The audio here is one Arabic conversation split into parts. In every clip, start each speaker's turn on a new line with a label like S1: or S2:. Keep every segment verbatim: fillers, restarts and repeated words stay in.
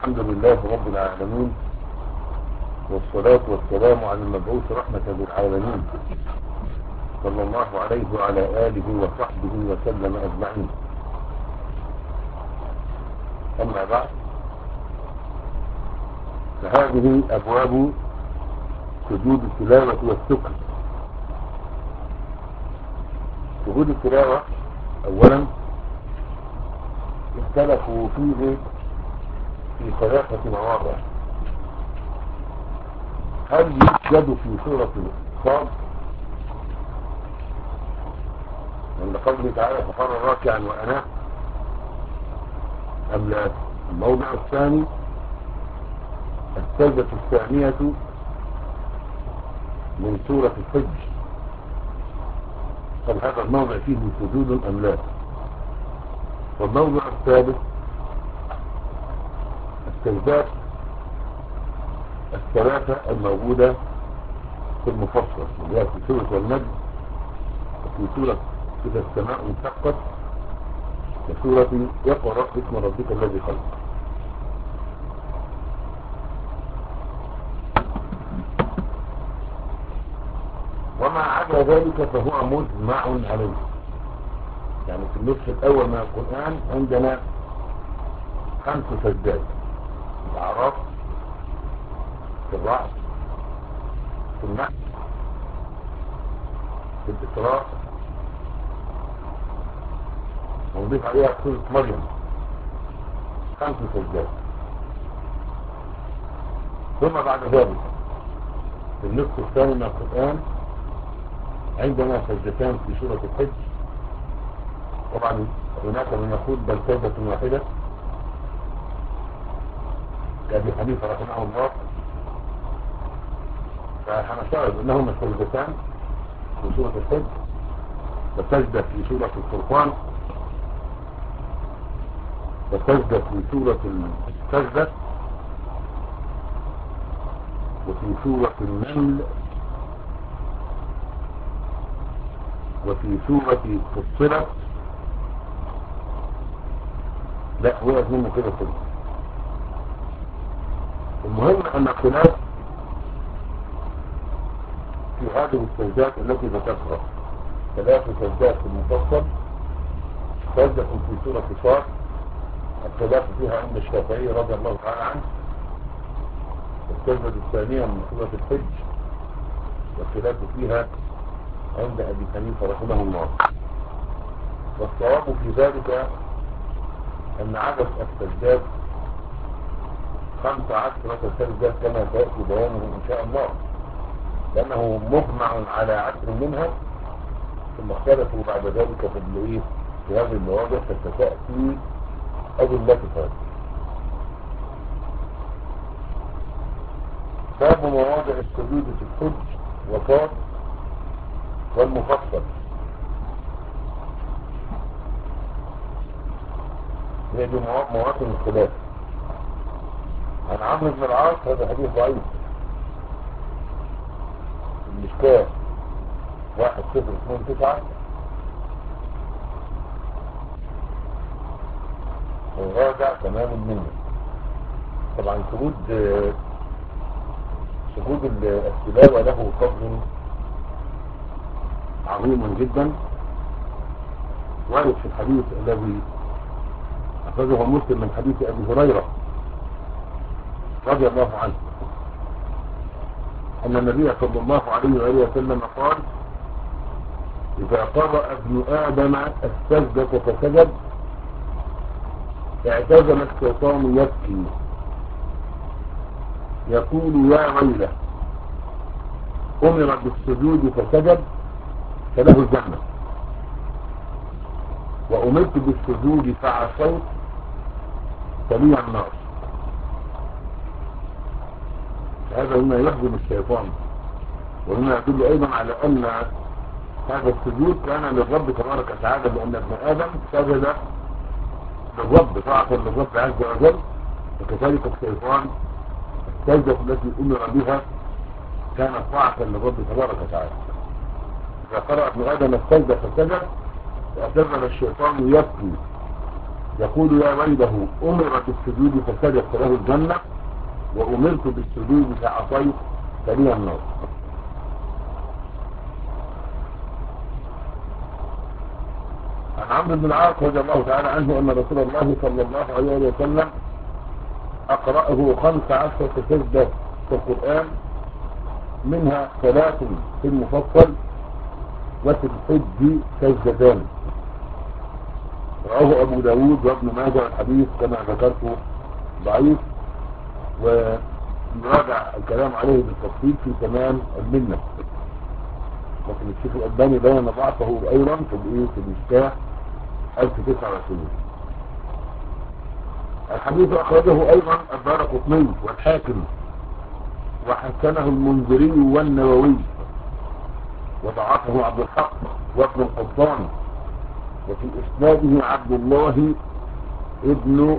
S1: الحمد لله رب العالمين، والصلاة والسلام على المبعوث رحمة للعالمين صلى الله عليه وعلى آله وصحبه وسلم أجمعين. أما بعد، فهذه أبواب سجود التلاوة والشكر. سجود التلاوة أولا اختلفوا فيه في ثلاثة مواضع. هل يسجد في سورة الصاد عند قوله تعالى فخر راكعا وأناب أم لا؟ الموضع الثاني السجدة الثانية من سورة الحج، هل هذا الموضع فيه سجود أم لا؟ والموضع الثالث السجدات الثلاثة الموجودة في المفصل، اللي هي في سورة النجم، وفي سورة إذا السماء انشقت، وسورة اقرأ باسم ربك الذي خلق. وما عدا ذلك فهو مجمع عليه. يعني في النصف الأول من القرآن عندنا خمس سجدات: الأعراف، في الرعد، في النحل، في الإسراء، ونضيف عليها سورة مريم، خمس سجدات. ثم بعد ذلك في النصف الثاني من القرآن عندنا سجدتان في سورة الحج. طبعا هناك من يقول بل سجدة واحدة كأبي حنيفة رحمه الله، فهنفترض انهما سجدتان في سورة الحج وسجدة في سورة الفرقان وسجدة في سورة السجدة وفي سورة النمل وفي سورة فصلت. لا، هو منه كده سجدة. المهم ان الخلاف في هذه السجدات التي ذكرتها ثلاث سجدات في المفصل، سجدة في سورة صاد الخلاف فيها عند الشافعي رضي الله تعالى عنه، السجدة الثانية من سورة الحج والخلاف فيها عند أبي حنيفة رحمه الله. والصواب في ذلك أن عدد السجدات خمس عشرة سجدة كما سيأتي بيانه إن شاء الله، لأنه مجمع على عشر منها، ثم اختلفوا بعد ذلك في الايه في هذه المواضع فتأتي أدلتها. باب مواضع السجود في الحج وصاد والمفصل. هي دي مواطن الخلاف. عن عمرو بن العاص، هذا حديث ضعيف، المشكاة واحد صفر اثنين تسعة، وراجع تمام منه. طبعا سجود سجود التلاوة له فضل عظيم جدا، وارد في الحديث الذي أخرجه مسلم من حديث أبي هريرة رضي الله عنه أن النبي صلى الله عليه وآله وسلم قال: إذا قرأ ابن آدم السجدة فسجد اعتزل الشيطان يبكي يقول يا ويله، أمر بالسجود فسجد فله الجنة، وأمرت بالسجود فعصيت فلي النار. هذا هنا يهزم الشيطان، وهنا يدل أيضا على أن هذا السجود كان للرب تبارك وتعالى، لأن ابن آدم سجد للرب طاعة للرب عز وجل، وكذلك الشيطان السجدة التي أمر بها كانت طاعة للرب تبارك وتعالى. إذا قرأ ابن آدم السجدة فسجد اعتزل الشيطان يبكي يقول يا ويله أمر بالسجود فسجد فله الجنة، وأمرت بالسجود فعصيت فلي النار. عن عمرو بن العاص رضي الله تعالى عنه أن رسول الله صلى الله عليه وسلم أقرأه خمس عشرة سجدة في القرآن، منها ثلاث في المفصل وفي الحج سجدتان. رواه أبو داود وابن ماجه. الحديث كما ذكرته ضعيف، ويراجع الكلام عليه بالتفصيل في تمام المنة، لكن الشيخ الألباني بين ضعفه أيضا في الإيه في المشكاة ألف وتسعة وعشرين. الحديث أخرجه أيضا الدارقطني والحاكم وحسنه المنذري والنووي، وضعفه عبد الحق وابن القطان، وفي إسناده عبد الله ابن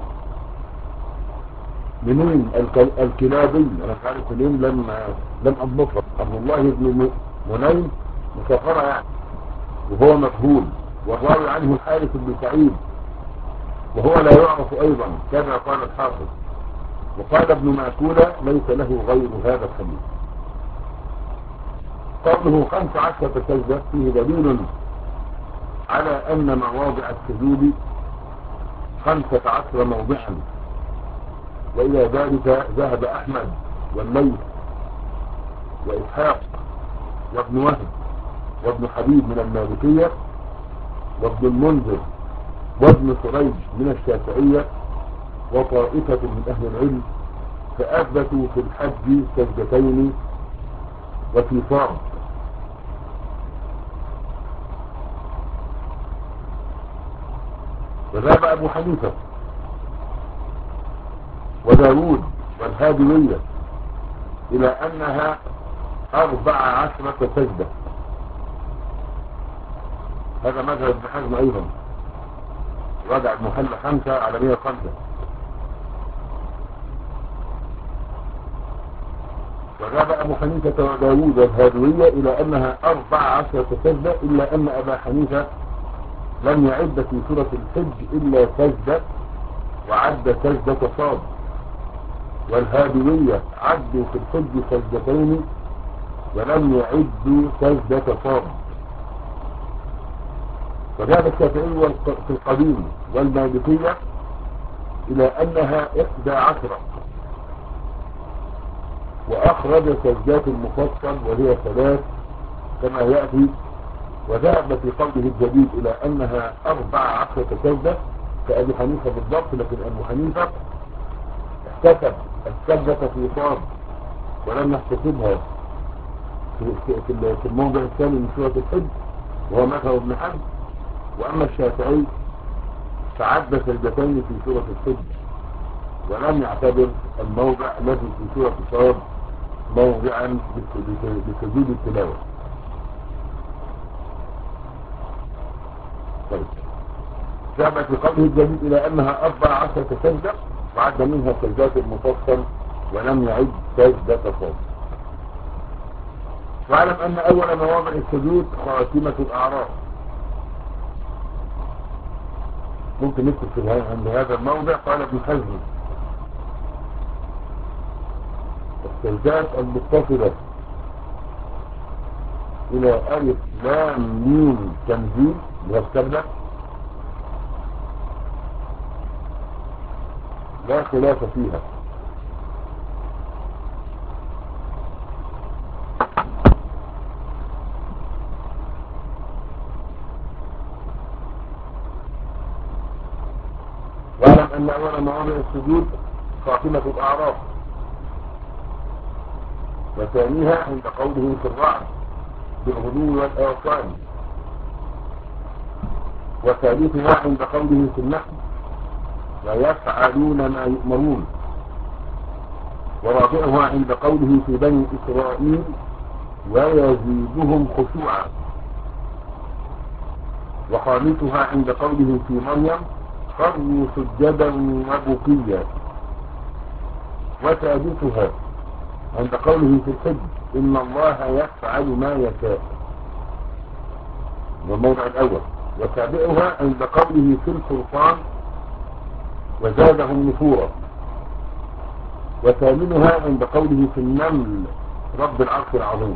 S1: منين الكلابي. أنا مش عارف منين، لم لم أضبطها. عبد الله ابن منين مسافرة يعني، وهو مجهول، والراوي عنه الحارث بن سعيد وهو لا يعرف أيضا كما قال الحافظ. وقال ابن ماكولة ليس له غير هذا الحديث. قوله خمس عشرة سجدة فيه دليل على أن مواضع السجود خمسة عشر موضعا، وإلى ذلك ذهب أحمد والليث وإسحاق وابن وهب وابن حبيب من المالكية وابن المنذر وابن سريج من الشافعية وطائفة من أهل العلم، فأثبتوا في الحج سجدتين وفي صام. وذهب أبو حنيفة وداود والهادوية إلى أنها أربع عشرة سجدة. هذا مذهب ابن حزم أيضا، رجع المحل خمسة على مية وخمسة. وذهب أبو حنيفة وداود والهادوية إلى أنها أربع عشرة سجدة، إلا أن أبا حنيفة لم يعد في سورة الحج إلا سجدة وعد سجدة صاد، والهادوية عدوا في الحج سجدتين ولم يعدوا سجدة صاد. وذهب الشافعي في القديم والمالكية إلى أنها إحدى عشرة، وأخرج سجدات المفصل وهي ثلاث كما يأتي. وذهب في قوله الجديد إلى أنها أربع عشرة سجدة كأبي حنيفة بالضبط، لكن أبو حنيفة احتسب السجدة في صاد ولم يحتسبها في, في, في الموضع الثاني من سورة الحج، وهو مذهب ابن حزم. وأما الشافعي فعد سجدتين في سورة الحج ولم يعتبر الموضع الذي في سورة صاد موضعا بسجود التلاوة. طيب، ذهب في قوله الجديد إلى أنها أربع عشرة سجدة وعد منها سجدات المفصل ولم يعد سجدة صاد. واعلم أن أول مواضع السجود خاتمة الأعراف. ممكن نكتب في عند هذا الموضع قال ابن حزم السجدات المتصلة إلى ألف لام ميم تنزيل اللي هي السجدة لا خلاف فيها. واعلم أن أول مواضع السجود خاتمة الأعراف، وثانيها عند قوله في الرعد بالغدو والآصال، وثالثها عند قوله في النحل ويفعلون ما يؤمرون، ورابعها عند قوله في بني إسرائيل ويزيدهم خشوعا، وخامسها عند قوله في مريم خروا سجدا وبكيا، وثالثها عند قوله في الحج إن الله يفعل ما يشاء والموضع الأول، وسابعها عند قوله في الفرقان وزادهم نفورا. وثامنها عند قوله في النمل رب العرش العظيم.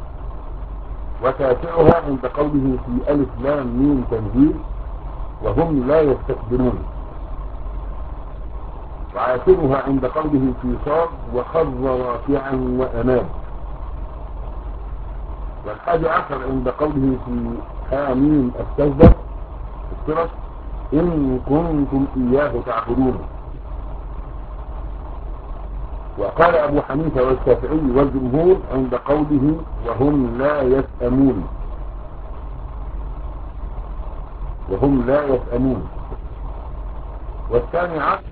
S1: وتاسعها عند قوله في ألف لام ميم تنزيل وهم لا يستكبرون. وعاشرها عند قوله في صاد وخر راكعا وأناب. والحادي عشر عند قوله في حاميم السجدة الصرف إن كنتم إياه تعبدون. وقال أبو حنيفة والشافعي والجمهور عند قوله وهم لا يسأمون. وهم لا يسأمون. والثاني عشر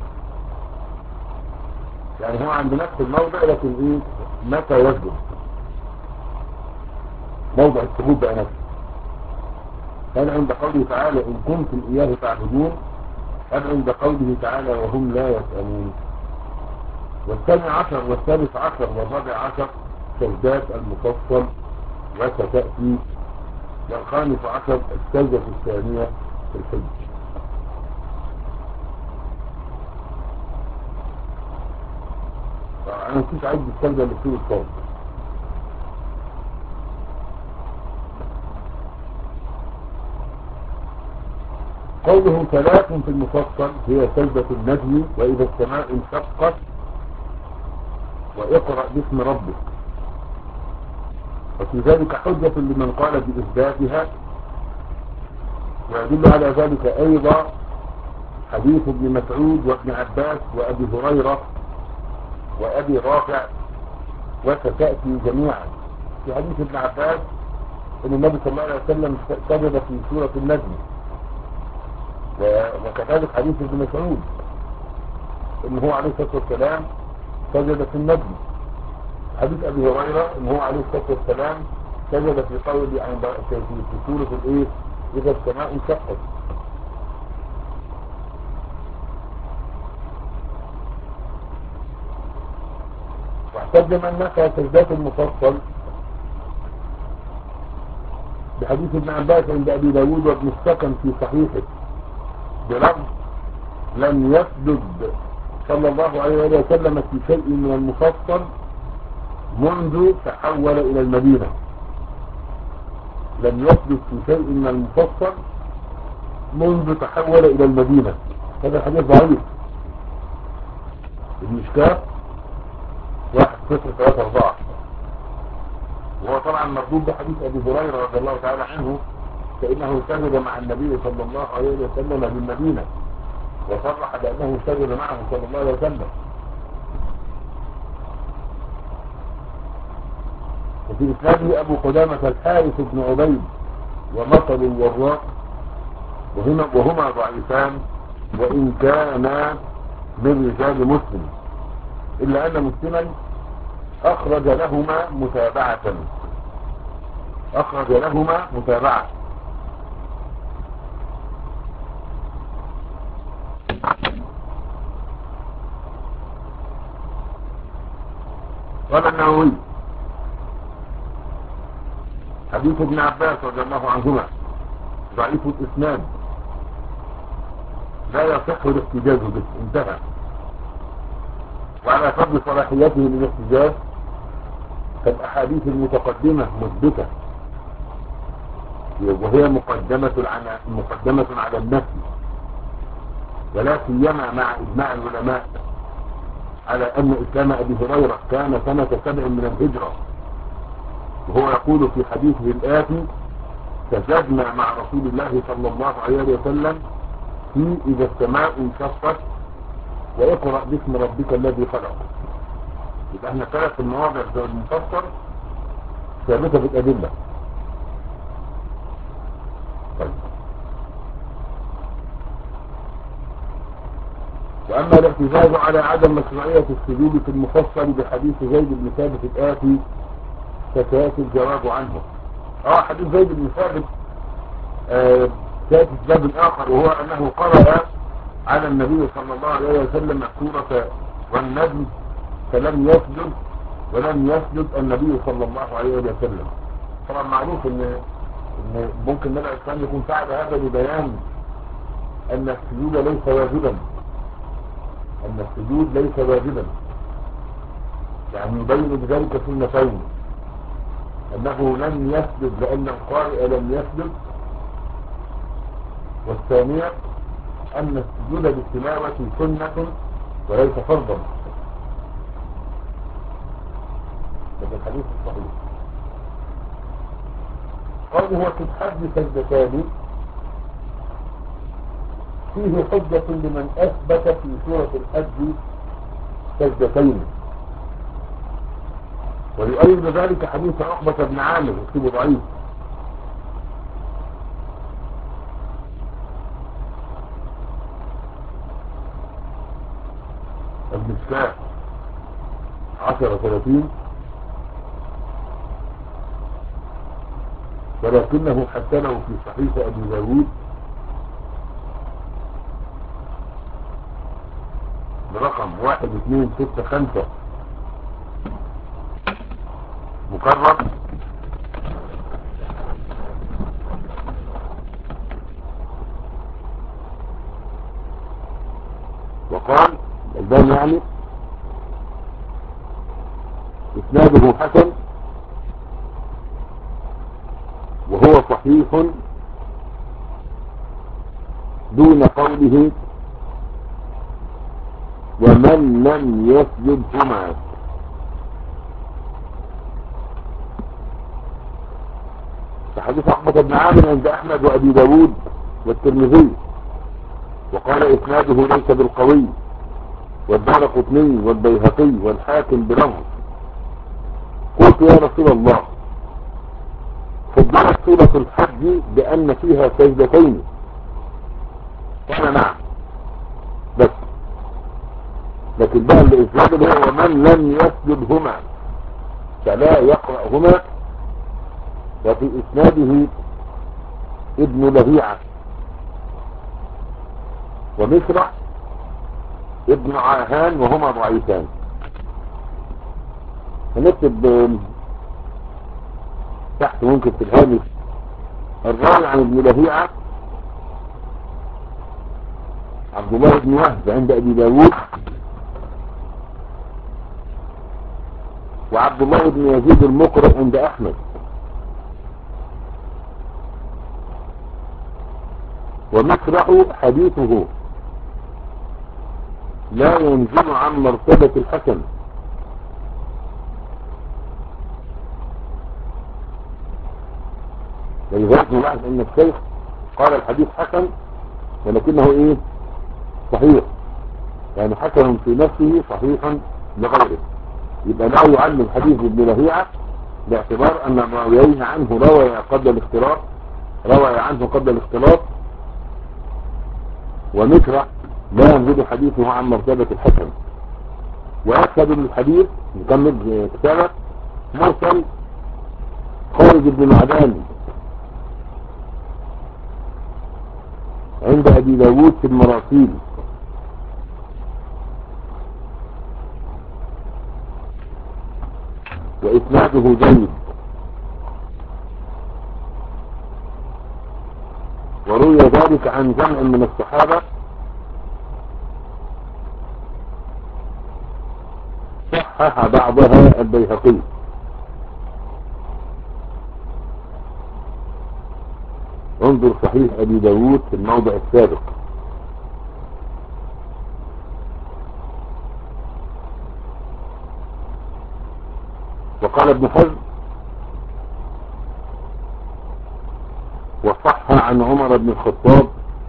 S1: يعني هو عند نفس الموضع لكن ايه متى يسجد موضع السجود بقى نفسه. كان عند قوله تعالى إن كنتم إياه تعبدون أم عند قوله تعالى وهم لا يسأمون. والثاني عشر والثالث عشر والرابع عشر سجدات المفصل وستأتي. والخامس عشر السجدة الثانية في الحج. أنا نسيت عيد السجدة اللي فيه الصوت. قوله ثلاث في المفصل هي سجدة النجم وإذا السماء انشقت وإقرأ باسم ربك. وفي ذلك حجة لمن قال بإثباتها. ويدل على ذلك أيضا حديث ابن مسعود وابن عباس وأبي هريرة وأبي رافع وستأتي جميعا. في حديث ابن عباس أن النبي صلى الله عليه وسلم سجد في سورة النجم. وكذلك حديث ابن مسعود انه عليه الصلاة والسلام سجد في النجم. حديث ابي هريرة انه عليه الصلاة والسلام سجد في قول في سورة الايه اذا السماء انشقت. واحتج من نفى سجدات المفصل بحديث ابن عباس عند ابي داود وابن السكن في صحيحه بلفظ لم يسجد صلى الله عليه وسلم في شيء من المفصل منذ تحول الى المدينة. لم يسجد في شيء من المفصل منذ تحول الى المدينة. هذا حديث ضعيف. المشكاة واحد صفر ثلاثة اربعة. وهو طبعا مردود بحديث ابي هريرة رضي الله تعالى عنه فانه سجد مع النبي صلى الله عليه وسلم بالمدينة وصرح بأنه سجد معه صلى الله عليه وسلم. وفي إسناده أبو قدامة الحارث بن عبيد ومطر الوراق وهما, وهما ضعيفان وإن كانا من رجال مسلم إلا أن مسلما أخرج لهما متابعة أخرج لهما متابعة قال النووي حديث ابن عباس رضي الله عنهما ضعيف الإسناد لا يصح الاحتجاج به انتهى. وعلى فضل صلاحيته للاحتجاج فالأحاديث المتقدمة مثبتة وهي مقدمة على مقدمة على النفي ولا سيما مع إجماع العلماء على أن إسلام أبي هريرة كان سنة سبع من الهجرة. وهو يقول في حديثه الآتي سجدنا مع رسول الله صلى الله عليه وسلم في إذا السماء انشقت ويقرأ باسم ربك الذي خلق. يبقى احنا ثلاث المواضع ذو المفسر ثابتة بالأدلة. طيب. وأما الاحتجاج على عدم مشروعية السجود في المفصل بحديث زيد بن ثابت الآتي فسيأتي الجواب عنه. اه حديث زيد بن ثابت آه سيأتي سبب آخر وهو أنه قرأ على النبي صلى الله عليه وسلم سورة والنجم فلم يسجد ولم يسجد النبي صلى الله عليه وسلم. طبعا معروف ان, إن ممكن النبي الإسلام يكون فعل هذا لبيان أن السجود ليس واجبا أن السجود ليس واجبا، يعني يبين بذلك سنتين: أنه لم يسجد لأن القارئ لم يسجد، والثانية أن السجود بالتلاوة سنة وليس فرضا. لكن الحديث الصحيح قال هو في الحج سجدتان فيه حجة لمن أثبت في سورة الحج سجدتين، ويؤيد ذلك حديث عقبة بن عامر يكتب ضعيف المشكاة عشرة ثلاثين، ولكنه حسنه في صحيح أبي داود برقم واحد اثنين ستة خمسة مكرر، وقال الألباني يعني إسناده حسن وهو صحيح دون قوله ومن لم يسجدهما. فحديث عقبة بن عامر عند أحمد وأبي داود والترمذي، وقال إسناده ليس بالقوي، والدارقطني والبيهقي والحاكم بلفظ. قلت يا رسول الله فضلت سورة الحج بأن فيها سجدتين؟ قال نعم، بس لكن بقى الإسناد اللي هو ومن لم يسجدهما فلا يقرأهما، وفي إسناده ابن لهيعة ومسرع ابن عاهان وهما ضعيفان. هنكتب تحت ممكن في الهامش الراوي عن ابن لهيعة عبد الله بن وهب عند أبي داود، وعبد الله بن يزيد المقرئ عند أحمد، ومسرع حديثه لا ينزل عن مرتبة الحسن، ولذلك نلاحظ ان الشيخ قال الحديث حسن ولكنه ايه صحيح، يعني حسن في نفسه صحيح لغيره، يبقى لا يعلم حديث ابن لهيعة باعتبار ان راويه عنه روى قبل الاختلاط روى عنه قبل الاختلاط ومسرع لا ينزل حديثه عن مرتبة الحسن. ويشهد للحديث نكمل كتابة مرسل خالد بن معدان عند أبي داود في المراسيل، وإسناده جيد، وروي ذلك عن جمع من الصحابة صحح بعضها البيهقي. انظر صحيح أبي داود في الموضع السابق. وقال ابن حزم وصح عن عمر بن الخطاب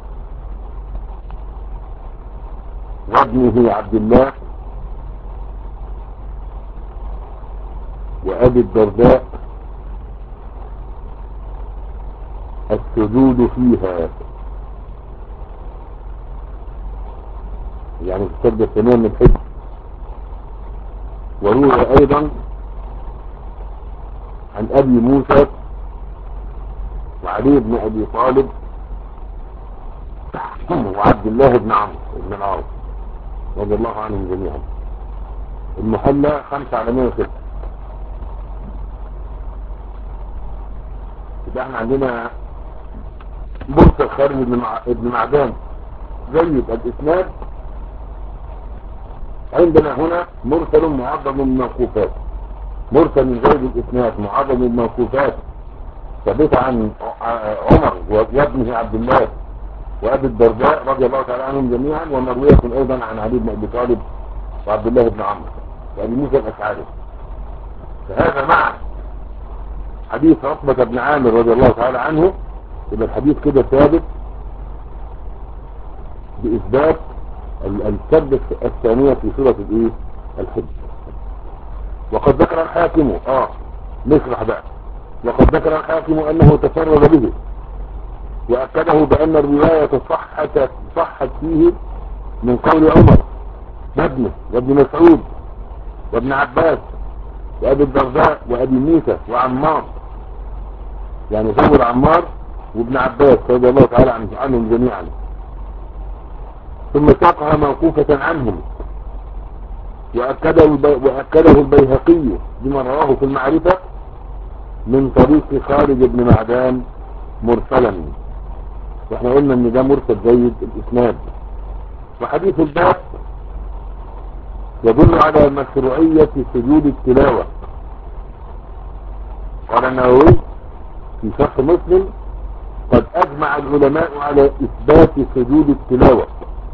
S1: وابنه عبد الله وأبي الدرداء السجود فيها، يعني في السجدة الثانية من الحج. وروي أيضا عن أبي موسى وعلي بن أبي طالب وعبد الله بن عمرو بن العاص رضي الله عنهم جميعا. المحلى خمسة على مئة وستة. يبقى احنا عندنا مرسل خارج ابن معدان جيد الاسناد عندنا هنا مرسل معظم الموقوفات، مرسل من غير الإسناد معظم الموقوفات ثابت عن عمر وابنه عبد الله وأبي الدرداء رضي الله تعالى عنهم جميعا، ومروية أيضا عن علي بن أبي طالب وعبد الله بن عمرو وأبي موسى الأشعري. فهذا مع حديث عقبة بن عامر رضي الله تعالى عنه يبقى الحديث كده ثابت بإثبات السبب الثانية في سورة الايه الحج. وقد ذكر الحاكم اه نشرح بقى وقد ذكر الحاكم انه تفرد به واكده بان الرواية صحت صحت فيه من قول عمر وابنه وابن مسعود وابن عباس وابي الدرداء وابي موسى وعمار، يعني زود عمار وابن عباس رضي الله تعالى عنهم جميعا، ثم ساقها موقوفة عنهم وأكده, وأكده البيهقي بما رواه في المعرفة من طريق خالد بن معدان مرسلا، واحنا قلنا ان ده مرسل جيد الاسناد. وحديث الباب يدل على مشروعية سجود التلاوة. قال النووي في شرح مسلم قد اجمع العلماء على اثبات سجود التلاوة،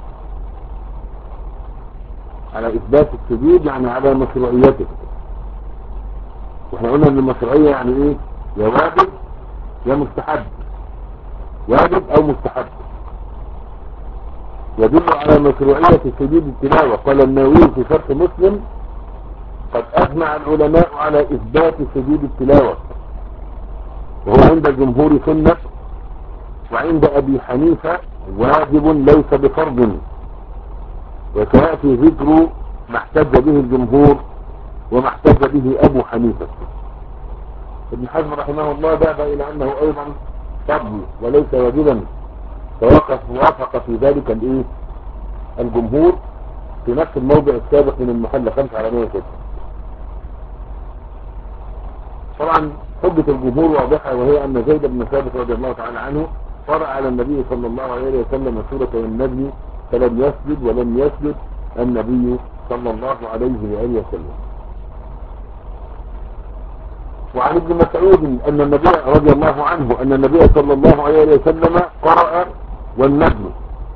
S1: على اثبات السجود يعني على مشروعيته. واحنا قلنا ان المشروعية يعني ايه؟ يا واجب يا مستحب، واجب او مستحب. يدل على مشروعية سجود التلاوة. قال النووي في شرح مسلم قد اجمع العلماء على اثبات سجود التلاوة، وهو عند الجمهور سنة، وعند ابي حنيفة واجب ليس بفرض، وسيأتي ذكر ما احتج به الجمهور وما احتج به ابو حنيفة. ابن حزم رحمه الله ذهب الى انه ايضا فضل وليس واجبا، فوقف وافق في ذلك الايه الجمهور في نفس الموضع السابق من المحل خمسة على مية وستة. طبعا حجة الجمهور واضحة، وهي ان زيد بن ثابت رضي الله تعالى عنه قرأ على النبي صلى الله عليه وسلم سورة النجم فلم يسجد ولم يسجد النبي صلى الله عليه وآله وسلم. وعن ابن مسعود ان النبي رضي الله عنه ان النبي صلى الله عليه وسلم قرأ والنجم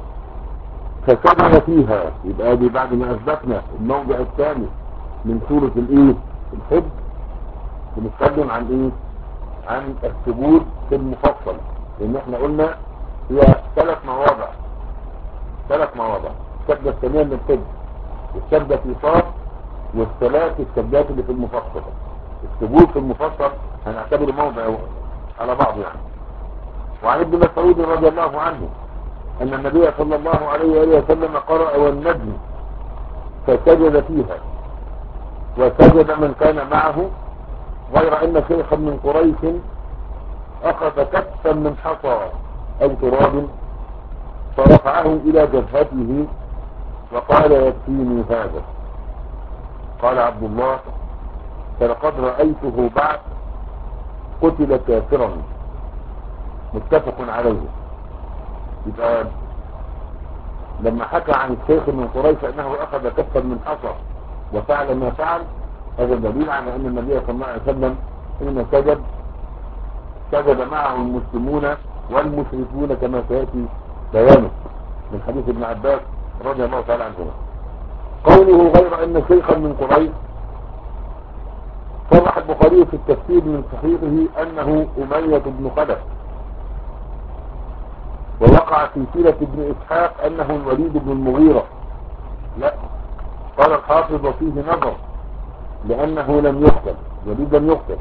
S1: فسجد فيها. يبقى دي بعد ما اثبتنا الموضع الثاني من سورة الايه الحج بنتكلم عن ايه؟ عن السجود في المفصل، لان احنا قلنا هي ثلاث مواضع ثلاث مواضع السجدة الثانية من الحج والسجدة في صاد والثلاث السجدات اللي في المفصل. السجود في المفصل هنعتبره موضع على بعض يعني. وعن ابن مسعود رضي الله عنه ان النبي صلى الله عليه وآله وسلم قرأ والنجم فسجد فيها وسجد من كان معه، غير ان شيخا من قريش اخذ كفا من حصى او تراب فرفعه الى جبهته وقال يكفيني هذا. قال عبد الله فلقد رأيته بعد قتل كافرا، متفق عليه. يبقى لما حكى عن الشيخ من قريش انه اخذ كفا من حصى وفعل ما فعل، هذا دليل على ان النبي صلى الله عليه وسلم حين سجد سجد معه المسلمون والمشركون كما سياتي بيانه من حديث ابن عباس رضي الله تعالى عنهما. قوله غير ان شيخا من قريش، صرح البخاري في التفسير من صحيحه انه امية بن خلف، ووقع في سيرة ابن اسحاق انه الوليد بن المغيرة. لا، قال الحافظ فيه نظر لانه لم يقتل، الوليد لم يقتل.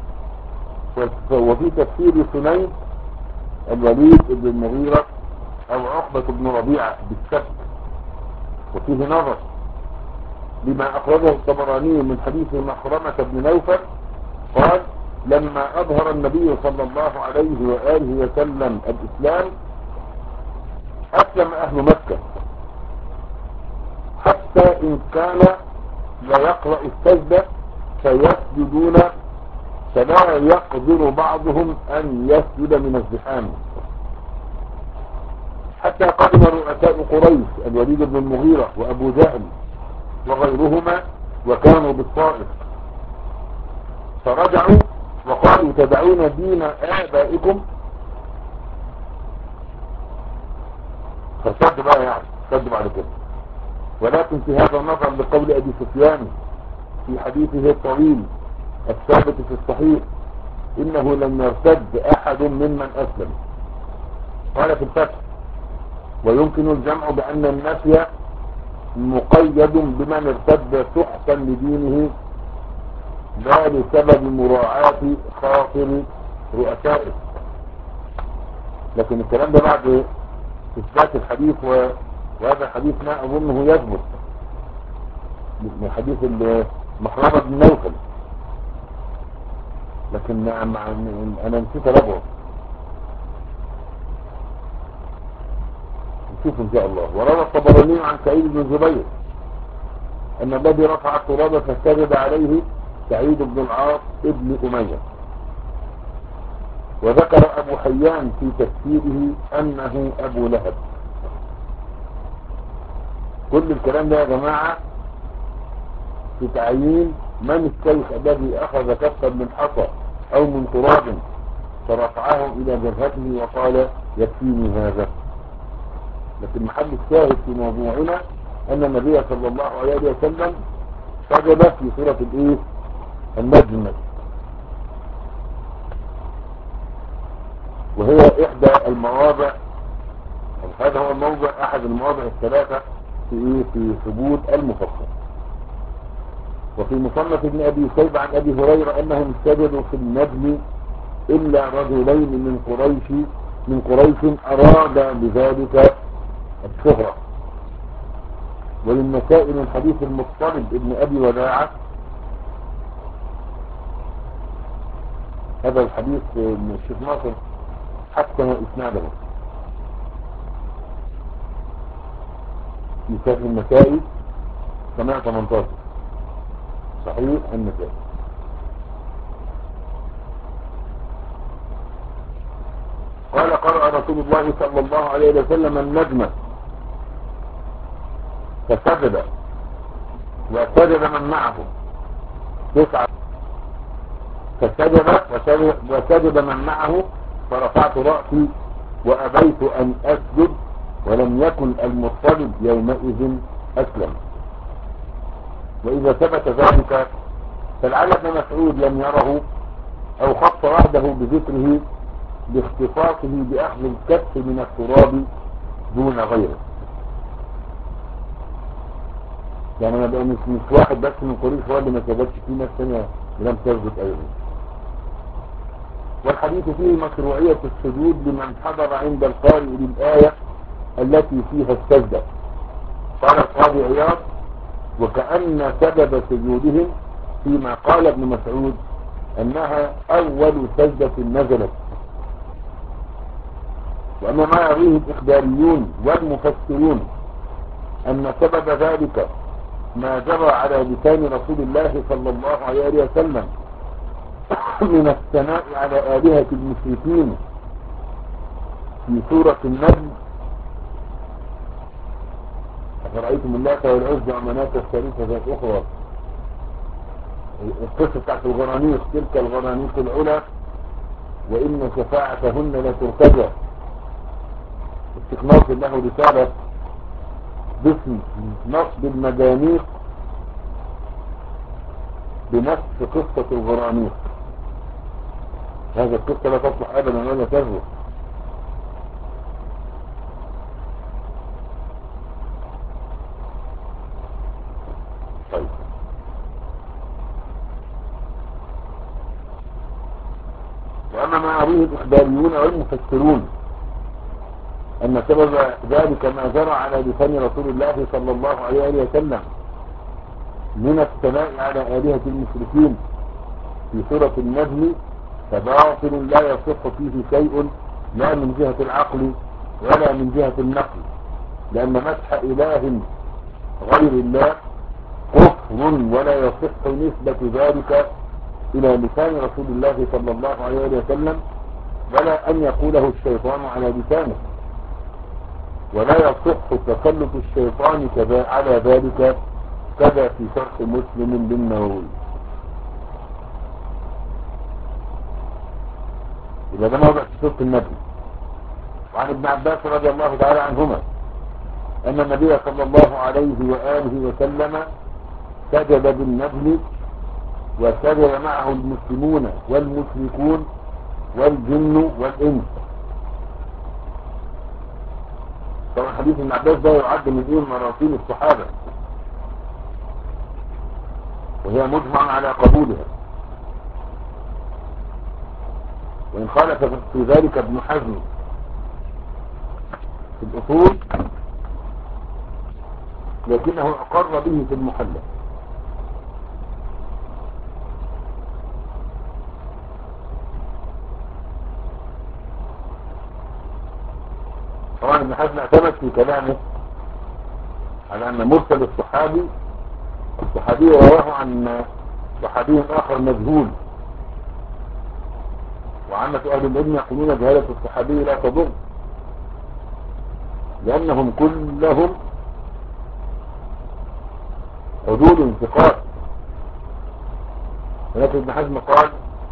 S1: وفي تفسير سنين الوليد بن المغيرة او عقبة بن ربيعة بالشك، وفيه نظر لما اخرجه الطبراني من حديث مخرمة بن نوفل قال لما اظهر النبي صلى الله عليه وآله وسلم الاسلام اسلم اهل مكة، حتى ان كان لا يقرأ السجدة فيسجدون فلا يقدر بعضهم ان يسجد من الزحام، حتى قدم رؤساء قريش الوليد بن المغيرة وابو جهل وغيرهما وكانوا بالطائف، فرجعوا وقالوا تدعون دين آبائكم، فشد بقى يعني شد بعد كده. ولكن في هذا النظر بقول أبي سفيان في حديثه الطويل الثابت في الصحيح إنه لم يرتد أحد ممن أسلم. قال في الفتح ويمكن الجمع بأن النفي مقيد بمن ارتد سحقا لدينه لا لسبب مراعاة خاطر رؤسائه. لكن الكلام ده بعد إثبات الحديث، وهذا الحديث ما أظنه يثبت من حديث محرمة بن نوفل، لكن أنا نسيت ربعه، نشوف إن شاء الله. وروى الطبراني عن سعيد بن جبير أن الذي رفع التراب فسجد عليه سعيد بن العاص ابن أمية. وذكر أبو حيان في تفسيره أنه أبو لهب. كل الكلام ده يا جماعة في تعيين من الشيخ الذي أخذ كفا من حصى أو من تراب فرفعه إلى جبهته وقال يكفيني هذا. لكن محل الشاهد في موضوعنا أن النبي صلى الله عليه وسلم سجد في سورة الإيه؟ النجم، وهي إحدى المواضع، هذا هو الموضع أحد المواضع الثلاثة في إيه؟ في ثبوت المفصل. وفي مصنف ابن أبي شيبة عن أبي هريرة أنهم سجدوا في النجم إلا رجلين من قريش من قريش أراد بذلك الشهرة. وللنسائي من حديث المطلب ابن أبي وداعة، هذا الحديث من الشيخ ناصر حسن إسناده في كتاب النسائي سنة ثمانية عشر صحيح النسائي. قال قرأ رسول الله صلى الله عليه وسلم النجم فسجد وسجد من معه تسعة، فسجد وسجد من معه فرفعت رأسي وأبيت أن أسجد ولم يكن المطلب يومئذ أسلم. وإذا ثبت ذلك فلعل ابن مسعود لم يره أو خص وحده بذكره باختصاصه بأخذ الكف من التراب دون غيره. يعني ما بقى مش, مش واحد بس من قريش هو اللي ما سجدش، فيه ناس ثانيه لم تسجد أيضا. والحديث فيه مشروعية السجود لمن حضر عند القارئ للآية التي فيها السجدة. قال القاضي عياض وكأن سبب سجودهم فيما قال ابن مسعود أنها أول سجدة نزلت. وأما ما يرويه الإخباريون والمفسرون أن سبب ذلك ما جرى على لسان رسول الله صلى الله عليه وسلم من الثناء على آلهة المشركين في سورة النجم، أفرأيتم اللات والعزى ومناة الثالثة ذات أخرى، القصة بتاعت الغرانيق، تلك الغرانيق العلا وإن شفاعتهن لترتجى. الشيخ ناصر له رسالة باسم نصب المجانيق بنفس قصة الغرانيق. هذه القصة لا تصلح أبدا ولا تزهر. طيب وأما ما يرويه الإخباريون والمفسرون أن سبب ذلك ما جرى على لسان رسول الله صلى الله عليه وسلم من الثناء على آلهة المشركين في سورة النجم فباطل لا يصح فيه شيء لا من جهة العقل ولا من جهة النقل، لأن مسح إله غير الله كفر ولا يصح نسبة ذلك إلى لسان رسول الله صلى الله عليه وسلم ولا أن يقوله الشيطان على لسانه، ولا يصح تسلط الشيطان على ذلك كذا في شرح مسلم للنووي. يبقى ده موضع في سورة النجم. وعن ابن عباس رضي الله تعالى عنهما أن النبي صلى الله عليه وآله وسلم سجد بالنجم، وسجد معه المسلمون والمشركون والجن والإنس. طبعا حديث ابن عباس ده يعد من ايه مراسيل الصحابة، وهي مجمع على قبولها، وإن خالف في ذلك ابن حزم في الأصول، لكنه أقر به في المحلى. طبعا ابن حزم اعتمد في كلامه على أن مرسل الصحابي الصحابي رواه عن صحابي آخر مجهول، وعامة أهل العلم يقولون جهالة الصحابي لا تضر، لأنهم كلهم عدول ثقات. ولكن ابن حزم قال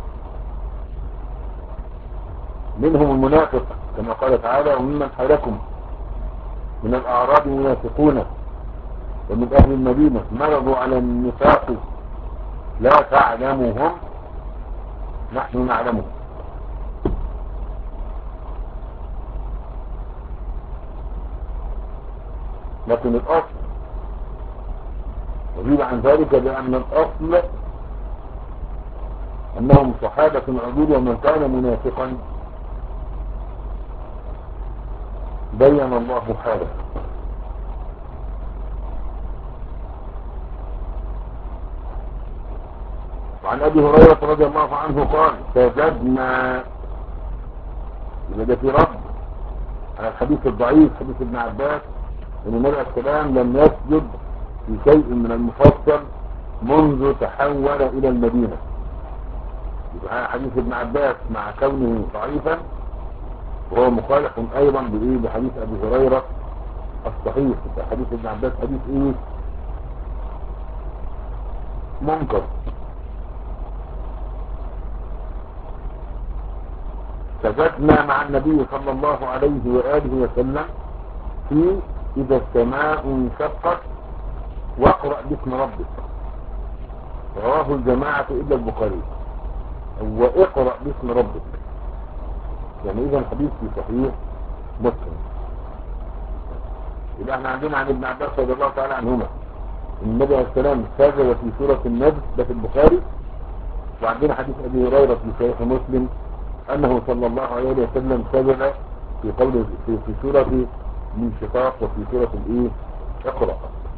S1: منهم المنافق كما قال تعالى وممن حولكم من الأعراب منافقون ومن أهل المدينة مرضوا على النفاق لا تعلمهم نحن نعلمهم. لكن الأصل يزيد عن ذلك بأن الأصل أنهم صحابة عدول، ومن كان منافقا بين الله حاله. وعن أبي هريرة رضي الله عنه قال سجدنا، إذا ده في رد على الحديث الضعيف حديث ابن عباس أن النبي عليه السلام لم يسجد في شيء من المفصل منذ تحول إلى المدينة. يبقى حديث ابن عباس مع كونه ضعيفا وهو مخالف أيضا بإيه بحديث أبي هريرة الصحيح. حديث ابن عباس حديث إيه منكر. سجدنا مع النبي صلى الله عليه وآله وسلم في إذا السماء انشقت واقرأ باسم ربك، رواه الجماعة إلا البخاري، واقرأ باسم ربك، يعني إذا الحديث في صحيح مسلم. يبقى احنا عندنا عن ابن عباس رضي الله تعالى عنهما النبي عليه السلام سجد في سورة النجم ده في البخاري، وعندنا حديث أبي هريرة في صحيح مسلم أنه صلى الله عليه وسلم سجد في قوله في, في سورة الانشقاق وفي سورة الإيه اقرأ.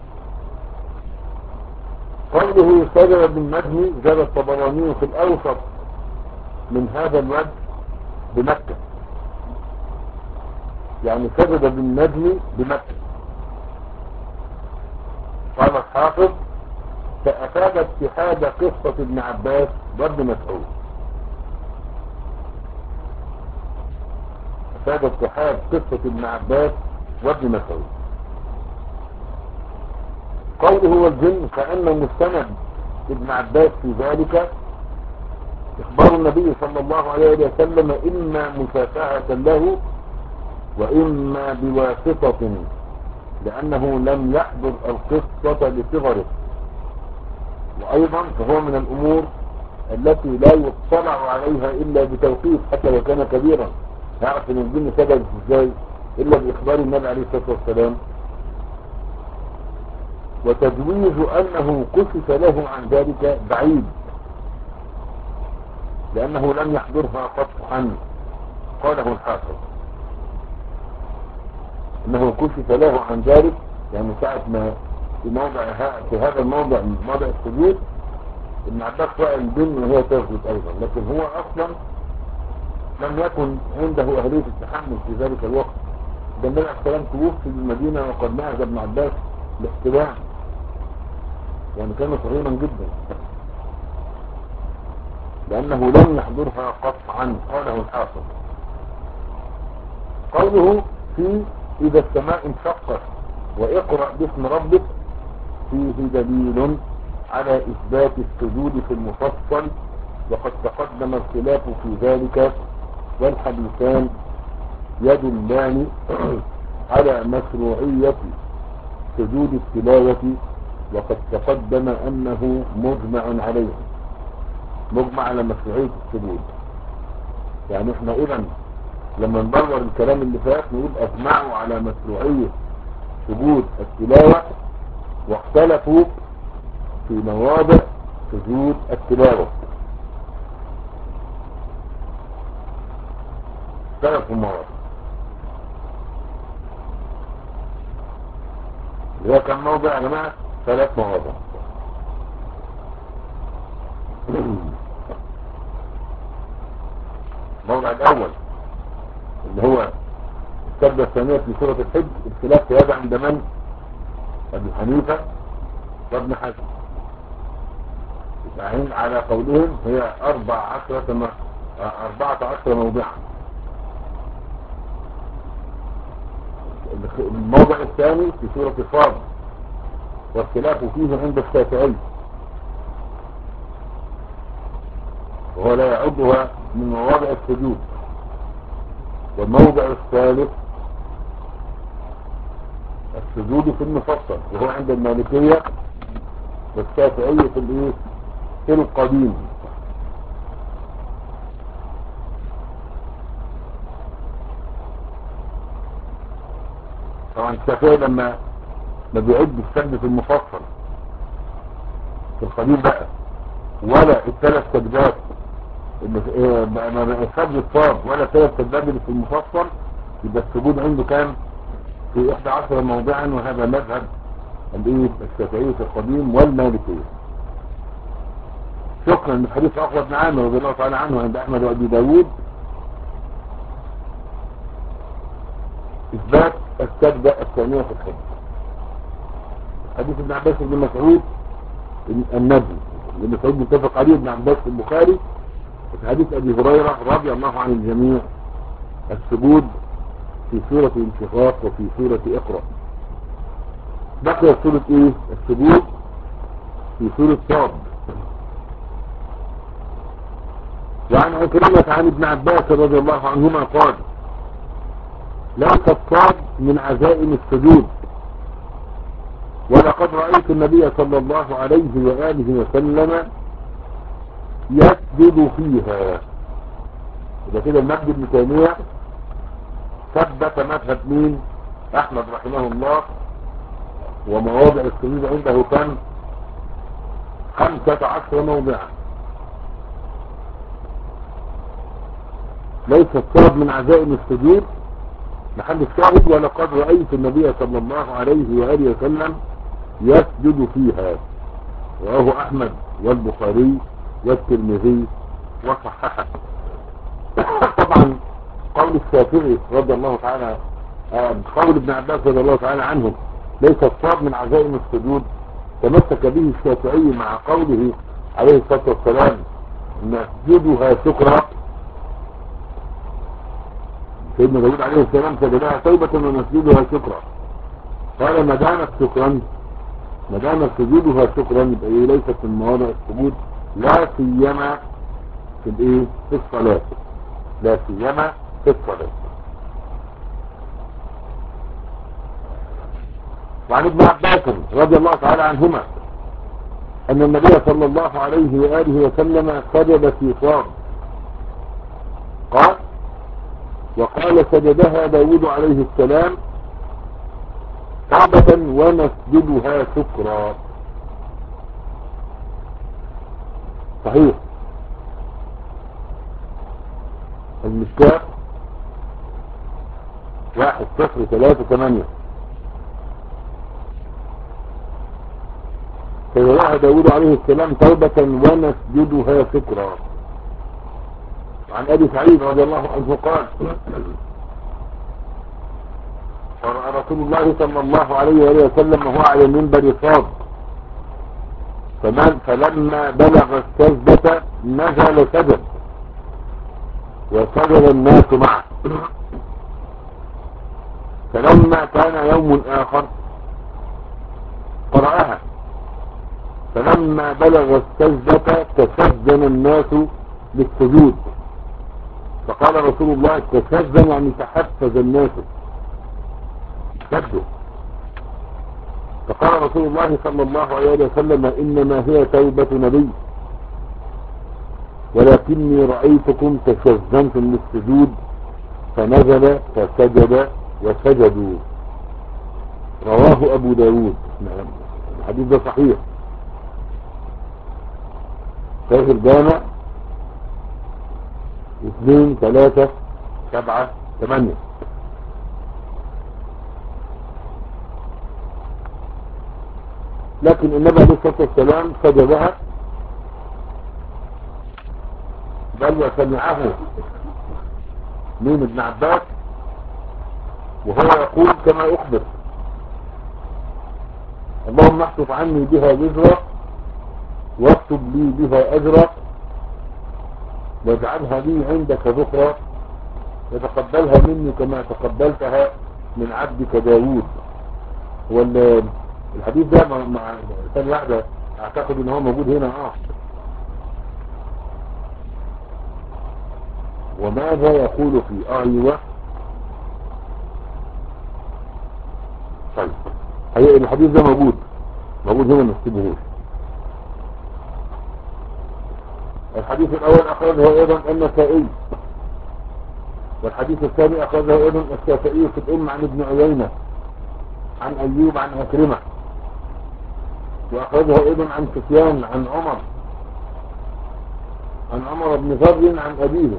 S1: قوله سجد بالنجم زاد الطبراني في الأوسط من هذا الوجه بمكة، يعني سجد بالنجم بمكة. قال الحافظ فأفاد اتحاد قصة ابن عباس وابن مسعود، أفاد اتحاد قصة ابن عباس وابن مسعود. قوله هو الجن كأن مستند ابن عباس في ذلك إخبار النبي صلى الله عليه وسلم إما مشافهة له وإما بواسطة، لأنه لم يحضر القصة لصغره، وأيضا فهو من الأمور التي لا يطلع عليها إلا بتوقيف حتى لو كان كبيرا. يعرف أن الجن سجد إزاي إلا بإخبار النبي عليه الصلاة والسلام. وتجويز أنه كشف له عن ذلك بعيد، لأنه لم يحضرها قطعا. قاله الحافظ أنه كشف له عن ذلك، يعني ساعة ما في موضع في هذا الموضع موضع السجود ابن عباس رأى الجن وهي تسجد أيضا، لكن هو أصلا لم يكن عنده أهلية التحمل في ذلك الوقت. ده النبي عليه السلام توفي في المدينة وقد نهج ابن عباس الاحتلام، يعني كان صغيرا جدا، لأنه لم يحضرها قطعا. قاله الحافظ. قوله في إذا السماء انشقت وإقرأ باسم ربك، فيه دليل على إثبات السجود في المفصل، وقد تقدم الخلاف في ذلك، والحديثان يدلان على مشروعية سجود التلاوة، وقد تقدم أنه مجمع عليه، مجمع على مشروعية السجود. يعني احنا إذن لما ندور الكلام اللي فات نقول أجمعوا على مشروعية سجود التلاوة، واختلفوا في مواضع سجود التلاوة، اختلفوا مواضع اللي هي كم موضع يا جماعة؟ ثلاث مواضع. الموضع الأول اللي هو السجدة الثانية في سورة الحج، الخلاف في هذا عند من؟ أبي حنيفة وابن حزم. يتعين على قولهم هي أربع عشرة أربعة عشر موضعا. الموضع الثاني في سورة صاد، والخلاف فيه عند الشافعي، وهو لا يعدها من مواضع السجود. والموضع الثالث السجود في المفصل، وهو عند المالكية والشافعية في الايه؟ في القديم. طبعا الشافعي لما ما بيعد السجد في المفصل في القديم بقى، ولا الثلاث سجدات اللي ما بقى سجد الصاد، ولا الثلاث سجدات اللي في المفصل، يبقى السجود عنده كام؟ في إحدى عشر موضعا. وهذا مذهب الايه؟ الشافعية في القديم والمالكية. شكرا لحديث عقبة بن عامر رضي الله تعالى عنه عند احمد وابي داود اثبات السجدة الثانية في الحج. حديث ابن عباس بن مسعود النبي، ابن مسعود متفق عليه، ابن عباس في البخاري. وفي حديث ابي هريرة رضي الله عن الجميع السجود في سورة الانشقاق وفي سورة اقرأ. بقي سورة ايه؟ السجود في سورة صاد. وعن عكرمة عن ابن عباس رضي الله عنهما قال: ليس الصاد من عزائم السجود، ولقد رأيت النبي صلى الله عليه وآله وسلم يسجد فيها. إذا كده المجد ابن تيمية ثبت مذهب مين؟ أحمد رحمه الله. ومواضع السجود عنده كم؟ خمسة عشر موضعا. ليس الصاد من عزائم السجود محل الشاهد: ولقد رأيت النبي صلى الله عليه وآله وسلم يسجد فيها. رواه أحمد والبخاري والترمذي وصححه. طبعا قول الشافعي رضي الله تعالى آه قول ابن عباس رضي الله تعالى عنه ليس الصاد من عزائم السجود، تمسك به الشافعي مع قوله عليه الصلاة والسلام: نسجدها شكرا. سيدنا داود عليه السلام سجدها توبة ونسجدها شكرا. قال: ما دامت شكرا، ما دامت سجودها شكرا، يبقى ايه؟ ليست من مواضع السجود، لا سيما في الايه؟ في الصلاة، لا سيما في الصلاة. وعن ابن عباس رضي الله تعالى عنهما أن النبي صلى الله عليه وآله وسلم سجد في صاد. قال: وقال: سجدها داود عليه السلام توبة ونسجدها شكرا. صحيح. المشكاة واحد صفر ثلاثة ثمانية. سجدها داود عليه السلام توبة ونسجدها شكرا. عن أبي سعيد رضي الله عنه قال: فرأى رسول الله صلى الله عليه وسلم وهو على المنبر صاد، فلما بلغ السجدة نزل سجد، وسجد الناس معه. فلما كان يوم آخر قرأها فلما بلغ السجدة تسجن الناس للسجود، فقال رسول الله تسجن يعني تحفز الناس سجدوا، فقال رسول الله صلى الله عليه وسلم إنما هي توبة نبي ولكني رأيتكم تشزنتم للسجود فنزل فسجد وسجدوا. رواه أبو داود. الحديث ده صحيح شيخ الجامع اثنين ثلاثة سبعة ثمانية. لكن النبي عليه الصلاة والسلام سجدها بل وسمعه من ابن عباس وهو يقول كما أخبر اللهم احفظ عني بها وزرا واكتب لي بها أجرا واجعلها لي عندك ذكرى وتقبلها مني كما تقبلتها من عبدك داوود. والحديث ده مع ثانية واحدة اعتقد ان هو موجود هنا. اه وماذا يقول في ايوه طيب هي الحديث ده موجود موجود هنا نكتبه. الحديث الاول اخرجه ايضا النسائي، والحديث الثاني اخرجه ايضا الشافعي في الام عن ابن عيينة عن ايوب عن عكرمة، واخرجه ايضا عن سفيان عن عمر عن عمر بن ذر عن ابيه.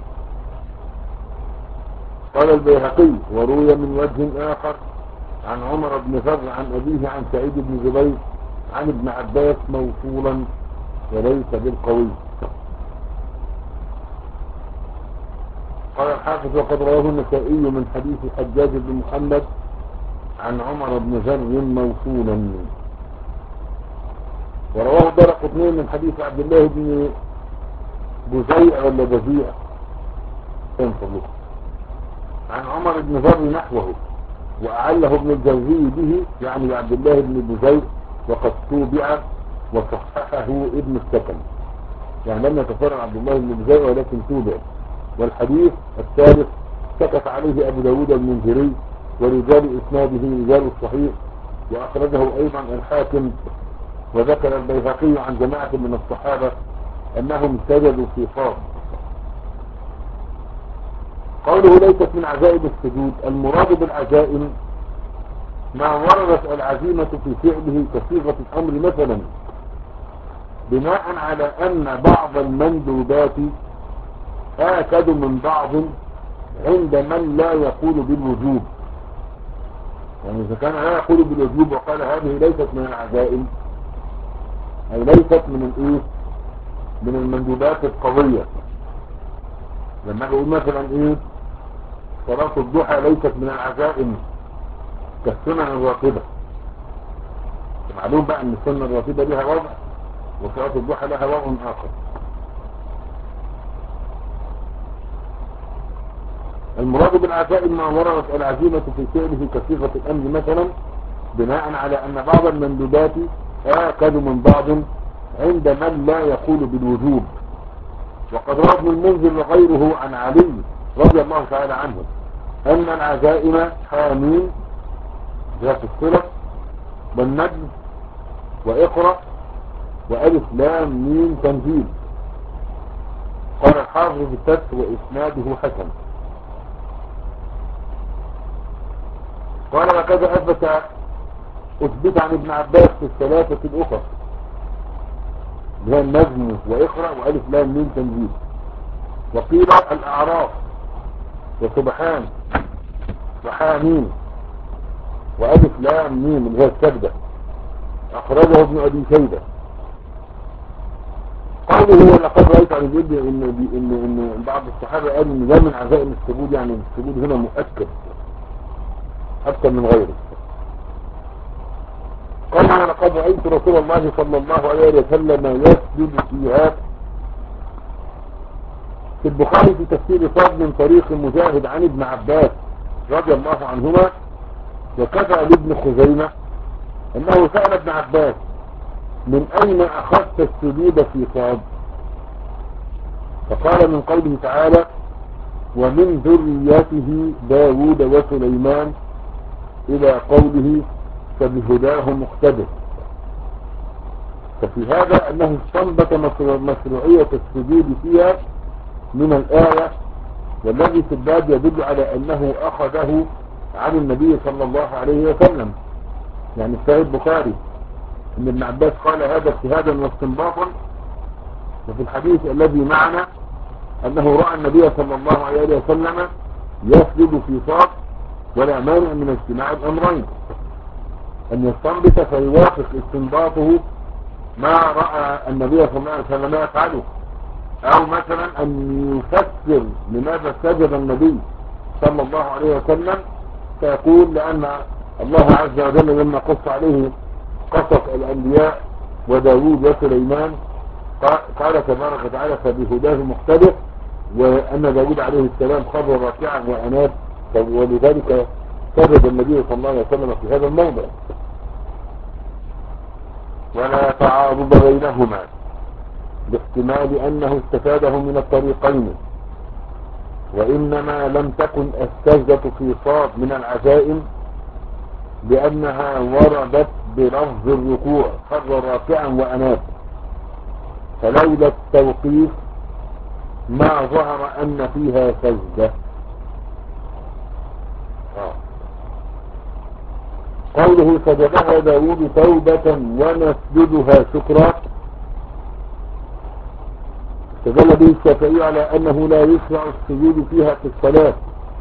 S1: قال البيهقي وروي من وجه اخر عن عمر بن ذر عن ابيه عن سعيد بن جبير عن ابن عباس موصولا وليس بالقوي. قال الحافظ وقد رواه النسائي من حديث حجاج بن محمد عن عمر بن ذر موصولا، ورواه الدارقطني من حديث عبد الله بن بزيع ولا بزيع عن عمر بن ذر نحوه، وأعله ابن الجوزي به يعني عبد الله بن بزيع وقد توبع وصححه ابن السكن، يعني لم يتفرع عبد الله بن بزيع ولكن توبع. والحديث الثالث سكت عليه أبو داود المنذري ورجال إسناده رجال الصحيح، وأخرجه أيضا الحاكم. وذكر البيهقي عن جماعة من الصحابة أنهم سجدوا في صاد. قوله ليست من عزائم السجود، المراد بالعزائم ما وردت العزيمة في فعله كصيغة الأمر، مثلا بناء على أن بعض المندوبات آكد من بعض عند من لا يقول بالوجوب. يعني إذا كان لا يقول بالوجوب وقال هذه ليست من العزائم أي ليست من الإيه من المندوبات القوية. لما أقول مثلا إيه صلاة الضحى ليست من العزائم كالسنن الراتبة، معلوم بقى أن السنن الراتبة لها وضع وصلاة الضحى لها وضع آخر. المراد بالعزائم ما وردت العزيمة في فعله كصيغة الأمر، مثلا بناء على أن بعض المندوبات آكد من بعض عند من لا يقول بالوجوب. وقد روى ابن المنذر وغيره عن علي رضي الله تعالى عنه أن العزائم حامين ذات الصلة والنجم وإقرأ وألف لام ميم تنزيل. قال الحافظ في الفتح وإسناده حسن. قال وكذا أثبت أثبت عن ابن عباس في الثلاثة الأخرى اللي هي النجم وإقرأ وألف لام ميم تنزيل. وقيل الأعراف وسبحان وحامين وألف لام ميم اللي هي السجدة. أخرجه ابن أبي شيبة. قوله لقد رأيت عن الجد إن, إن, إن بعض الصحابة قالوا إن ده من عزائم السجود، يعني السجود هنا مؤكد أكثر من غيره. قال لقد رأيت رسول الله صلى الله عليه وسلم يسجد فيها. في البخاري في تفسير صاد من طريق مجاهد عن ابن عباس رضي الله عنهما، وكفى لابن خزيمة أنه سأل ابن عباس من أين أخذت السجود في صاد؟ فقال من قوله تعالى ومن ذريته داود وسليمان إلى قوله فبهداه مقتدر. ففي هذا أنه استنبط مشروعية السجود فيها من الآية، والذي في الباب يدل على أنه أخذه عن النبي صلى الله عليه وسلم. يعني في صحيح البخاري ان ابن عباس قال هذا اجتهادا واستنباطا، وفي الحديث الذي معنا انه رأى النبي صلى الله عليه وسلم يسجد في صاد، ولا مانع من اجتماع الامرين، ان يستنبط فيوافق استنباطه ما رأى النبي صلى الله عليه وسلم يفعله، او مثلا ان يفسر لماذا سجد النبي صلى الله عليه وسلم فيقول لان الله عز وجل لما قص عليه قصص الانبياء وداود وسليمان قال تبارك وتعالى فبهداه مقتدر، وان داود عليه السلام خر راكعا واناب، ولذلك سجد النبي صلى الله عليه وسلم في هذا الموضع. ولا تعارض بينهما باحتمال انه استفاده من الطريقين، وانما لم تكن السجدة في صاد من العزائم لأنها وردت بلفظ الركوع خر راكعا وأناب، فلولا التوقيف ما ظهر أن فيها سجدة. آه. قوله سجدها داود توبة ونسجدها شكرا استدل به الشافعي على أنه لا يشرع السجود فيها في الصلاة،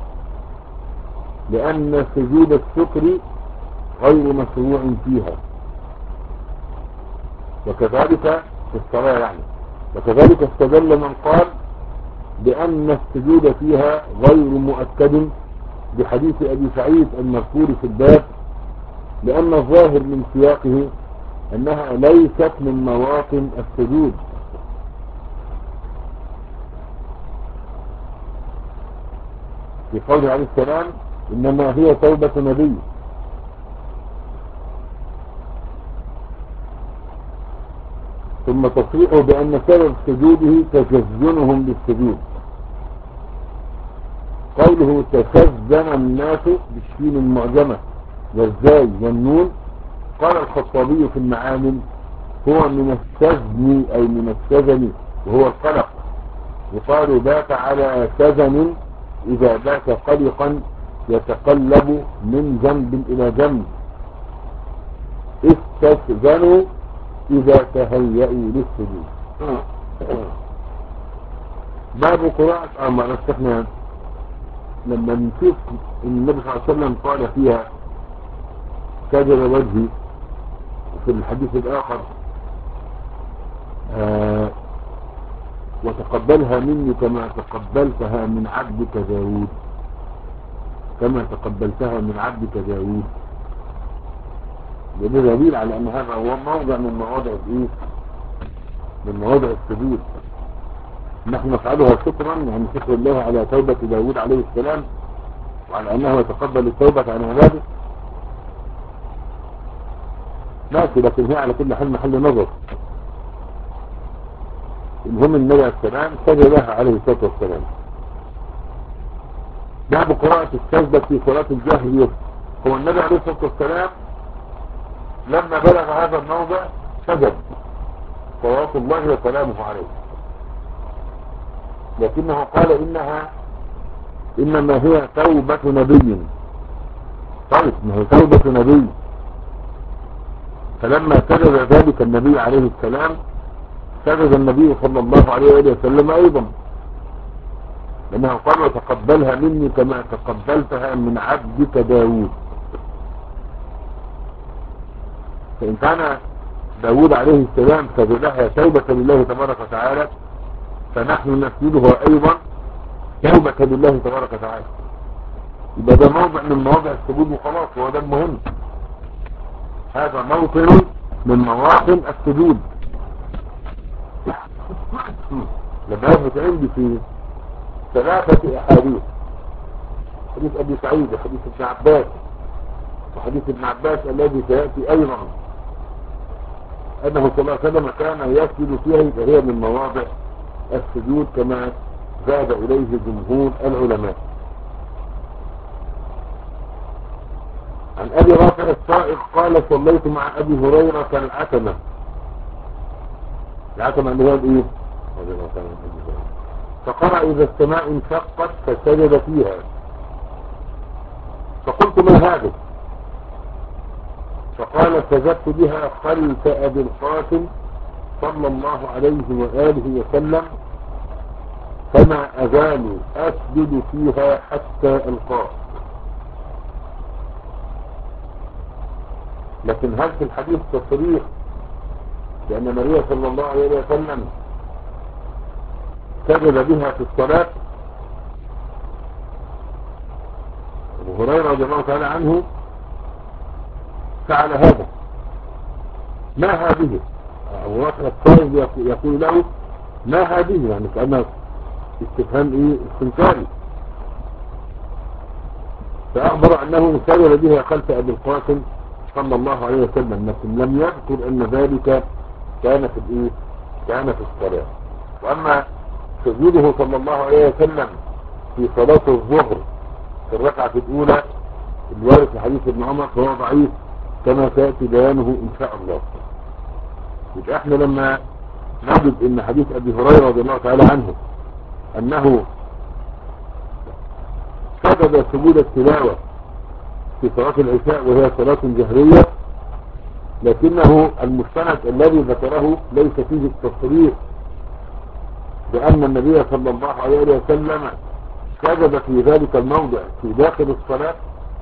S1: لأن سجود الشكر غير مشروع فيها، وكذلك في الصلاة يعني. وكذلك استدل من قال بأن السجود فيها غير مؤكد بحديث أبي سعيد المذكور في الباب، لأن الظاهر من سياقه أنها ليست من مواطن السجود، في قوله عليه السلام إنما هي توبة نبي. ثم تصريحه بأن سبب سجوده تجزنهم بالسجود. قوله تخزن الناس بالشين المعجمة والزاي والنون، قال الخطابي في المعالم هو من السزن أي من السزن وهو القلق، يقال بات على سزن إذا بات قلقا يتقلب من جنب إلى جنب. استسزنوا إذا تهيئوا للسجود. باب قراءة أما نستخدم لما نشوف النبي صلى الله عليه وسلم قال فيها سجد وجهي، وفي الحديث الآخر آه وتقبلها مني كما تقبلتها من عبدك داود، كما تقبلتها من عبدك داود. ده دليل على ان هذا هو موضع من مواضع الايه من مواضع السجود. نحن نفعلها شكرا، يعني شكر الله على توبة داود عليه السلام وعلى انه يتقبل التوبة عن عباده ماشي، لكن هي على كل حال محل نظر. المهم النبي عليه السلام سجدها عليه الصلاة والسلام. باب قراءة السجدة في صلاة الجهر. هو النبي عليه الصلاة والسلام لما بلغ هذا الموضع سجد صلوات الله وسلامه عليه، لكنه قال إنها إنما هي توبة نبي. طيب ما هي توبة نبي، فلما سجد ذلك النبي عليه السلام سجد النبي صلى الله عليه وسلم أيضا، لأنه قال وتقبلها مني كما تقبلتها من عبدك داود. فإن كان داود عليه السلام سجدها توبة لله تبارك وتعالى، فنحن نسجدها أيضا توبة لله تبارك وتعالى. يبقى ده موضع من مواضع السجود وخلاص، وهو ده المهم. هذا موطن من مواطن السجود. لما يثبت عندي في ثلاثة أحاديث، حديث أبي سعيد وحديث ابن عباس وحديث ابن عباس الذي سيأتي أيضا، أنه صلى الله عليه وسلم كان يسجد فيها، هي من مواضع السجود كما ذهب إليه جمهور العلماء. عن أبي رافع الصائغ قال صليت مع أبي هريرة العتمة. العتمة اللي هو الإيه؟ فقرأ إذا السماء انشقت فسجد فيها، فقلت ما هذا؟ فقال سجدت بها خلف أبي القاسم صلى الله عليه وآله وسلم فما أزال أسجد فيها حتى ألقاه. لكن هل في الحديث تصريح لأن النبي صلى الله عليه وسلم سجد بها في الصلاة؟ أبو هريرة رضي الله تعالى عنه فعل هذا. ما هذه؟ أبو رافع الصائغ يقول له ما هذه؟ يعني كأنه استفهام إيه؟ استنكاري. فأخبر أنه سجد بها خلف أبي القاسم صلى الله عليه وسلم، لكن لم يذكر أن ذلك كان في الإيه؟ كان في الصلاة. وأما سجوده صلى الله عليه وسلم في صلاة الظهر في الركعة الأولى الوارد في حديث ابن عمر فهو ضعيف كما سيأتي بيانه إن شاء الله. يبقى احنا لما نجد ان حديث أبي هريرة رضي الله تعالى عنه أنه سجد سجود التلاوة في صلاة العشاء وهي صلاة جهرية، لكنه المستند الذي ذكره ليس فيه التصريح بأن النبي صلى الله عليه وسلم سجد في ذلك الموضع في داخل الصلاة.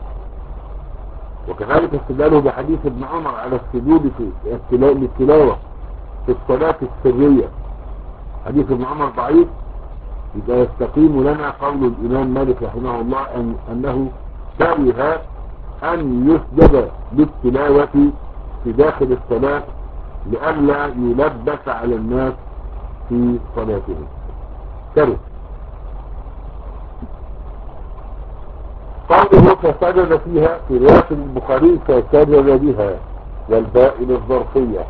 S1: وكذلك استدلاله بحديث ابن عمر على السجود في التلاوة في الصلاة السرية حديث ابن عمر ضعيف. إذا يستقيم لنا قول الإمام مالك رحمه الله أن أنه كره أن يسجد للتلاوة في داخل الصلاة لئلا يلبس على الناس في صلاتهم. كره. قوله فسجد فيها في رواية البخاري فسجد بها والباء للظرفية.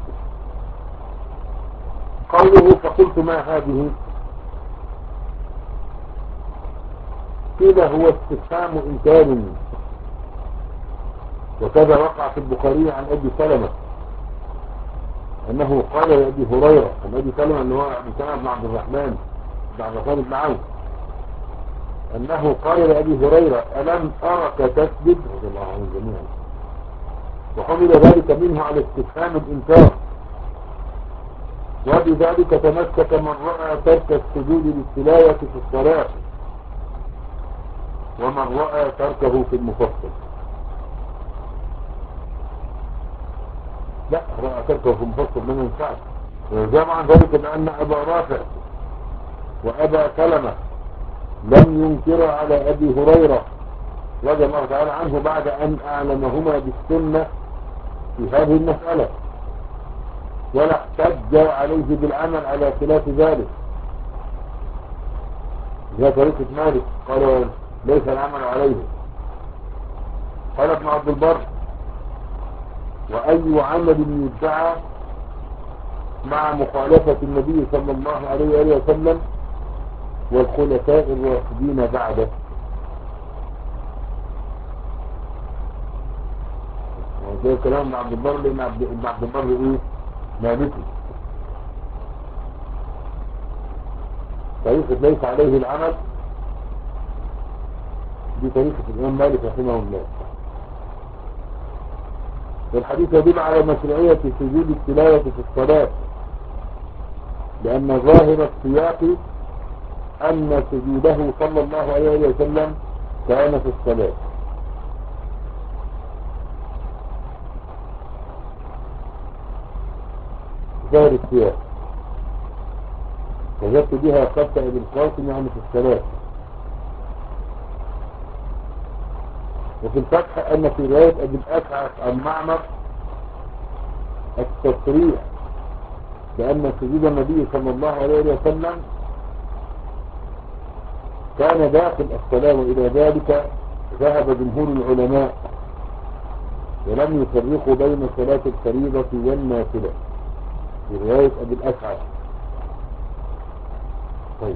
S1: قوله فقلت ما هذه؟ قيل هو استفهام إنكار، وكذا وقع في البخاري عن أبي سلمة أنه قال لأبي هريرة عن أبي سلمة أنه هو بن عبد الرحمن بن عبد الرحمن بن عوف أنه قال لأبي هريرة ألم أرك تسجد رضي الله عنه جميعا، وحمل ذلك منه على استفهام الإنكار، وبذلك تمسك من رأى ترك السجود للتلاوة في الصلاة ومن رأى تركه في المفصل. لا، رأى تركه في المفصل ما ينفعش. وجمع ذلك بأن أبا رافع وأبا سلمة لم ينكر على أبي هريرة رضي الله تعالى عنه بعد أن أعلمهما بالسنة في هذه المسألة، ولا احتج عليه بالعمل على خلاف ذلك. هي طريقة مالك قال ليس العمل عليه. قال ابن عبد البر وأي عمل يدعى مع مخالفة النبي صلى الله عليه وسلم والخلفاء الراشدين بعده. وزي كلام ابن عبد البر لأن ابن عبد البر ايه مالكي طريقة ليس عليه العمل دي طريقة الإمام مالك رحمه الله. والحديث يدل على مشروعية سجود التلاوة في الصلاة لأن ظاهر السياق أن سجوده صلى الله عليه وسلم كان في الصلاة. ظاهر السياق وجدت بها قد ابن القاسم يعني في الصلاة. وفي الفتح أن في رواية أبي الأشعث عن معمر التصريح بأن سجود النبي صلى الله عليه وسلم كان داخل الصلاة، وإلى ذلك ذهب جمهور العلماء ولم يفرقوا بين صلاة الفريضة والنافلة. في رواية أبي الأسعد. طيب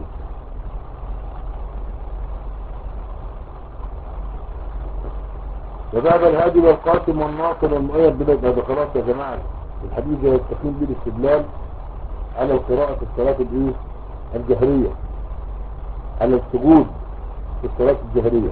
S1: وذهب الهادي والقاسم والناصر والمؤيد بلاد. هذا خلاص يا جماعة الحديث يستقيم به الاستدلال على قراءة الصلاة الايه الجهرية، على السجود في الصلاة الجهرية.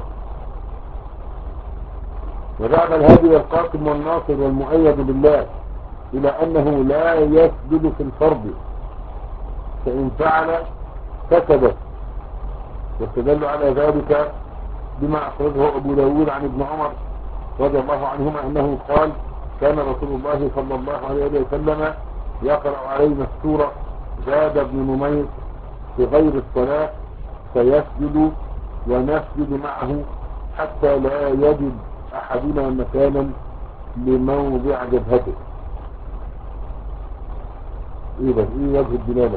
S1: وذهب الهادي والقاسم والناصر والمؤيد بالله إلى أنه لا يسجد في الفرض، فإن فعل كسبت. واستدل على ذلك بما أخرجه أبو داود عن ابن عمر رضي الله عنهما أنه قال كان رسول الله صلى الله عليه وسلم يقرأ علينا السورة زاد ابن نمير في غير الصلاة فيسجد ونسجد معه حتى لا يجد أحدنا مكانا لموضع جبهته. إيه ده؟ إيه وجه الدلالة؟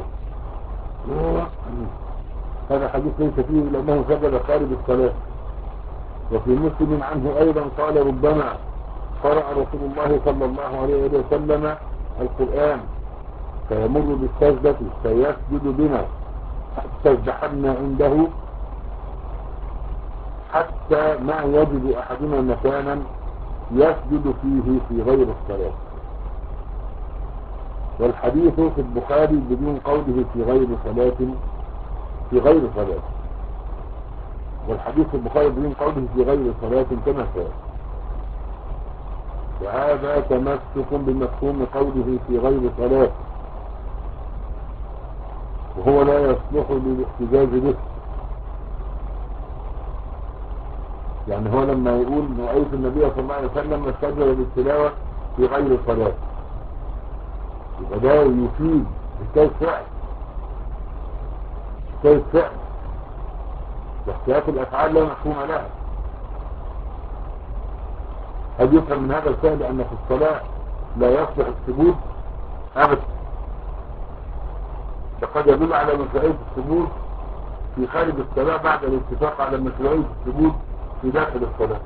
S1: هذا حديث ليس فيه لأنه سجد خارج الصلاة. وفي مسلم عنه أيضا قال ربما قرأ رسول الله صلى الله عليه وسلم القرآن فيمر بالسجدة فيسجد بنا حتى ازدحمنا عنده حتى ما يجد أحدنا مكانا يسجد فيه في غير الصلاة. والحديث في البخاري بدون قوله في غير صلاة في غير صلاة والحديث في البخاري بدون قوله في غير صلاة كما سأل. وهذا تمسك بمفهوم قوله في غير صلاة، وهو لا يصلح للاحتجاج به. يعني هو لما يقول رأيت النبي صلى الله عليه وسلم سجد للتلاوة في غير صلاة، يبقى ده يفيد حكاية فعل حكاية فعل واحتياط الأفعال لا مفهوم لها. هل يفهم من هذا الفعل أن في الصلاة لا يصلح السجود؟ أبدا. فقد يدل على مشروعية السجود في خارج الصلاة بعد الاتفاق على مشروعية السجود في داخل الصلاة،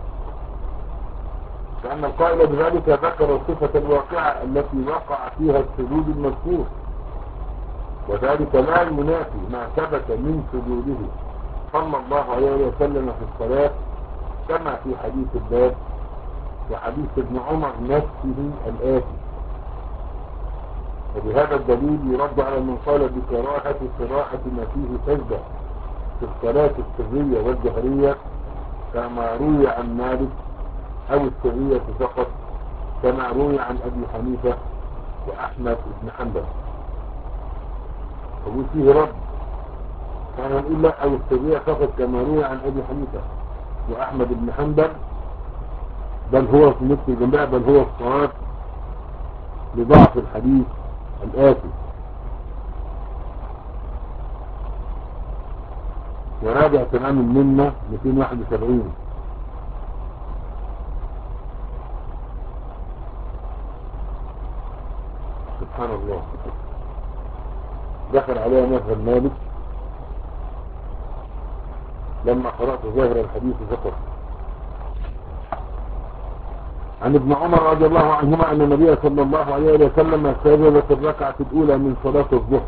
S1: لأن القائل بذلك ذكر الصفة الواقعة التي وقع فيها السجود المذكور، وذلك لا ينافي ما ثبت من سجوده صلى الله عليه وسلم في الصلاة كما في حديث الباب وحديث ابن عمر نفسه الآتي. وبهذا الدليل يرد على من قال بكراهة قراءة ما فيه سجدة في الصلاة السرية والجهرية كما روي عن مالك، أو السرية فقط كما روي عن أبي حنيفة وأحمد بن حنبل. فهو فيه رد، كان يقول لا أو السرية فقط كما روي عن أبي حنيفة وأحمد بن حنبل، بل هو في مثل الجماعة بل هو الصواب لضعف الحديث الآتي. وراجع تمام المنة مئتين وواحد وسبعين. سبحان الله، دخل عليها مذهب مالك لما قرأت ظاهر الحديث ذكر عن ابن عمر رضي الله عنهما أن النبي صلى الله عليه وسلم سجد في الركعة الأولى من صلاة الظهر،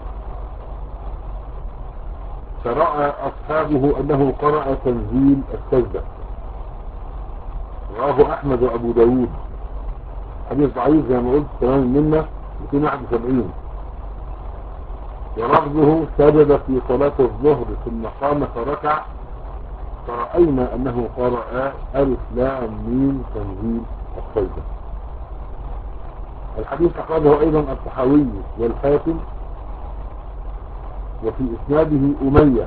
S1: فرأى أصحابه أنه قرأ تنزيل السجدة. رواه أحمد وأبو داود، حديث ضعيف زي ما قلت تمام منا مئتين وواحد وسبعين. ولفظه سجد في صلاة الظهر ثم قام فركع، فرأينا أنه قرأ ألف لام ميم تنزيل السجدة. الحديث أخرجه أيضا الطحاوي والحاكم، وفي إسناده أمية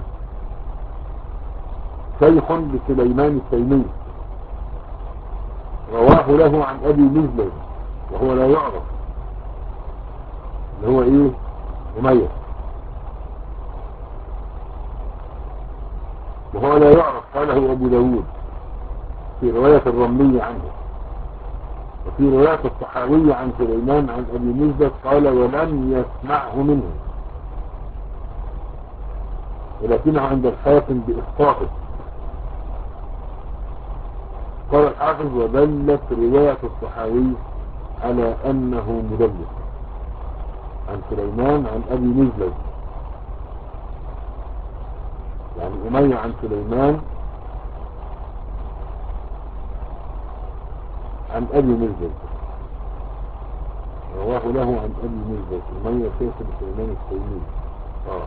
S1: شيخ لسليمان التيمي، رواه له عن أبي مزلج وهو لا يعرف اللي هو إيه أمية، وهو لا يعرف قاله أبو داود في رواية الرملي عنه. وفي رواية الطحاوي عن سليمان عن أبي مزلج قال ولم يسمعه منه، ولكنه عند الحاكم بإسقاطه. قال الحافظ ودلت رواية الطحاوي على أنه مدلس. عن سليمان عن أبي مجلد، يعني أمية عن سليمان عن أبي مجلد، رواه له عن أبي مجلد. أمية شيخ سليمان التيمي. اه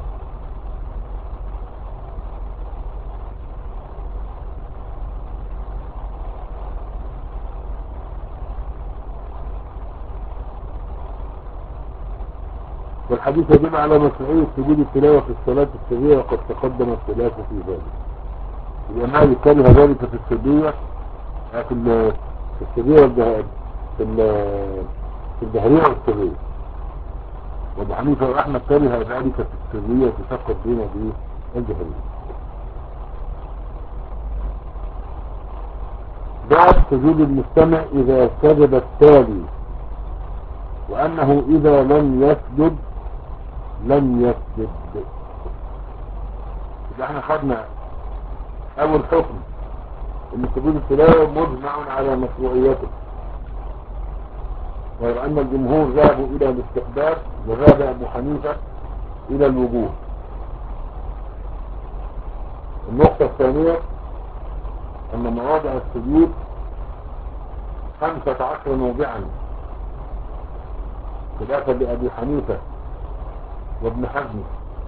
S1: والحديث يدل على مشروعية سجود التلاوة في الصلاة السرية، وقد تقدم الخلاف في ذلك. الإمام يكره ذلك في السرية، في ال- في السرية والجه- في ال- في الجهرية والسرية. وابو حنيفة وأحمد كره ذلك في السرية فقط دون بالجهرية. باب سجود المستمع إذا سجد التالي، وأنه إذا لم يسجد لم يسجد. إذا احنا خدنا أول حكم ان سجود التلاوة مجمع على مشروعيته، غير أن الجمهور ذهبوا إلى الاستحباب وذهب أبو حنيفة إلى الوجوب. النقطة الثانية أن مواضع السجود خمسة عشر موضعا، خلافا لأبي حنيفة وابن حزم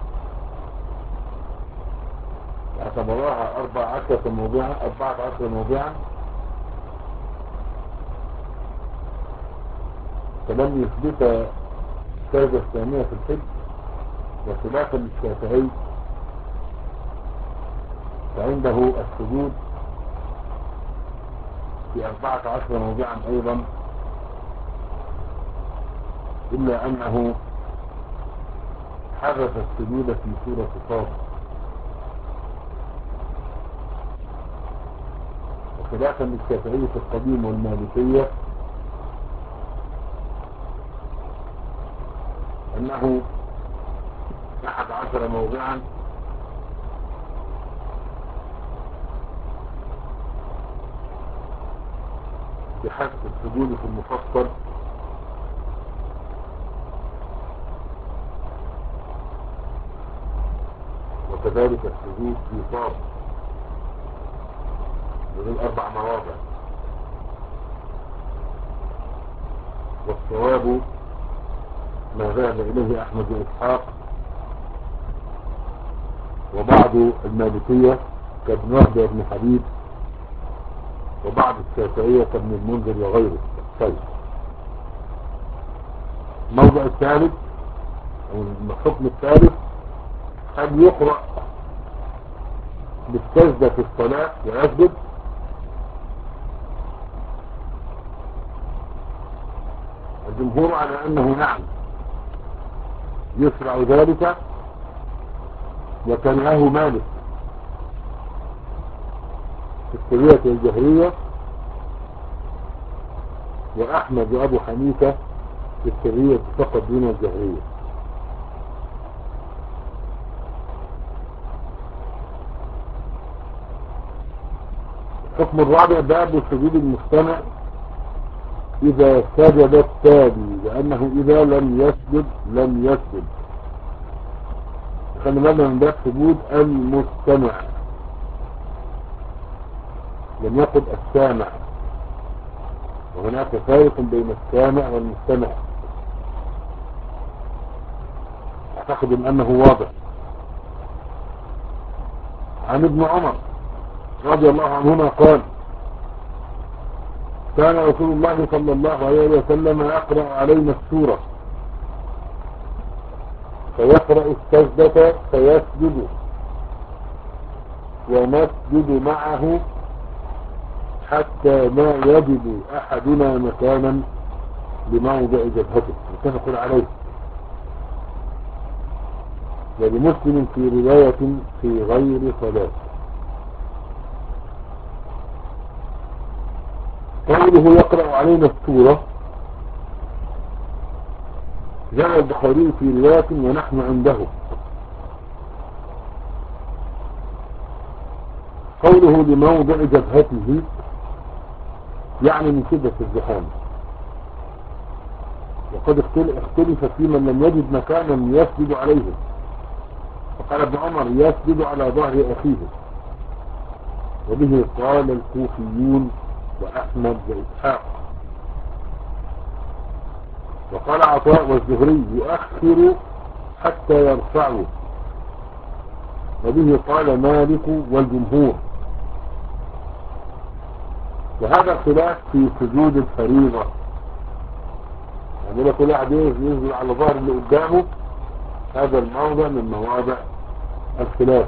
S1: اعتبراها أربع عشرة موضعا أربعة عشر موضعا، فلم يثبت السجدة الثانية في الحج. وخلافا للشافعي فعنده السجود في أربعة عشر موضعا أيضا، إلا أنه حذف السجود في سورة صاد. وخلافا للشافعي في القديم والمالكية أنه أحد عشر موضعا، بحث السجود في المفصل وكذلك السجود في صاد من الأربع مواضع. والصواب ما ذهب إليه أحمد وإسحاق وبعض المالكية كابن وهب بن حبيب وبعض الشافعية كابن المنذر وغيره. طيب، الموضع الثالث أو الحكم الثالث، هل يقرأ بالسجدة في الصلاة ويسجد؟ الجمهور على أنه نعم يشرع ذلك، وكرهه مالك في السرية والجهرية، وأحمد وأبو حنيفة في السرية فقط دون الجهرية. الحكم الرابع باب سجود المستمع إذا سجد التالي، لأنه إذا لم يسجد لم يسجد. خلي بالنا من باب سجود المستمع، لم يقل السامع، وهناك فارق بين السامع والمستمع. أعتقد أن أنه واضح. عن ابن عمر رضي الله عنهما قال: كان رسول الله صلى الله عليه وسلم يقرأ علينا السورة فيقرأ السجدة فيسجد ونسجد معه حتى ما يجد أحدنا مكانا لموضع جبهته. متفق عليه. ولمسلم في رواية في غير صلاة. قوله يقرأ علينا السورة جاء البخاري في رواية ونحن عنده. قوله لموضع جبهته يعني من شدة الزحام، وقد اختلف في من لم يجد مكانا يسجد عليه، فقال ابن عمر يسجد على ظهر أخيه، وبه قال الكوفيون وأحمد وإسحاق. وقال عطاء والزهري يؤخر حتى يرفعه، وبه قال مالك والجمهور. وهذا خلاف في سجود الفريضة، يعني كل واحد ينزل على ظهر اللي قدامه، هذا الموضع من مواضع الخلاف.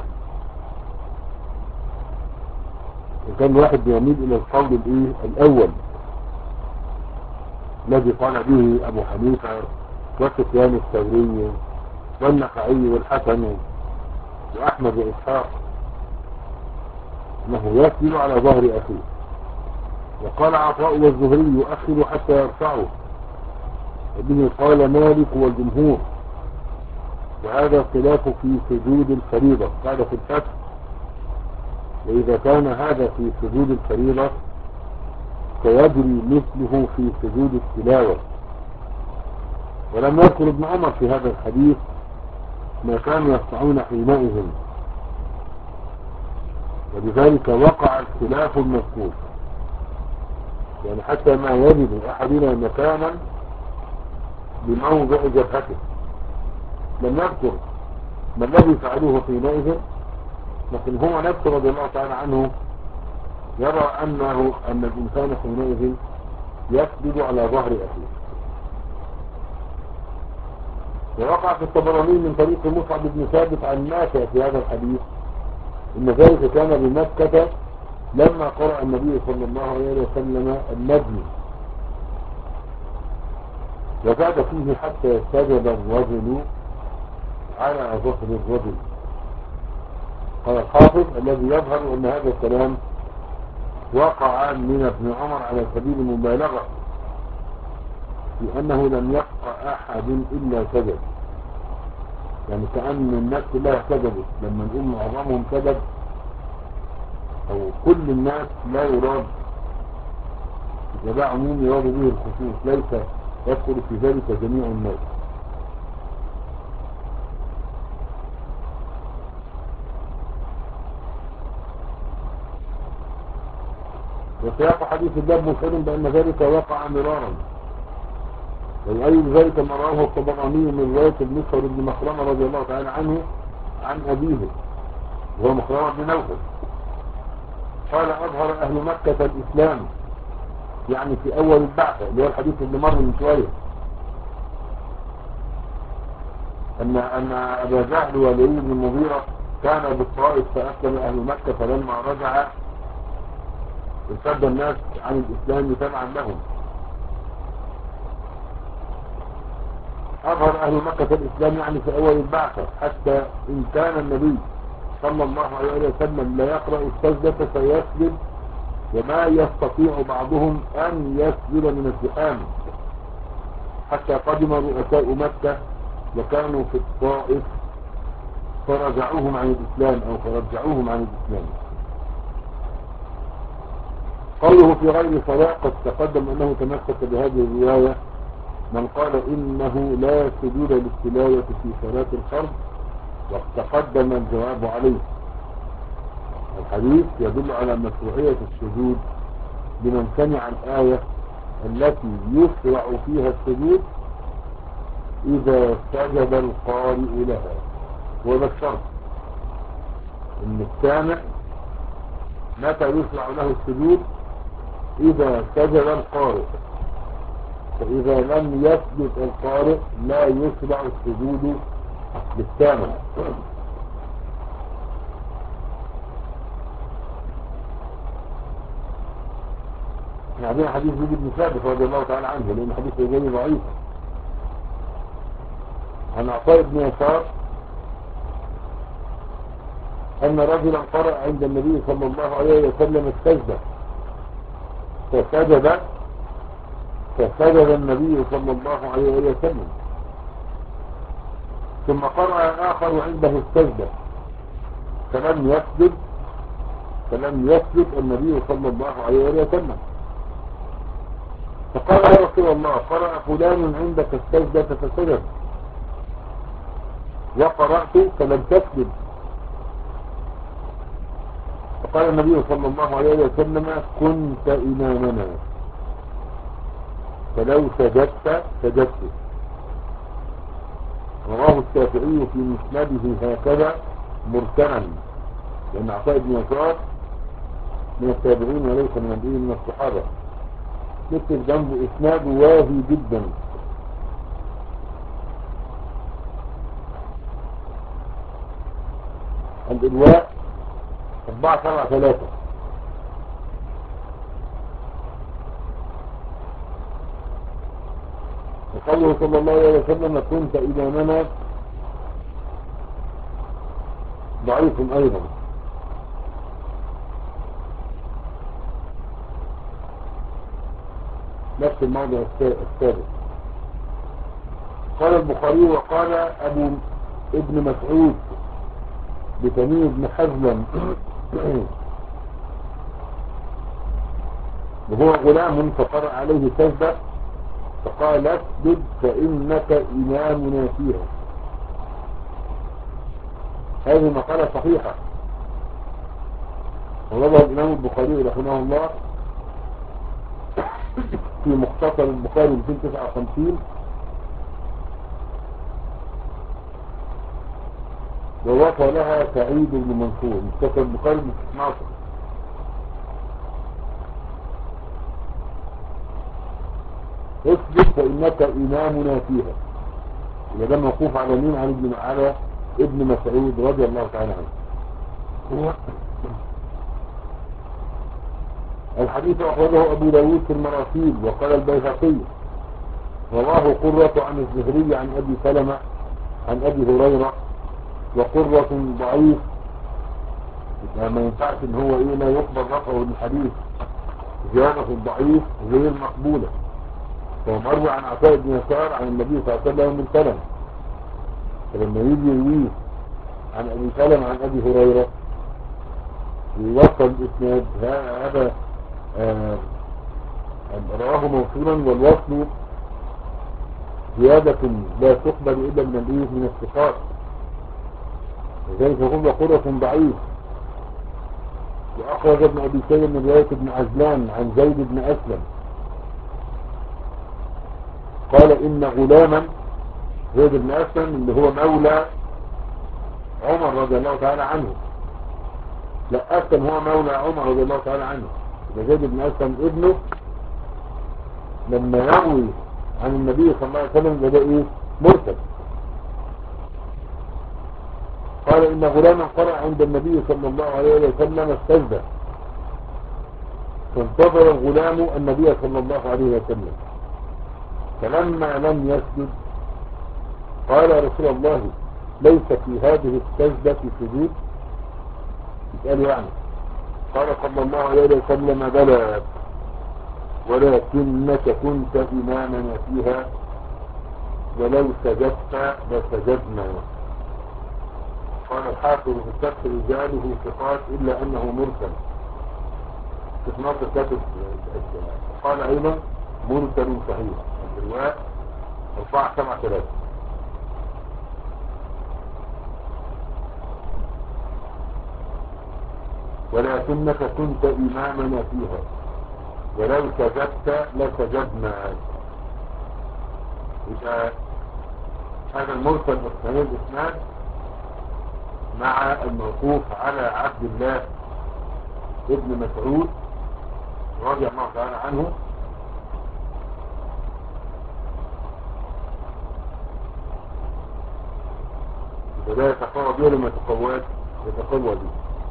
S1: وكان واحد يميل الى القول الايه الاول الذي قال به ابو حنيفه وسفيان الثوري والنخعي والحسن واحمد واسحاق، انه يسجد على ظهر اخيه. وقال عطاء والزهري يؤخر حتى يرفعه، وبه قال مالك والجمهور. وهذا خلاف في سجود الفريضة. قال في الفتح وإذا كان هذا في سجود الفريضة فيجري مثله في سجود التلاوة. ولم يذكر ابن عمر في هذا الحديث ما كانوا يصنعون حينئذ، ولذلك وقع الخلاف المذكور. يعني حتى ما يجد أحدنا مكانا بموضع جبهته، لم يذكر ما الذي فعلوه حينئذ، لكن هو نفسه رضي الله تعالى عنه يرى أنه أن الإنسان حينئذ يسجد على ظهر أخيه. ووقع في الطبراني من طريق مصعب بن ثابت عن نافع في هذا الحديث إن ذلك كان بمكة لما قرأ النبي صلى الله عليه وسلم النجم، وزاد فيه حتى سجد الرجل على ظهر الرجل. قال الحافظ الذي يظهر أن هذا الكلام وقع من ابن عمر على سبيل المبالغة، لأنه لم يبقى أحد إلا سجد، يعني كأن الناس كلها سجدت. لما نقول معظمهم سجد أو كل الناس لا يراد جزاء عموم، يراد به الخصوص، ليس يدخل في ذلك جميع الناس. وسياق حديث الباب مسلم بأن ذلك وقع مرارا، ويؤيد ذلك ما رواه الطبراني من رواية المسور بن مخرمة رضي الله تعالى عنه عن أبيه وهو مخرمة بن نوفل قال أظهر أهل مكة الإسلام، يعني في أول البعثة، اللي هو الحديث اللي مر من شوية، أن أن أبا جهل والوليد بن المغيرة كان بالطائف فأسلم أهل مكة، فلما رجع ارتد الناس عن الإسلام تبعا لهم. أظهر أهل مكة الإسلام يعني في أول البعثة، حتى إن كان النبي صلى الله عليه وسلم لا يقرأ السجدة فيسجد، وما يستطيع بعضهم أن يسجد من الزحام، حتى قدم رؤساء مكة وكانوا في الطائف فرجعوهم عن الإسلام أو فرجعوهم عن الإسلام. قوله في غير صلاة قد تقدم أنه تمسك بهذه الرواية من قال إنه لا سجود للتلاوة في صلاة الفرض، وتقدم الجواب عليه. الحديث يدل على مشروعية السجود لمن سمع الآية التي يشرع فيها السجود إذا سجد القارئ لها. وهذا الشرط إن السامع متى يشرع له السجود؟ إذا سجد القارئ، فإذا لم يسجد القارئ لا يشرع السجود للسامع. يعني حديث زيد بن ثابت رضي الله تعالى عنه، لأن حديث رجالي ضعيف، عن عطاء بن يسار أن رجلا قرأ عند النبي صلى الله عليه وسلم السجدة فسجد فسجد النبي صلى الله عليه وسلم، ثم قرأ آخر عنده السجدة فلم يسجد فلم يسجد النبي صلى الله عليه وسلم. فقال يا رسول الله قرأ فلان عندك السجدة فسجد وقرأت فلم تسجد. فقال النبي صلى الله عليه وسلم كنت إمامنا فلو سجدت سجدت. رواه الشافعي في مسنده هكذا مرسلا، لأن عطاء بن يسار من التابعين وليس من النبي من الصحابة. نكتب جنبه إسناد واهي جدا. الإلواء أربعة سبعة ثلاثة. وقوله صلى الله عليه وسلم كنت إمامنا ضعيف أيضا. نفس الموضع السابق. قال البخاري وقال أبو ابن مسعود بتميم بن حزم وهو غلام فقرأ عليه سجدة فقال اسجد فإنك إمامنا فيها. هذه مقالة صحيحة ووضع الإمام البخاري رحمه الله في مختصر البخاري مئتين وتسعة وخمسين ووفى لها سعيد بن منصور. مختصر البخاري مئتين وتسعة وخمسين. اسجد فإنك إمامنا فيها. إذا ده موقوف على مين؟ عن ابن على ابن مسعود رضي الله تعالى عنه. الحديث أخرجه أبو داود في المراسيل وقال البيهقي رواه قرة عن الزهري عن أبي سلمة عن أبي هريرة. وقرة ضعيف ما ينفعش ان هو ايه لا يقبل رفعه الحديث. زيادة الضعيف غير مقبولة. فهو مروي عن عطاء بن يسار عن النبي صلى الله عليه وسلم مرسلا. فلما يجي يرويه عن أبي سلمة عن أبي هريرة ويوصل الإسناد هذا آه رواه موصولا والوصل زيادة لا تقبل إلا من الإيه من الثقات. لذلك يقول قرة ضعيف. وأخرج ابن أبي شيبة من رواية ابن عجلان عن زيد بن أسلم قال إن غلاما زيد بن أسلم اللي هو مولى عمر رضي الله تعالى عنه. لا أسلم هو مولى عمر رضي الله تعالى عنه. زيد بن أسلم ابنه لما يروي عن النبي صلى الله عليه وسلم ده ايه مرسل. قال إن غلاما قرأ عند النبي صلى الله عليه وسلم السجدة فانتظر الغلام النبي صلى الله عليه وسلم فلما لم يسجد قال يا رسول الله ليس في هذه السجدة سجود؟ يسأل يعني. قال صلى الله عليه وسلم بلى ولكنك كنت إمامنا فيها ولو سجدت لسجدنا. قال الحافظ في الفتح رجاله ثقات إلا أنه مرسل. في نص الكتب قال أيضا مرسل صحيح. الرواية أربعة سبعة ثلاثة. ولكنك كنت إمامنا فيها ولو سجدت لسجدنا. إذا هذا المرسل مستند إسناد مع الموقوف على عبد الله ابن مسعود رضي الله تعالى عنه فلا يتقوى به لما يتقوى يتقوى به.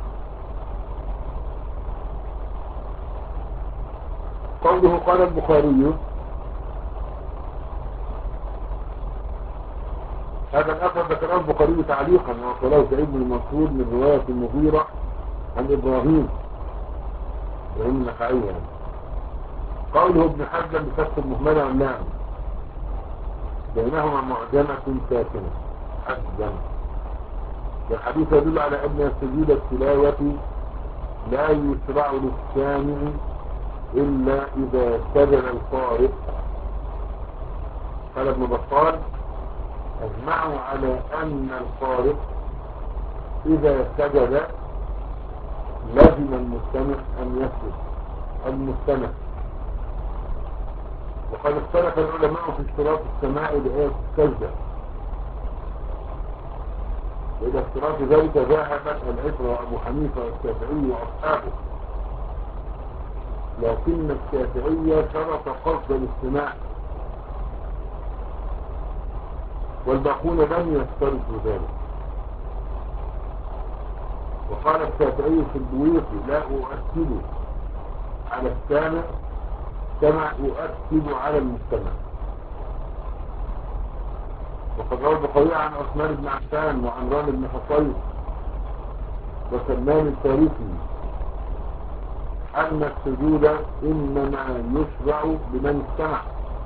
S1: قوله قال البخاري هذا الأثر ذكره البخاري تعليقا وصله سعيد بن منصور من رواية المغيرة عن إبراهيم إبراهيم النخعي يعني. قوله ابن حزم بفتح المهملة والنعم بينهما معجمة ساكنة حزم. والحديث يدل على أن سجود التلاوة لا يشرع للسامع إلا إذا سجد القارئ. قال ابن بطال أجمعوا على أن القارئ إذا سجد لازم المستمع أن يسجد المستمع. وقد اختلف العلماء في اشتراط السماع لآية السجدة، وإلى اشتراط ذلك ذهب العشر وأبو حنيفة والشافعي وأصحابه، لكن الشافعية شرط قصد الاستماع والباقون لم يشترطوا ذلك. وقال الشافعي في البويطي لا أؤكد على السامع كما أؤكد على المستمع. وقد روى البخاري عن عثمان بن عفان وعن رامي بن حصين وسلمان الفارسي أن السجود إنما يشرع لمن استمع.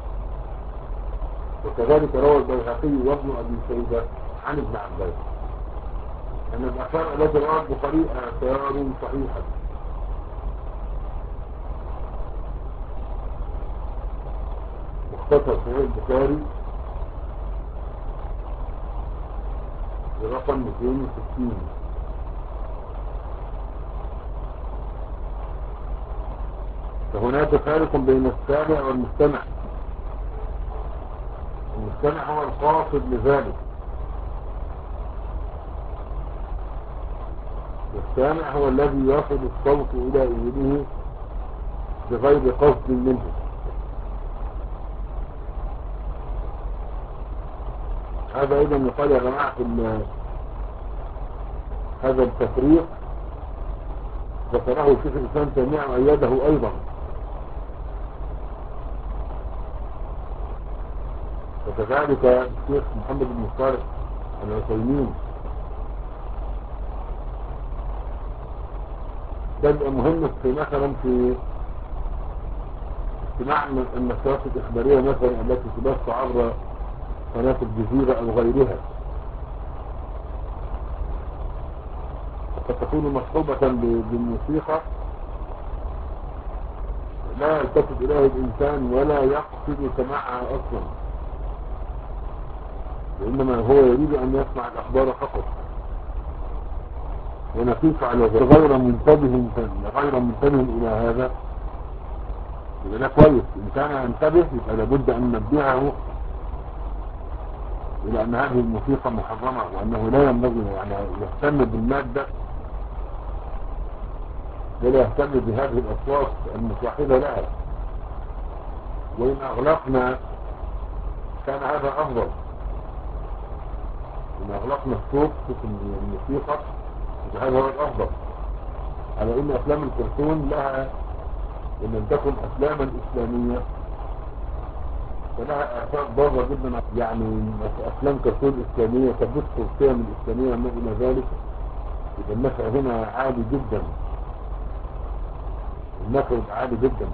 S1: وكذلك روى البيهقي وابن أبي شيبة عن ابن عباس أن الآثار التي رواه البخاري آثار صحيحة. مختصر صحيح البخاري برقم مئتين وستين. فهناك فارق بين السامع والمستمع. المستمع هو القاصد لذلك، والسامع هو الذي يصل الصوت إلى أذنه بغير قصد منه. هذا أيضا يقال يا جماعة في هذا التفريق ذكره شيخ الإسلام تيمية وأيده أيضا. وكذلك الشيخ محمد بن صالح العثيمين. ده يبقى مهم في مثلا في استماع النشرات الإخبارية مثلا التي تبث عبر قناة الجزيرة أو غيرها، قد تكون مصحوبة بالموسيقى لا يلتفت إليه الإنسان ولا يقصد سماعها أصلا، وإنما هو يريد أن يسمع الأخبار فقط ونقيس على غير منتبه غير منتبه إلى هذا. يبقى ده كويس. إن كان ينتبه يبقى لابد أن ننبهه إلى أن هذه الموسيقى محرمة وأنه لا ينبغي يعني يهتم بالمادة ولا يهتم بهذه الأصوات المصاحبة لها. وإن أغلقنا كان هذا أفضل. إن أغلقنا الصوت في الموسيقى هذا هو الأفضل، على إن أفلام الكرتون لها إن لم تكن أفلاما إسلامية فلها آثار ضارة جدا. يعني أفلام كرتون إسلامية تبث القيم الإسلامية وما إلى ذلك، يبقى النفع هنا عالي جدا، النفع عالي جدا.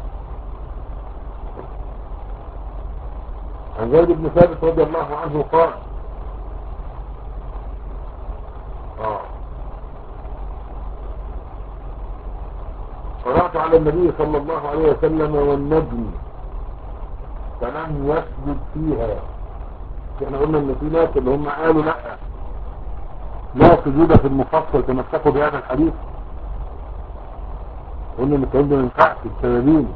S1: عن زيد بن ثابت رضي الله عنه قال آه قرأت على النبي صلى الله عليه وسلم والنجم فلم يسجد فيها. احنا قلنا ان في ناس اللي هم قالوا لا لا سجود في المفصل تمسكوا بهذا الحديث. قلنا ان الكلام ده ما ينفعش بسببين.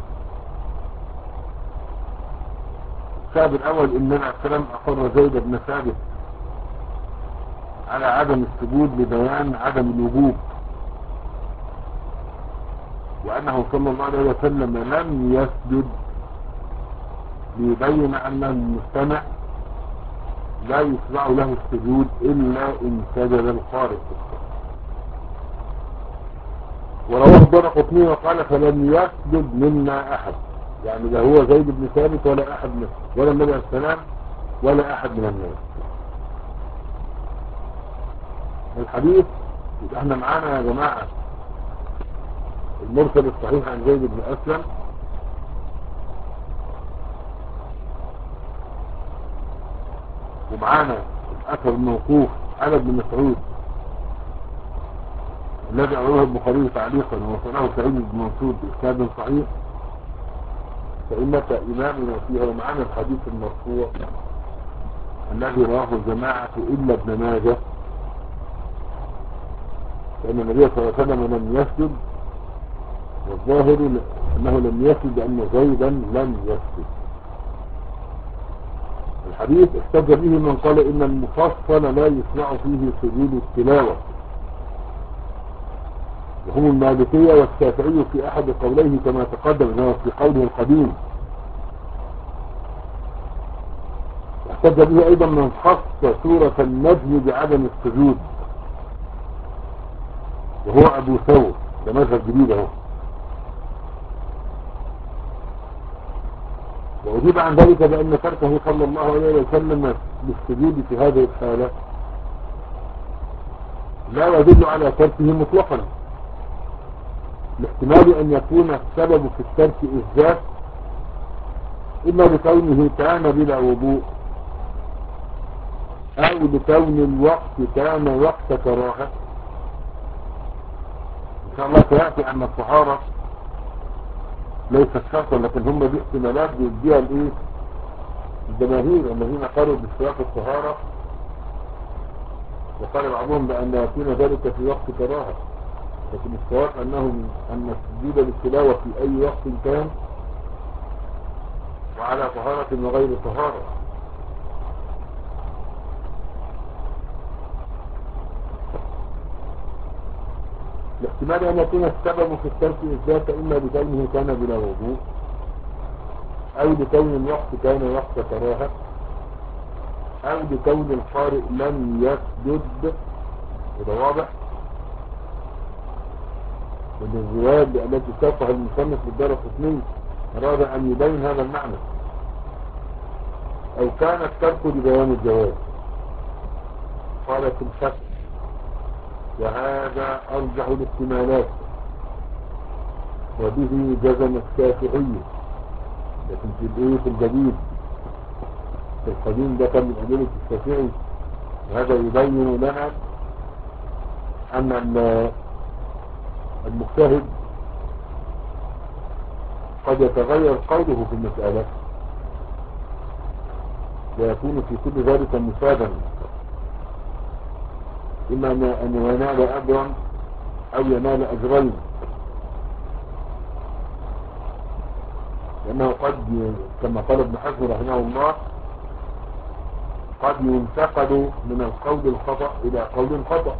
S1: السبب الاول اننا الكلام اقر زيد بن ثابت على عدم السجود لبيان عدم الوجوب، وانه صلى الله عليه وسلم لم يسجد ليبين ان المستمع لا يشرع له السجود الا ان سجد القارئ. ورواه الدارقطني وقال فلم يسجد منا احد، يعني لا هو زيد بن ثابت ولا احد منه ولا النبي عليه السلام ولا احد من الناس. الحديث يبقى احنا معانا يا جماعه المرسل الصحيح عن زيد بن اسلم، ومعانا الاثر الموقوف على ابن مسعود الذي أروه البخاري تعليقا ووصله سعيد بن منصور بإسناد صحيح فإنك إمامنا فيها. ومعنا الحديث المرفوع الذي رواه الجماعة إلا ابن ماجه، فإن النبي صلى الله عليه وسلم لم يسجد، والظاهر أنه لم يسجد لأن زيدا لم يسجد. الحديث احتج به من قال إن المفصل لا يسمع فيه سجود التلاوة، وهم المالكية والشافعي في أحد قوليه كما تقدم أنه في قوله القديم. احتج به أيضا من خص سورة النجم بعدم السجود، وهو أبو ثور، ده مذهب جديد اهو. وأجيب عن ذلك بأن تركه صلى الله عليه وسلم بالسجود في هذه الحالة لا يدل على تركه مطلقا، لاحتمال أن يكون السبب في الترك إثبات، إما لكونه كان بلا وضوء، أو لكون الوقت كان وقت كراهة. إن شاء الله سيأتي أن الطهارة ليست شرطا، لكن هم دي احتمالات بيديها الايه الجماهير الذين قالوا باشتراط الطهارة، وقال بعضهم بأن يكون ذلك في وقت كراهة، لكن الصواب أنهم أن السجود للتلاوة في أي وقت كان وعلى طهارة وغير طهارة. الاحتمال أن يكون السبب في الترك إثبات، إما لكونه كان بلا وضوء، أو لكون الوقت كان وقت كراهة، أو لكون القارئ لم يسجد. وده واضح من الرواية التي ساقها المصنف للدارقطني، أراد أن يبين هذا المعنى، أو كان الترك لبيان الجواز. قال في الفتح وهذا أرجح الاحتمالات، وبه جزم الشافعي، لكن في الايه في الجديد في القديم ده كان من أدلة الشافعي. وهذا يبين لنا أن المجتهد قد يتغير قوله في المسألة، ويكون في كل ذلك مفادا، إما أن ينال أجرا أو ينال أجرين، لأنه قد كما قال ابن حزم رحمه الله قد ينتقل من القول الخطأ إلى قول خطأ،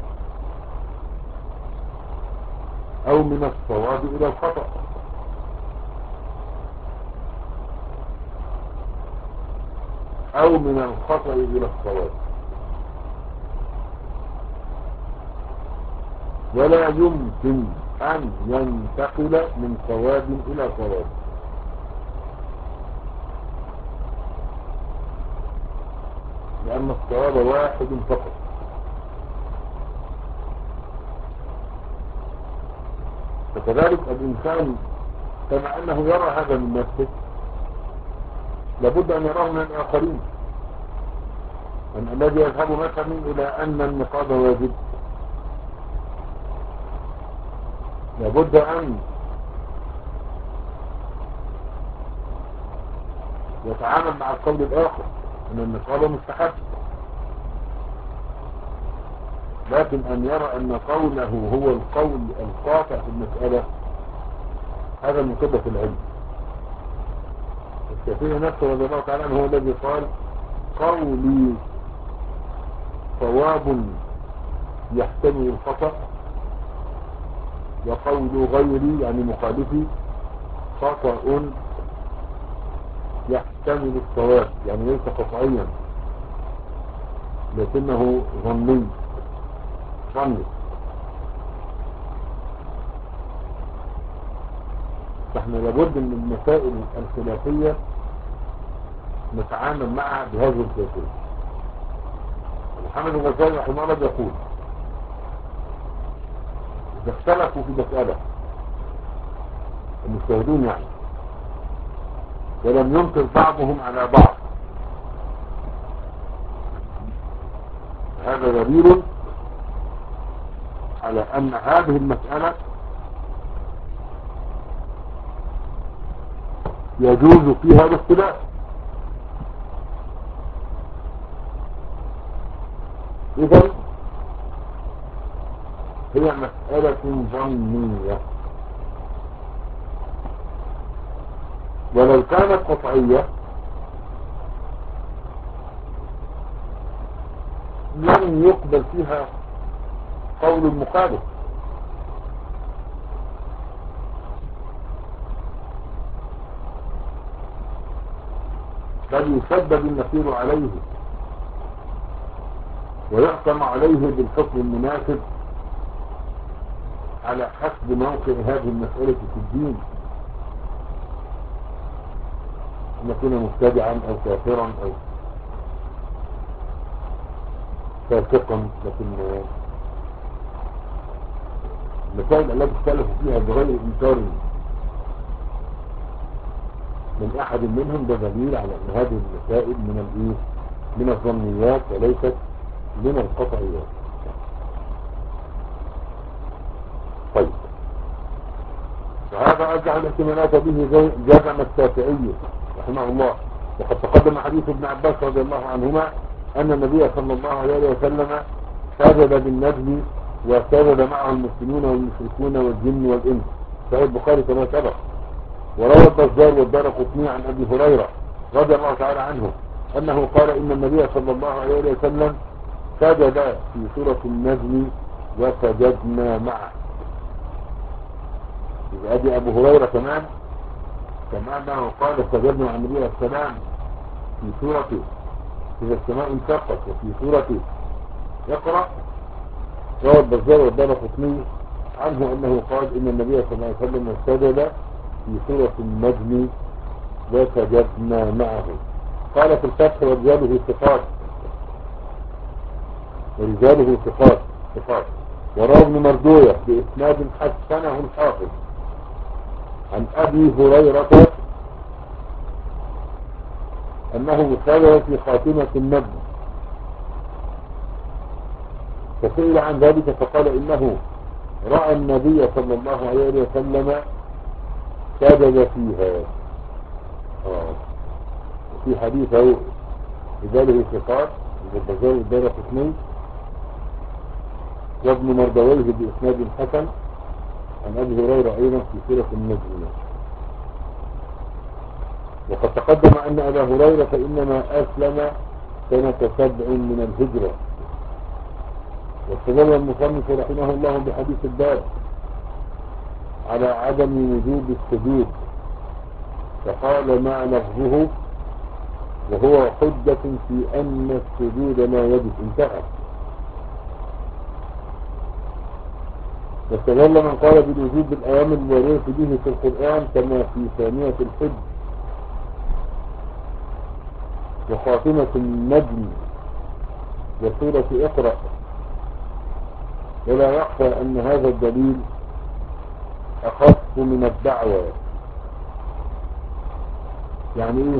S1: أو من الصواب إلى الخطأ، أو من الخطأ إلى الصواب. ولا يمكن أن ينتقل من صواب إلى صواب، لأن الصواب واحد فقط. فكذلك الإنسان كما أنه يرى هذا من نفسه لابد أن يراه من الآخرين. أن الذي يذهب مثلا إلى أن النقاب واجب لابد أن يتعامل مع القول الآخر أن النقاب مستحب، لكن أن يرى أن قوله هو القول القاطع في المسألة، هذا من قدة العلم. الشافعي نفسه رضي الله تعالى عنه هو الذي قال قولي صواب يحتمل الخطأ، وقول غيري يعني مخالفي خطأ يحتمل الصواب، يعني ليس قطعيا لكنه ظني ظني. فاحنا لابد من المسائل الخلافية نتعامل معها بهذه الكيفية. محمد الغزالي رحمه الله يقول إذا اختلفوا في مسألة المجتهدون يعني ولم ينكر بعضهم على بعض، هذا دليل على أن هذه المسألة يجوز فيها الاختلاف. إذن هي مسألة ظنية، ولو كانت قطعية لم يقبل فيها قول المخالف، بل يسبب النفير عليه ويحكم عليه بالحكم المناسب على حسب موقع هذه المسألة في الدين، أن يكون مبتدعا أو كافرا أو فاسقا. لكن المسائل التي اختلفوا فيها بغير إنكار من أحد منهم ده دليل على أن هذه المسائل من الإيه؟ من الظنيات وليست من القطعيات. طيب، وهذا أرجع الاحتمالات به جزم الشافعي رحمه الله. وقد تقدم حديث ابن عباس رضي الله عنهما أن النبي صلى الله عليه وسلم سجد بالنجم وسجد معه المسلمون والمشركون والجن والإنس، صحيح البخاري كما سبق. وروى البزار والدارقطني عن أبي هريرة رضي الله تعالى عنه أنه قال إن النبي صلى الله عليه وسلم سجد في سورة النجم وسجدنا معه. إذا أبي أبو هريرة كمان كما أنه قال سجدنا مع النبي السلام في سورة إذا السماء انشقت وفي سورة يقرأ. روى البزار والدارقطني عنه أنه قال إن النبي صلى الله عليه وسلم سجد في سورة النجم وسجدنا معه. قال في الفتح ورجاله ثقات ورجاله ثقات ثقات وروى ابن مردوية بإسناد حسنه الحافظ عن أبي هريرة أنه سجد في خاتمة النجم، فسئل عن ذلك فقال إنه رأى النبي صلى الله عليه وسلم سجد فيها. آه. في حديثه رجاله ثقات البزار والدارقطني وابن مردويه بإسناد حسن عن أبي هريرة أيضا في سورة النجم. وقد تقدم أن أبا هريرة إنما أسلم سنة سبع من الهجرة. واستدل المصنف رحمه الله بحديث الباب على عدم وجوب السجود، فقال مع لفظه وهو حجة في أن السجود لا يجب، انتهى. واستدل من قال بالوجوب بالأوامر الواردة به في القرآن كما في ثانية الحج وخاتمة النجم وسورة اقرأ. ولا يخفى أن هذا الدليل أخف من الدعوة. يعني إيه؟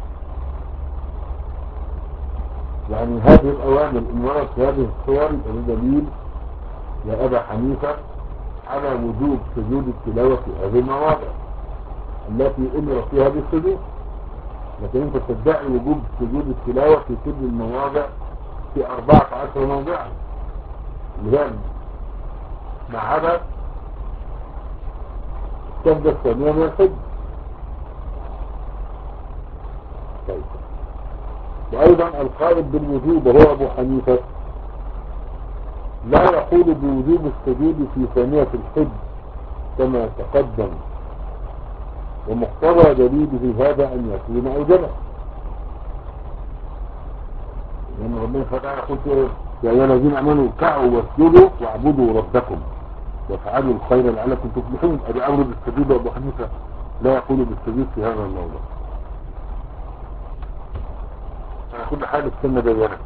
S1: يعني هذه الأوامر إن وردت في هذه الصور يبقى دليل يا أبا حنيفة على وجوب سجود التلاوة في هذه المواضع التي أمر فيها بالسجود. لكن أنت تدعي وجوب سجود التلاوة في كل المواضع في أربعة عشر موضعا اللي هي ما عدا السجدة الثانية من الحج. طيب. وأيضا القائل بالوجوب وهو أبو حنيفة لا يقول بوجوب السجود في ثانية الحج كما تقدم، ومقتضى دليله هذا أن يكون أوجبا، لأن ربنا فتعالى يقول يا أيها الذين آمنوا اركعوا واسجدوا واعبدوا ربكم وافعلوا الخير لعلكم تفلحون. أبي أمر بالسجود وأبو حنيفة لا يقول بالسجود في هذا الموضوع. على كل حال السنة بيانة.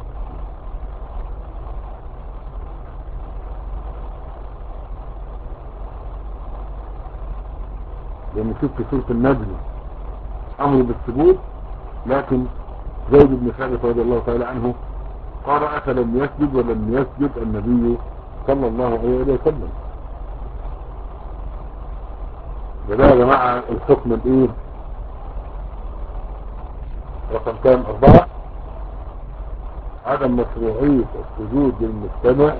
S1: لأن في سورة النجم أمر بالسجود، لكن زيد بن ثابت رضي الله تعالى عنه قال أفلم يسجد ولم يسجد النبي صلى الله عليه وسلم. ده يا جماعة الحكم الايه رقم كام؟ أربعة. عدم مشروعية السجود للمستمع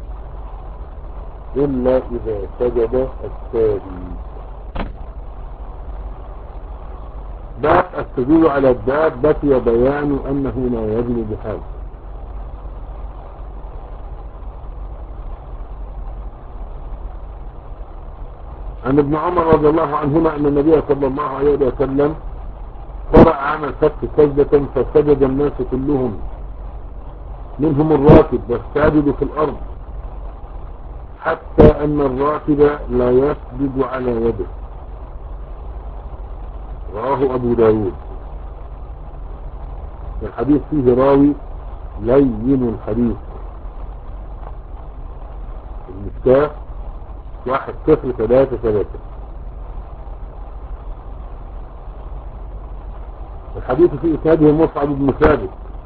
S1: إلا إذا سجد الساجد. باب السجود على الدابة وبيان أنه لا يجب بحال. عن ابن عمر رضي الله عنهما أن النبي صلى الله عليه وسلم قرأ عام الفتح سجدة فسجد الناس كلهم منهم الراكب والساجد في الأرض حتى أن الراكب لا يسجد على يده. رواه أبو داود. الحديث فيه راوي لين الحديث. المفتاح واحد صفر ثلاثة ثلاثة. الحديث في إسناده مصعب بن ثابت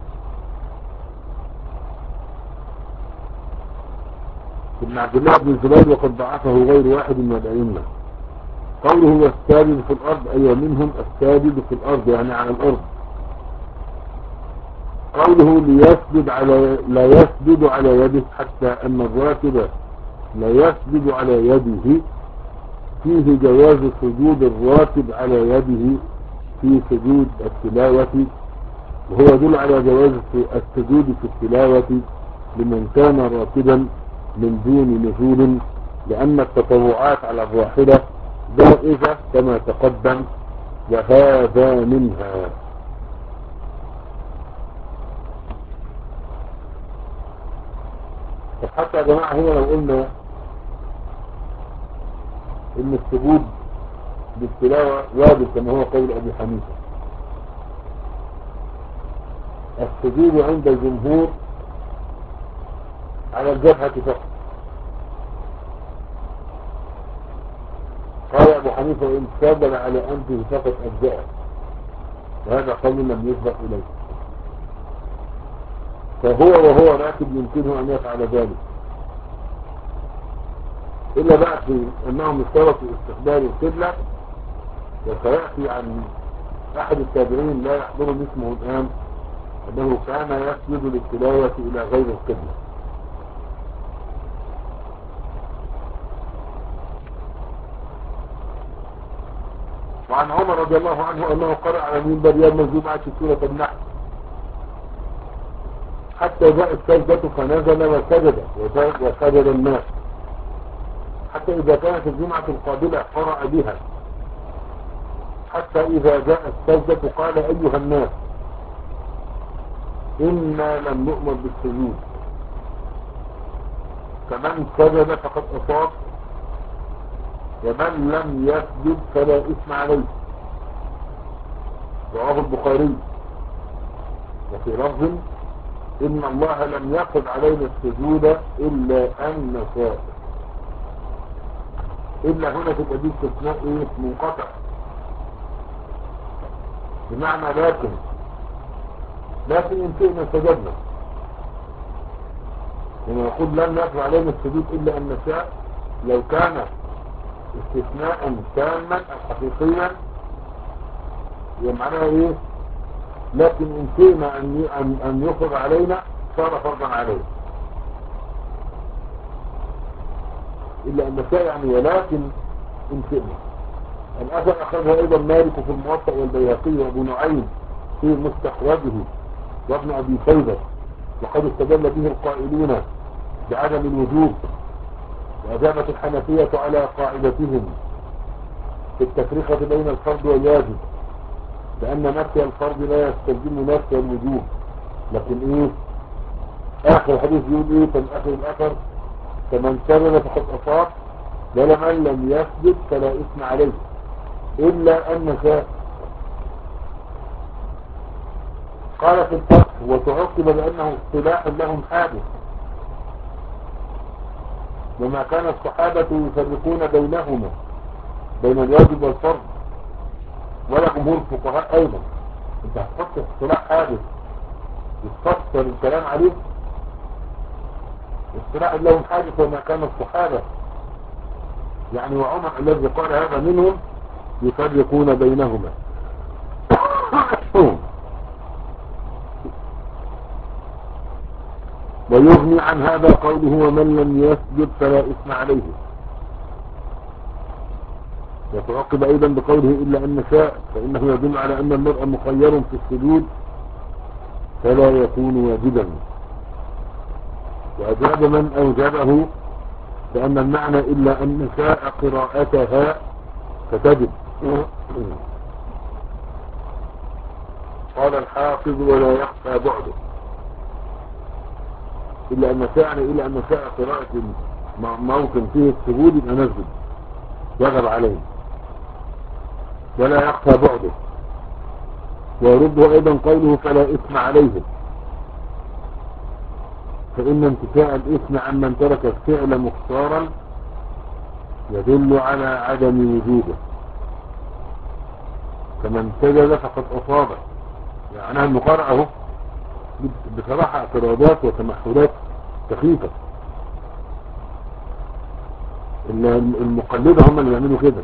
S1: ابن عبد الله بن الزبير وقد ضعفه غير واحد من الأئمة. قوله والساجد في الأرض أي منهم الساجد في الأرض يعني على الأرض. قوله ليسجد على لا يسجد على يده حتى أن الراكب لا يسجد على يده فيه جواز سجود الراكب على يده في سجود التلاوة، وهو يدل على جواز السجود في التلاوة لمن كان راكبا من دون نزول، لأن التطوعات على الراحلة جائزة كما تقدم وهذا منها. حتى يا جماعة هنا لو قلنا ان السجود بالتلاوة واجب كما هو قول ابي حنيفة، السجود عند الجمهور على الجبهة فقط. قال ابو حنيفة ان سجد على انفه فقط اجزاء، وهذا قول لم يسبق اليه، فهو وهو راكب يمكنه ان يفعل ذلك، إلا بقى في أنهم اشترطوا استقبال القبلة، وسيأتي عن أحد التابعين لا يحضرني اسمه الآن أنه كان يسجد للتلاوة إلى غير القبلة. وعن عمر رضي الله عنه أنه قرأ على منبر يوم الجمعة سورة النحل حتى جاءت سجدة فنزل وسجد وسجد الناس، حتى إذا كانت الجمعة القابلة قرأ بها، حتى إذا جاءت السجدة قال أيها الناس إنا لم نؤمر بالسجود، فمن سجد فقد أصاب ومن لم يسجد فلا إثم عليه. رواه البخاري. وفي لفظ إن الله لم يقض علينا السجود إلا أن نشاء. إلا هنا في الأديب استثناء إيه منقطع، بمعنى لكن لكن إن شئنا سجدنا. هنا يقول لم يقض علينا السجود إلا أن نشاء، لو كان استثناء تاما حقيقيا يعني معناها إيه؟ لكن إن شئنا أن أن يفرض علينا صار فرضا علينا. إلا أن نشاء يعني ولكن إن شئنا. الأثر أخذها أيضا مالك في الموطأ والبيهقي وأبو نعيم في مستخرجه وابن أبي شيبة، وقد استدل به القائلون بعدم الوجوب، وأجابت الحنفية على قاعدتهم في التفرقة بين الفرض والواجب، لأن نفي الفرض لا يستلزم نفي الوجوب. لكن إيه آخر الحديث يقول إيه في آخر الأثر فمن سجد فقد أصاب ولمن لم يسجد فلا إثم عليه إلا أن شاء. قال في الفتح وتعقب بأنه اصطلاح لهم حادث، وما كان الصحابة يفرقون بينهما بين الواجب والفرض ولا جمهور الفقهاء أيضا. انت هتحط اصطلاح حادث وتفسر الكلام عليه، اصطلاح لهم حادث وما كان الصحابة يعني، وعمر الذي قال هذا منهم يفرقون بينهما. ويغني عن هذا قوله ومن لم يسجد فلا إثم عليه. يتعقب أيضا بقوله إلا أن شاء، فإنه يدل على أن المرء مخير في السجود فلا يكون واجبا. وأجاب من أوجبه فأن المعنى إلا أن شاء قراءتها فتجب. قال الحافظ ولا يخفى بعده، إلا أن شاء إلا أن شاء قراءة موطن فيه السجود يبقى نسجد وجب عليه ولا يخفى بعده. ويرده أيضا قوله فلا إثم عليه، فإن انتفاء الإثم عمن ترك الفعل مختارا يدل على عدم وجوده، فمن سجد فقد أصابه. يعني المقارعة اهو بصراحة اعتراضات وتمحلات سخيفة. المقلدة هم اللي يعملوا كده.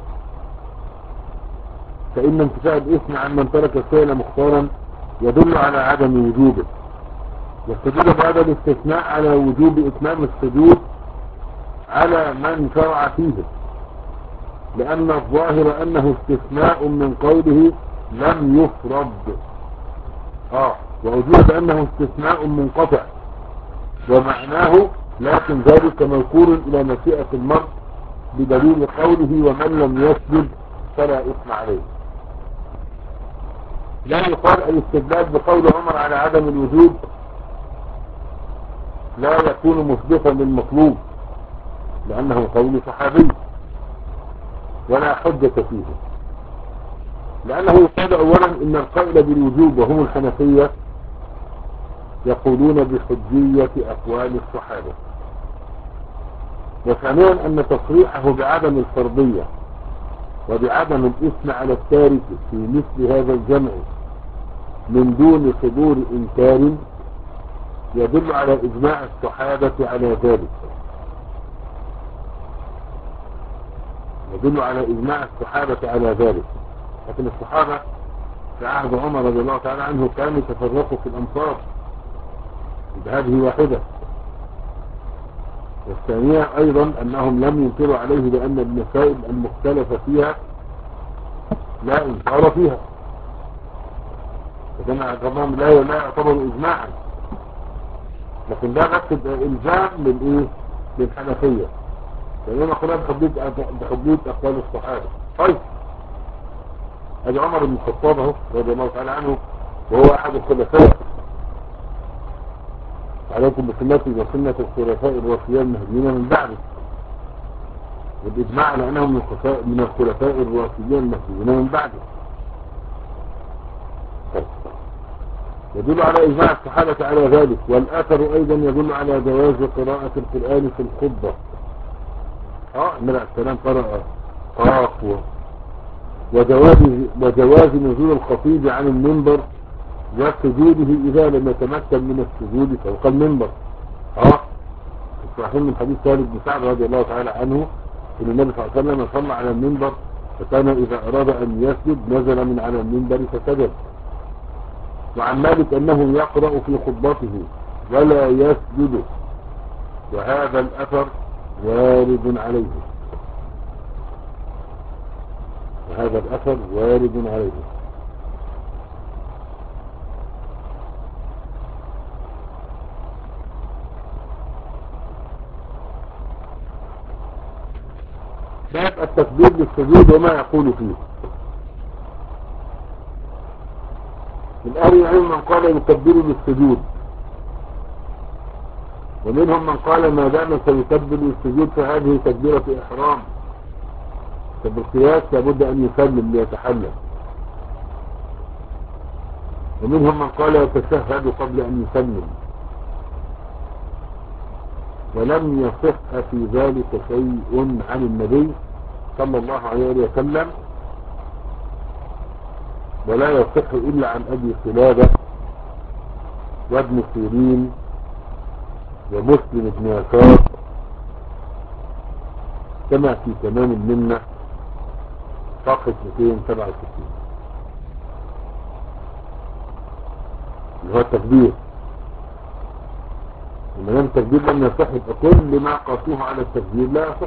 S1: فإن انتفاء الإثم عمن ترك الفعل مختارا يدل على عدم وجوبه، يستدل بهذا الاستثناء على وجوب إتمام السجود على من شرع فيه، لأن الظاهر أنه استثناء من قوله لم يفرض. آه وأجيب أنه استثناء منقطع ومعناه لكن ذلك موكول إلى مشيئة المرء بدليل قوله ومن لم يسجد فلا إثم عليه. لا يقال الاستدلال بقول عمر على عدم الوجوب لا يكون مثبتا للمطلوب لأنه قول صحابي ولا حجة فيه، لأنه يقال أولا إن القائل بالوجوب وهم الحنفية يقولون بحجية أقوال الصحابة، وثانيا أن تصريحه بعدم الفرضية وبعدم الإثم على التارك في مثل هذا الجمع من دون صدور إنكار يدل على إجماع الصحابة على ذلك، يدل على إجماع الصحابة على ذلك. لكن الصحابة في عهد عمر رضي الله تعالى عنه كانوا يتفرقوا في الأمصار، هذه واحدة. والثانية أيضا أنهم لم ينكروا عليه بأن المسائل المختلفة فيها لا إنكار فيها، فكان اعتبارهم لا لا يعتبر إجماعا، لكن ده نفس الإلزام للإيه؟ للحنفية، لأننا قلنا بحجية أقوال الصحابة. طيب أجي عمر بن الخطاب رضي الله تعالى عنه وهو أحد الخلفاء، عليكم بسنتي وسنة الخلفاء الراشدين المهديين من بعده، والإجماع على أنهم من الخلفاء الراشدين المهديين من بعده. طيب. يدل على إجماع الصحابة على ذلك، والآثر أيضا يدل على جواز قراءة القرآن في الخطبة. اه النبي عليه السلام قرأ قاف وجواز وجواز نزول الخطيب عن المنبر وسجوده إذا لم يتمكن من السجود فوق المنبر. اه الصحيح من حديث سالم بن سعد رضي الله تعالى عنه ان النبي صلى الله عليه وسلم صلى على المنبر فكان إذا أراد أن يسجد نزل من على المنبر فسجد. وعن مالك أنه يقرأ في خطبته ولا يسجد، وهذا الأثر وارد عليه، وهذا الأثر وارد عليه. باب التكبير للسجود وما يقول فيه. من أهل العلم من قال يكبر للسجود، ومنهم من قال ما دام سيكبر للسجود فهذه تكبيرة إحرام، فبالقياس لابد أن يسلم ليتحلل. ومنهم من قال يتشهد قبل أن يسلم، ولم يصح في ذلك شيء عن النبي صلى الله عليه وسلم، ولا يصح إلا عن أبي قلابة وابن سيرين ومسلم بن يسار كما في تمام المنة صفحة مئتين وسبعة وستين، اللي هو التكبير. لما لم التكبير لم يصح، يبقى كل ما قاسوه على التكبير لا يصح.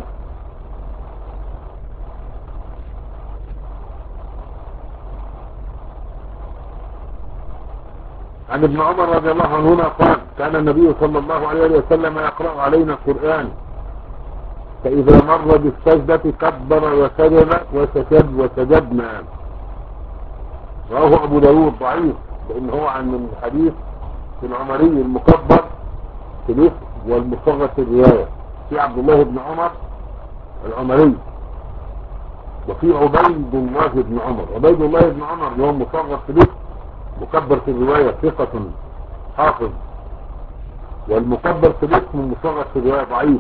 S1: عن ابن عمر رضي الله عنهما قال: كان النبي صلى الله عليه وسلم يقرأ علينا القرآن، فإذا مر بالسجدة كبر وسجد وسجد وسجدنا. رواه أبو داود ضعيف، لأن هو عن الحديث في العمري المكبر في الاسم والمصغر في الرواية، في عبد الله بن عمر العمري، وفي عبيد الله بن عمر. عبيد الله بن عمر اللي هو مصغر في الاسم مكبر في الرواية ثقة حافظ، والمكبر في الاسم المصغر في الرواية ضعيف.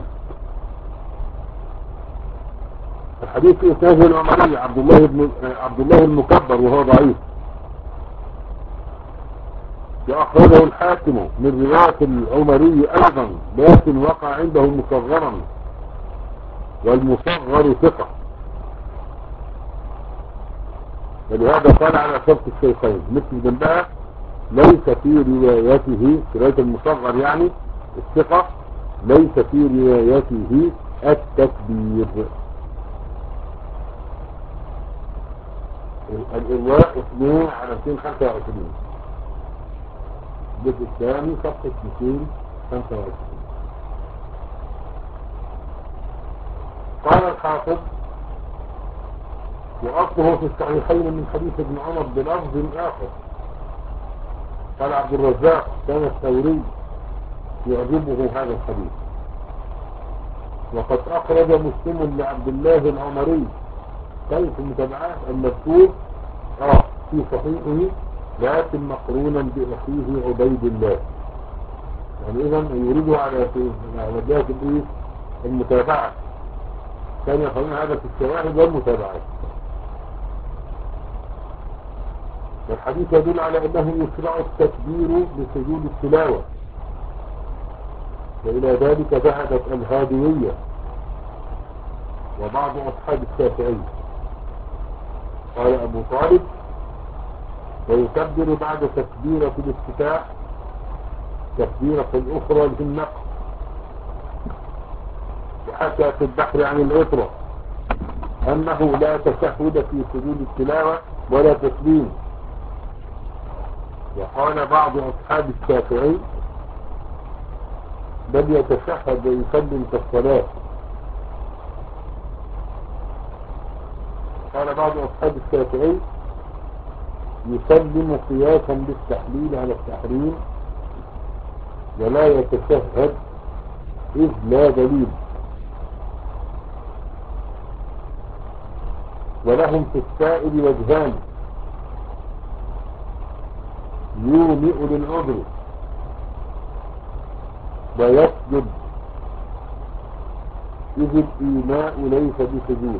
S1: الحديث في اسناد العمري عبد الله بن عبد الله المكبر وهو ضعيف، وأخرجه الحاكم من رواية العمري أيضا، لكن وقع عنده مصغرا، والمصغر ثقة، ولهذا قال على شرط الشيخين مثل جنبها: ليس في روايته، في رواية المصغر يعني الثقة، ليس في روايته التكبير. الإرواء اثنين على مئتين وخمسة وعشرين، الجزء الثاني صفحة مئتين وخمسة وعشرين. قال الحافظ: وأصله في الصحيحين من حديث ابن عمر بلفظ آخر. قال عبد الرزاق: كان الثوري يعجبه هذا الحديث. وقد أخرج مسلم لعبد الله العمري كيف المتابعات المذكور آه في صحيحه، لكن مقرونا بأخيه عبيد الله. يعني إذا يريده على على جهة الإيه؟ المتابعة. كان يقولون هذا في الشواهد والمتابعات. والحديث يدل على أنه يشرع التكبير لسجود التلاوة، وإلى ذلك ذهبت الهادوية وبعض أصحاب الشافعي. قال أبو طالب: ويكبر بعد تكبيرة الافتتاح تكبيرة الأخرى للنقل. وحكى في البحر عن العطرة أنه لا تشهد في سجود التلاوة ولا تسليم. وقال بعض أصحاب الشافعي: بل يتشهد ويسلم كالصلاة. قال بعض أصحاب الشافعي: يسلم قياسا بالتحليل على التحريم، ولا يتشهد إذ لا دليل. ولهم في السائل وجهان: يومئ للعذر ويسجد إذ الإيماء ليس بسجود.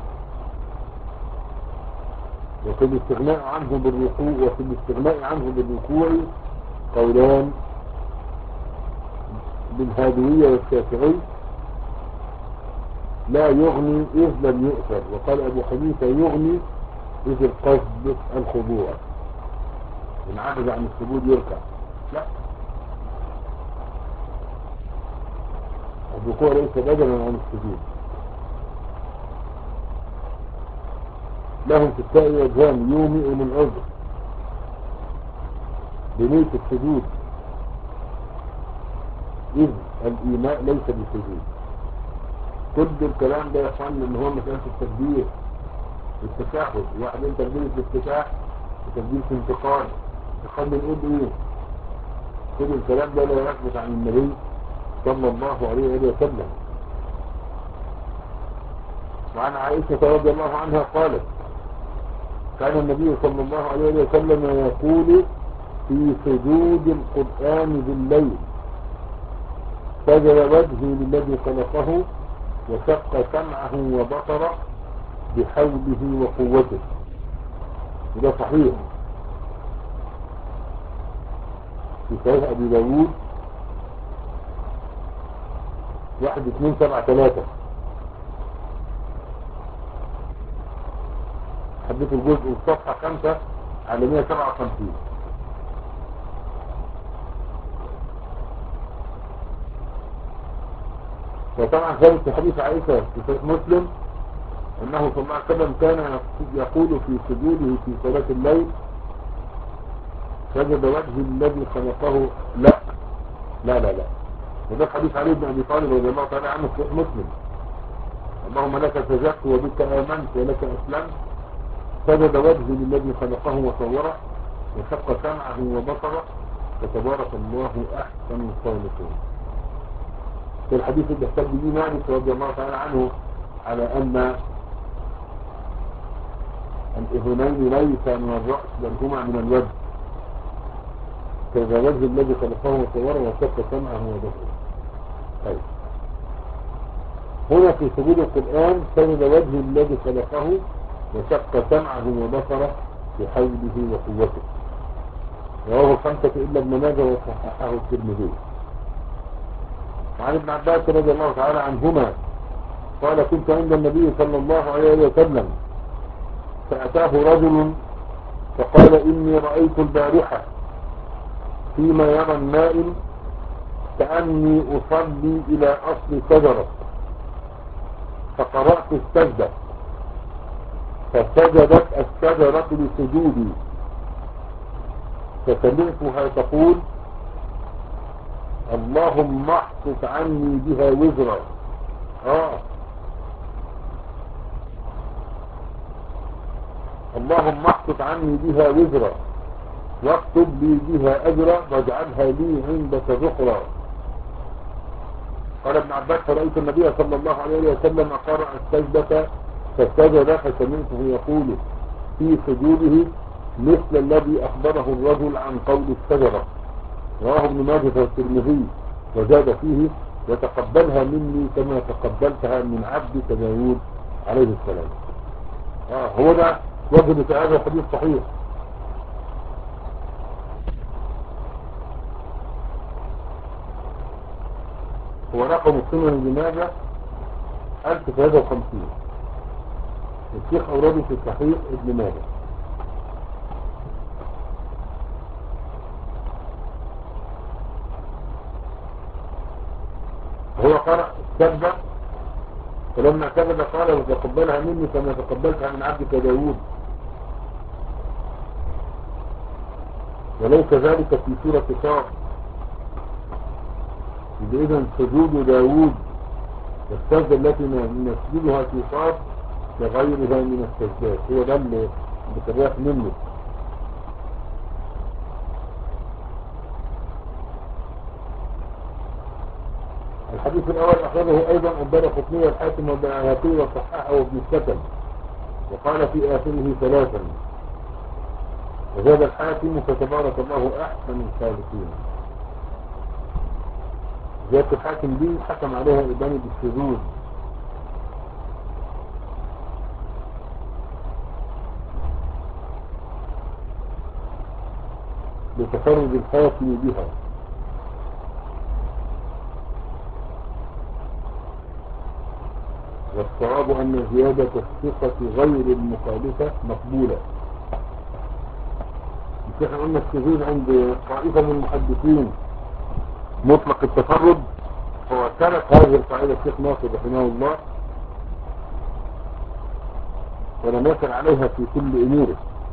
S1: وفي الاستغناء عنه بالركوع وفي الاستغناء عنه بالركوع قولان بالهادوية والشافعي: لا يغني إذ لم يؤثر. وقال أبو حنيفة: يغني إذ القصد الخضوع، إن عجز عن السجود يركع. لا، الركوع ليس بدلا عن السجود. لهم في السائل وجهان: يومئ للعذر بنية السجود إذ الإيماء ليس بسجود. كل الكلام ده يفعل ان هو مسألة التكبير التشهد. واحد انت تكبير الافتتاح وتكبير الانتقال تخلي نقول ايه؟ كل الكلام ده لا يثبت عن النبي صلى الله عليه وسلم. وعن عائشة رضي الله عنها قالت: كان النبي صلى الله عليه وسلم يقول في سجود القرآن بالليل: سجد وجهي للذي خلقه وشق سمعه وبصره بحوله وقوته. وده صحيح في صحيح أبي داود واحد اتنين سبعة تلاتة. حديث الجزء الصفحة خمسة على مية سبعة وخمسين. وطبعا ثابت في حديث عائشة في صحيح مسلم أنه صلى الله عليه وسلم كان يقول في سجوده في صلاة الليل سجد وجهي الذي خلقه. لا لا لا لا وده حديث علي بن أبي طالب رضي الله تعالى عنه في صحيح مسلم. اللهم لك سجدت وبك آمنت ولك أسلمت سجد وجهي للذي خلقه وصوره وشق سمعه وبصره فتبارك الله أحسن الخالقين. في الحديث اللي احتج به مالك رضي الله تعالى عنه على أن الأذنين ليس من الرأس بل هما من الوجه كذا وجه الذي خلقه وصوره وشق سمعه وبصره. طيب هنا في سجود القرآن سجد وجه الذي خلقه وشق سمعه وبصره بحوله وقوته. رواه الخمسة إلا ابن ماجه وصححه الترمذي. وعن ابن عباس رضي الله تعالى عنهما قال كنت عند النبي صلى الله عليه وسلم فأتاه رجل فقال إني رأيت البارحة فيما يرى النائم كأني أصلي إلى أصل شجرة فقرأت السجدة فسجدت الشجرة لسجودي فسمعتها تقول اللهم احطط عني بها وزرا. آه اللهم احطط عني بها وزرا واكتب لي بها أجرا واجعلها لي عندك ذخرا. قال ابن عباس فرأيت النبي صلى الله عليه وسلم قرأ السجدة فسجد فسمعته يقول في سجوده مثل الذي أخبره الرجل عن قول الشجرة. رواه ابن ماجه والترمذي وزاد فيه وتقبلها مني كما تقبلتها من عبدك داود عليه السلام. آه هو ده وجد في هذا الحديث صحيح. هو رقم السنن ابن ماجه ألف وثلاثة وخمسين. الشيخ أورده في صحيح ابن ماجه. هو قرأ السجدة فلما سجد قال وتقبلها مني كما تقبلتها من عبدك داود وليس ذلك في سورة صاد. إذن سجود داود والسجدة التي نسجدها في صاد كغيرها من السجدات. هو ده اللي بتريح منه. الحديث الأول أخذه أيضا الدارقطني والحاكم والبيهقي وصححه وابن السكن وقال في آخره ثلاثا وزاد الحاكم فتبارك الله أحسن الخالقين. زيادة الحاكم دي حكم عليها الإباني بالشذوذ لتفرد الحاكم بها. والصواب أن زيادة الثقة غير المخالفة مقبولة. نحن قلنا الشذوذ عند طائفة من المحدثين مطلق التفرد هو ترك هذه القاعدة الشيخ ناصر رحمه الله ولم يكن عليها في كل أموره.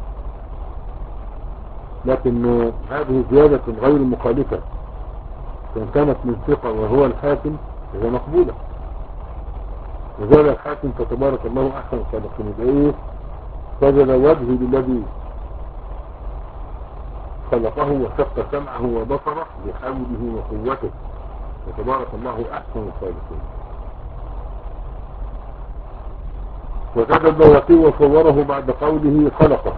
S1: لكن هذه زيادة غير مخالفة كان كانت من ثقة وهو الحاكم هي مقبولة. وزاد الحاكم فتبارك الله أحسن الخالقين. يبقى إيه سجد وجهي للذي خلقه وشق سمعه وبصره بحوله وقوته فتبارك الله أحسن الخالقين. وزاد البيهقي وصوره بعد قوله خلقه.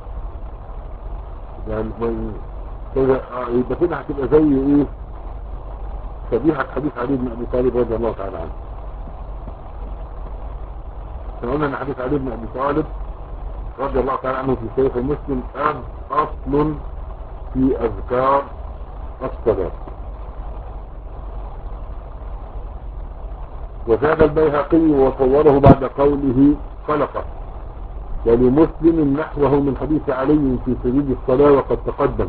S1: يعني يبقى كده هتبقى زي ايه شبيهة حديث علي بن ابي طالب رضي الله تعالى عنه. احنا قلنا ان حديث علي بن ابي طالب رضي الله تعالى عنه في صحيح مسلم اصل في اذكار الصلاة. وزاد البيهقي وصوره بعد قوله خلقه، ولمسلم نحوه من حديث علي في سجود الصلاة وقد تقدم.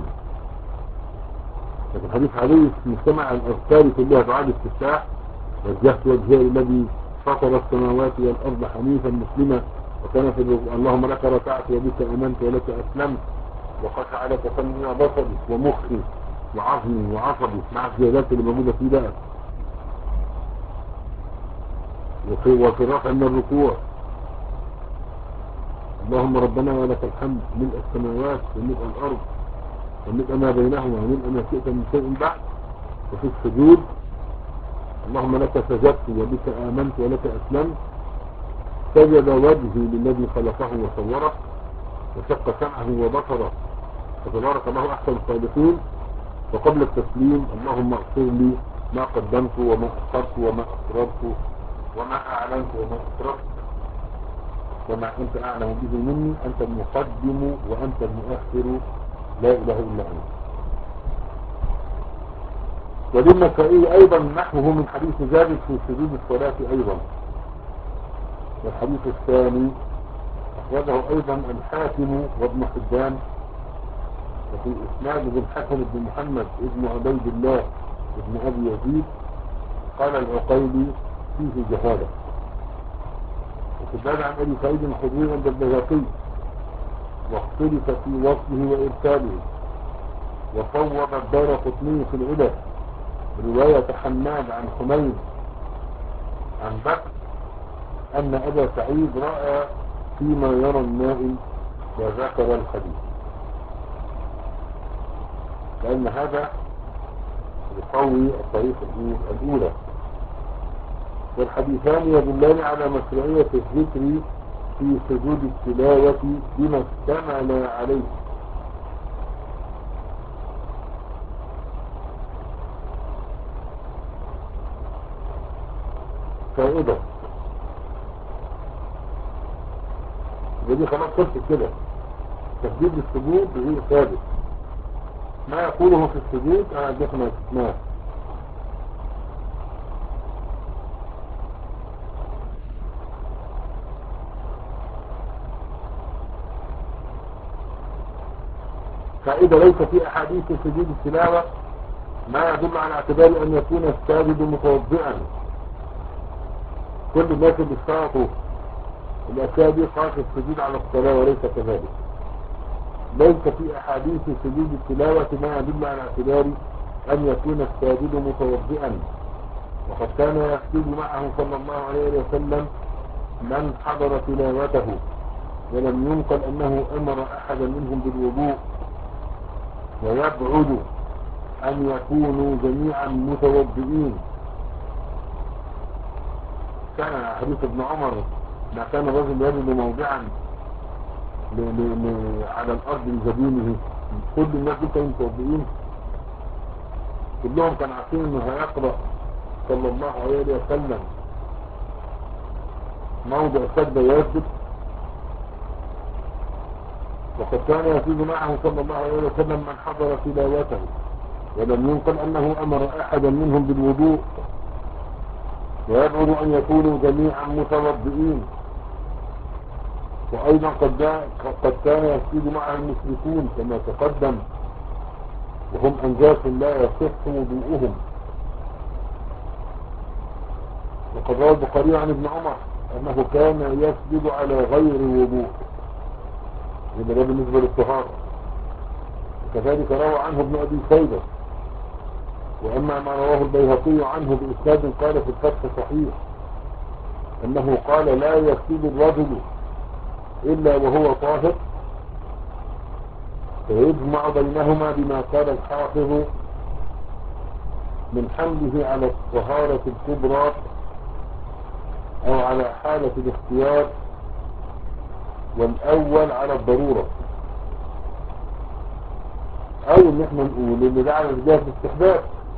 S1: لكن حديث علي في مجتمع الأذكار كلها دعاء الاستفتاح: وجهت وجهي الذي فطر السماوات والأرض حنيفا مسلما وكان في اللهم لك ركعت وبك آمنت ولك أسلمت وخشع لك سمعي وبصري ومخي وعظمي وعصبي مع الزيادات اللي موجودة فيه بقى. وفي, وفي الرفع من الركوع: اللهم ربنا ولك الحمد ملء السماوات وملء الأرض وملء ما بينهما وملء ما شئت من شيء بعد. وفي السجود: اللهم لك سجدت وبك آمنت ولك أسلمت. سجد وجهي للذي خلقه وصوره وشق سمعه وبصره فتبارك الله أحسن الخالقين. وقبل التسليم: اللهم اغفر لي ما قدمت وما أخرت وما أسررت وما أعلنت وما أسررت وما أنت أعلم به مني، أنت المقدم وأنت المؤخر لا إله إلا أنت. وللنسائي أيضا نحوه من حديث جابر في سجود الصلاة أيضا. والحديث الثاني أخرجه أيضا الحاكم وابن حبان، وفي إسناد ابن الحسن بن محمد ابن عبيد الله ابن أبي يزيد. قال العقيلي: فيه جهالة. وكذلك عن أبي سعيد الخدري عند البيهقي، واختلف في وصله وإرساله. وصوب الدارقطني في العلل رواية حماد عن حميد عن بكر أن أبا سعيد رأى فيما يرى النائم وذكر الحديث، لأن هذا يقوي الطريق الأولى. والحديثان يدلان على مشروعية الذكر في سجود التلاوة بما اشتمل عليه. فائدة ودي خلاص خلصت كده. تسجيل السجود غير ثابت، ما يقوله في السجود أنا اديتنا استثناء. فإذا ليس في أحاديث سجود التلاوة ما يدل على اعتبار أن يكون الساجد متوضئا. كل الناس اللي اشترطوا الأشياء دي خاصة السجود على الصلاة وليس كذلك. ليس في أحاديث سجود التلاوة ما يدل على اعتبار أن يكون الساجد متوضئا، وقد كان يسجد معه صلى الله عليه وسلم من حضر تلاوته، ولم ينقل أنه أمر أحدا منهم بالوضوء. ويبعد أن يكونوا جميعا متوضئين. كان حديث ابن عمر: ما كان الرجل يجد موضعا ل... ل... ل... على الأرض لجبينه. كل الناس دول كانوا متوضئين، كلهم كانوا عارفين انه هيقرأ صلى الله عليه وسلم موضع سجد ويسجد. وقد كان يسجد معه صلى الله عليه وسلم من حضر تلاوته، ولم ينقل أنه أمر أحدا منهم بالوضوء. ويبعد أن يكونوا جميعا متوضئين. وأيضا قد كان يسجد معه المشركون كما تقدم، وهم أنجاس لا يصح وضوءهم. وقد روى البخاري عن ابن عمر أنه كان يسجد على غير وضوء، ده بالنسبة للطهارة. وكذلك روى عنه ابن أبي شيبة. وأما ما رواه البيهقي عنه بإسناد قال في الفتح صحيح أنه قال: لا يسجد الرجل إلا وهو طاهر، فيجمع بينهما بما قال الحافظ من حمله على الطهارة الكبرى أو على حالة الاختيار، والأول على الضرورة. أو إن احنا نقول اللي ده على الجهة باستحباب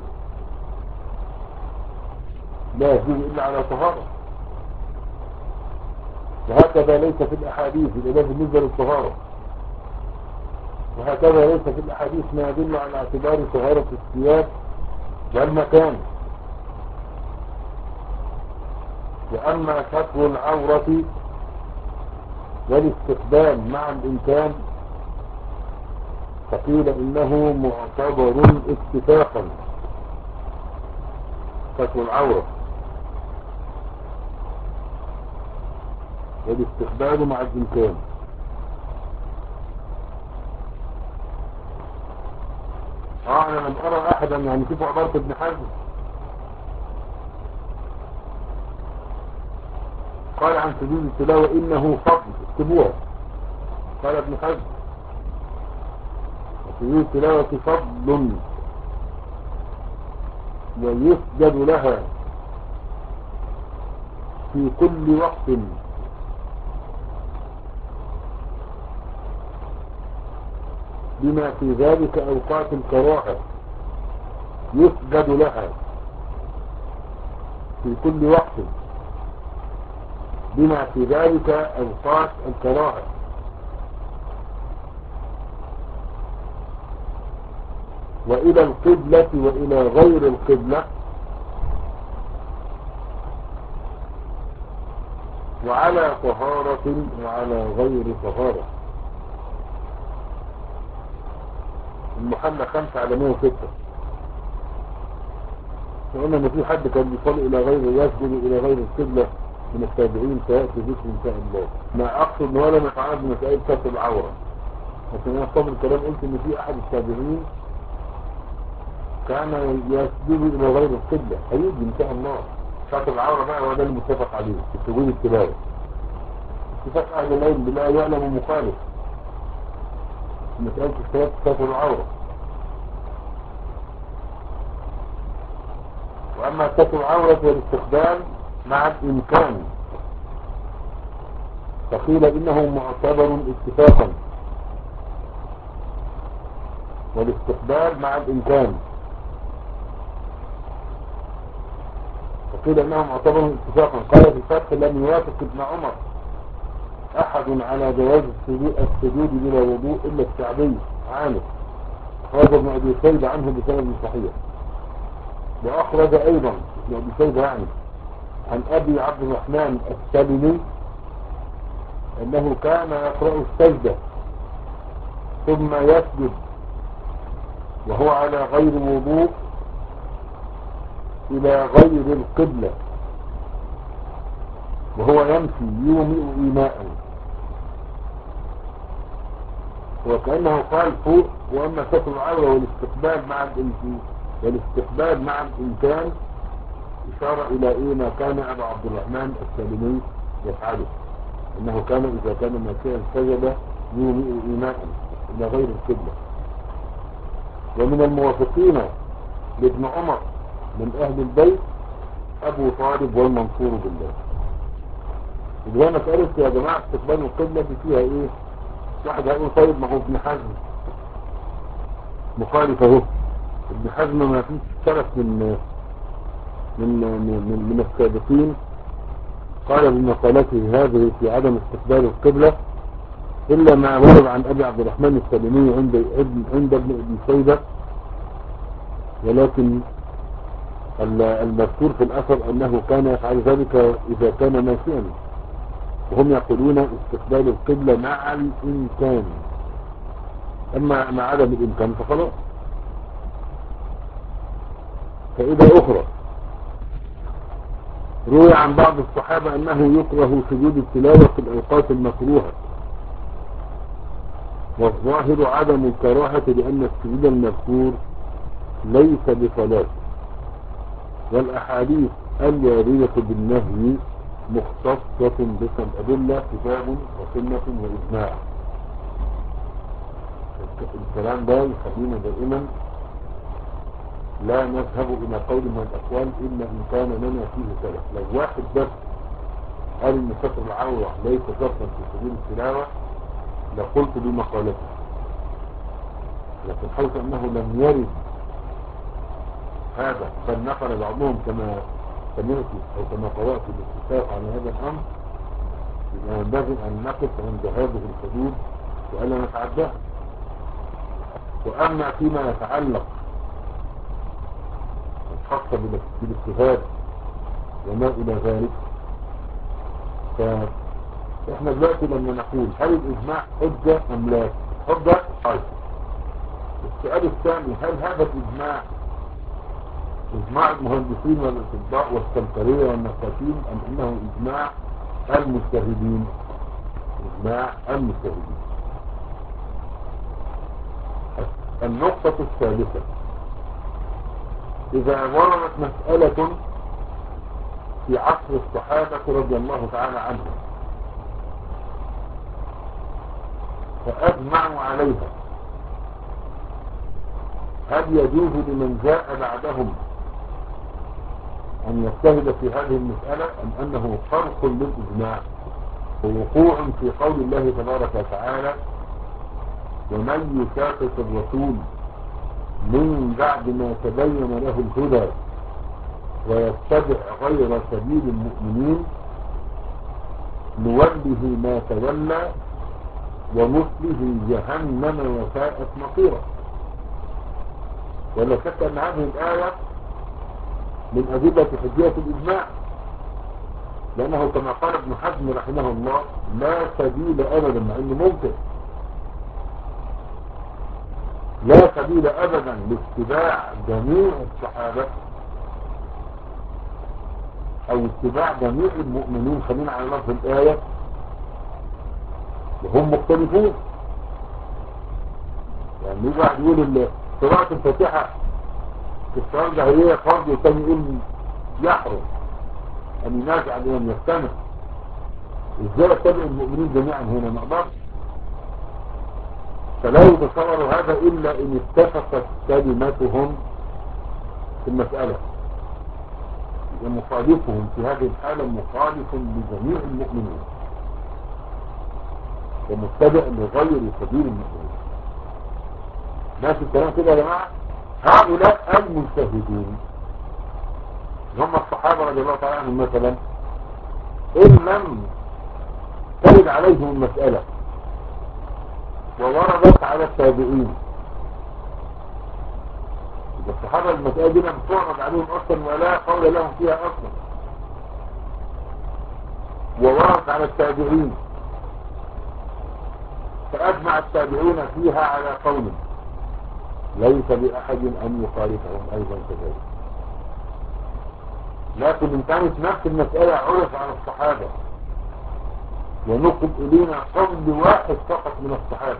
S1: لا يجوز إلا على طهارة. وهكذا ليس في الأحاديث إلا بالنسبة للطهارة. وهكذا ليس في الأحاديث ما يدل على اعتبار طهارة الثياب والمكان. وأما ستر العورة والاستقبال مع الإمكان فقيل إنه معتبر اتفاقا. ستر العورة والاستقبال مع الإمكان. اه انا لم ارى احدا، يعني شوفوا عبارة ابن حزم قال عن سجود التلاوة انه فضل، اكتبوها. قال ابن حزم سجود التلاوة فضل ويسجد لها في كل وقت بما في ذلك اوقات الكراهة. يسجد لها في كل وقت بما في ذلك اوقات الكراهة. وإلى القبلة وإلى غير القبلة وعلى طهارة وعلى غير طهارة. المحلى خمسة على مية وستة. فقلنا ان في حد كان بيصلي الى غير يسجد الى غير القبلة من التابعين سيأتي ذكر ان شاء الله. ما اقصد ان هو لم يتعرض مسائل ستر العورة، لكن انا قبل الكلام قلت ان في احد التابعين كان يسجد الى غير القبلة، هيجي ان شاء الله. ستر العورة بقى هو ده المتفق عليه في سجود التلاوة. اتفاق اهل العلم بلا يعلم مخالف مسألة الصلاة ستر العورة. واما ستر العورة والاستقبال مع الامكان فقيل انه معتبر اتفاقا. والاستقبال مع الامكان فقيل انه معتبر اتفاقا. قال في الفتح لم يوافق ابن عمر احد على جواز السجود بلا وضوء الا الشعبي عامر، اخرج ابن ابي شيبة عنه بسند صحيح. واخرج ايضا ابن ابي شيبة يعني عن ابي عبد الرحمن السلمي انه كان يقرأ السجدة ثم يسجد وهو على غير وضوء الى غير القبلة وهو يمشي يومئ إيماء. وكأنه قال فوق واما ستر العورة والاستقبال مع الامكان والاستقبال مع الامكان اشارة الى ايه ما كان ابو عبد الرحمن السلمي يفعله، انه كان اذا كان ماشيا سجد يومئ إيماء الى غير القبلة. ومن الموافقين لابن عمر من اهل البيت ابو طالب والمنصور بالله. إذا أنا سألت يا جماعة استقبال القبلة دي فيها إيه؟ واحد هيقول طيب ما هو ابن حزم مخالف أهو. ابن حزم ما فيش سلف من من من من السابقين قال بمقالته هذه في عدم استقبال القبلة إلا ما ورد عن أبي عبد الرحمن السلمي عند ابن عند ابن ابي شيبة. ولكن المذكور في الأثر أنه كان يفعل ذلك إذا كان ماشيا، وهم يقولون استقبال القبلة مع الإمكان، أما مع عدم الإمكان فخلاص. فإذا أخرى روي عن بعض الصحابة أنه يكره سجود التلاوة في الأوقات المكروهة، والظاهر عدم الكراهة لأن السجود المذكور ليس بصلاة، والأحاديث الواردة بالنهي مختصة بكم أدلة كتاب وسنة وإجماع. الكلام ده يخلينا دائما لا نذهب إلى قول من الأقوال إلا إن كان لنا فيه سلف. لو واحد بس قال إن ستر العورة ليس شرطا في سبيل التلاوة لقلت بمقالته، لكن حيث أنه لم يرد هذا بل نقل بعضهم كما سمعت أو كما قرأت الاتفاق على هذا الأمر، ينبغي أن نقف عند هذه الحدود وألا نتعداها. وأما فيما يتعلق الخاصة بالاجتهاد وما إلى ذلك فاحنا دلوقتي لما نقول هل الإجماع حجة أم لا؟ حجة؟ طيب. السؤال الثاني، هل هذا الإجماع إجماع المهندسين والأطباء والسمكرية والنقاشين أم إنه إجماع المجتهدين؟ إجماع المجتهدين. النقطة الثالثة، إذا وردت مسألة في عصر الصحابة رضي الله تعالى عنهم فأجمعوا عليها، هل يجوز لمن جاء بعدهم أن يجتهد في هذه المسألة أم أنه خرق للإجماع ووقوع في قول الله تبارك وتعالى ومن يشاقق الرسول من بعد ما تبين له الهدى ويتبع غير سبيل المؤمنين نوله ما تولى ونصله جهنم وساءت مصيرا. ولا شك أن هذه الآية من أدلة حجية الإجماع، لأنه كما قال ابن حزم رحمه الله لا سبيل أبدا، مع أنه ممكن لا سبيل أبدا لاتباع جميع الصحابة أو اتباع جميع المؤمنين، خلينا على لفظ الآية، وهم مختلفون. يعني يجي واحد يقول قراءة الفاتحة في الصلاة الجهرية فرض، والثاني يقول يحرم أن ينازع الإمام يستمع. إزاي يتبع المؤمنين جميعا هنا؟ ما نقدرش. فلا يتصور هذا إلا إن اتفقت كلمتهم في المسألة. مخالفهم في هذه الحالة مخالف لجميع المؤمنين ومتبع لغير سبيل المؤمنين. ماشي الكلام كده يا جماعة؟ هؤلاء المجتهدين هم الصحابة رضي الله تعالى عنهم مثلا، إن لم ترد عليهم المسألة ووردت على التابعين، الصحابة المسألة دي لم تعرض عليهم أصلا ولا قول لهم فيها أصلا، ووردت على التابعين فأجمع التابعون فيها على قول ليس لأحد أن يخالفهم أيضا كذلك. لكن إن كانت نفس المسألة عرف على الصحابة ونقل إلينا قول واحد فقط من الصحابة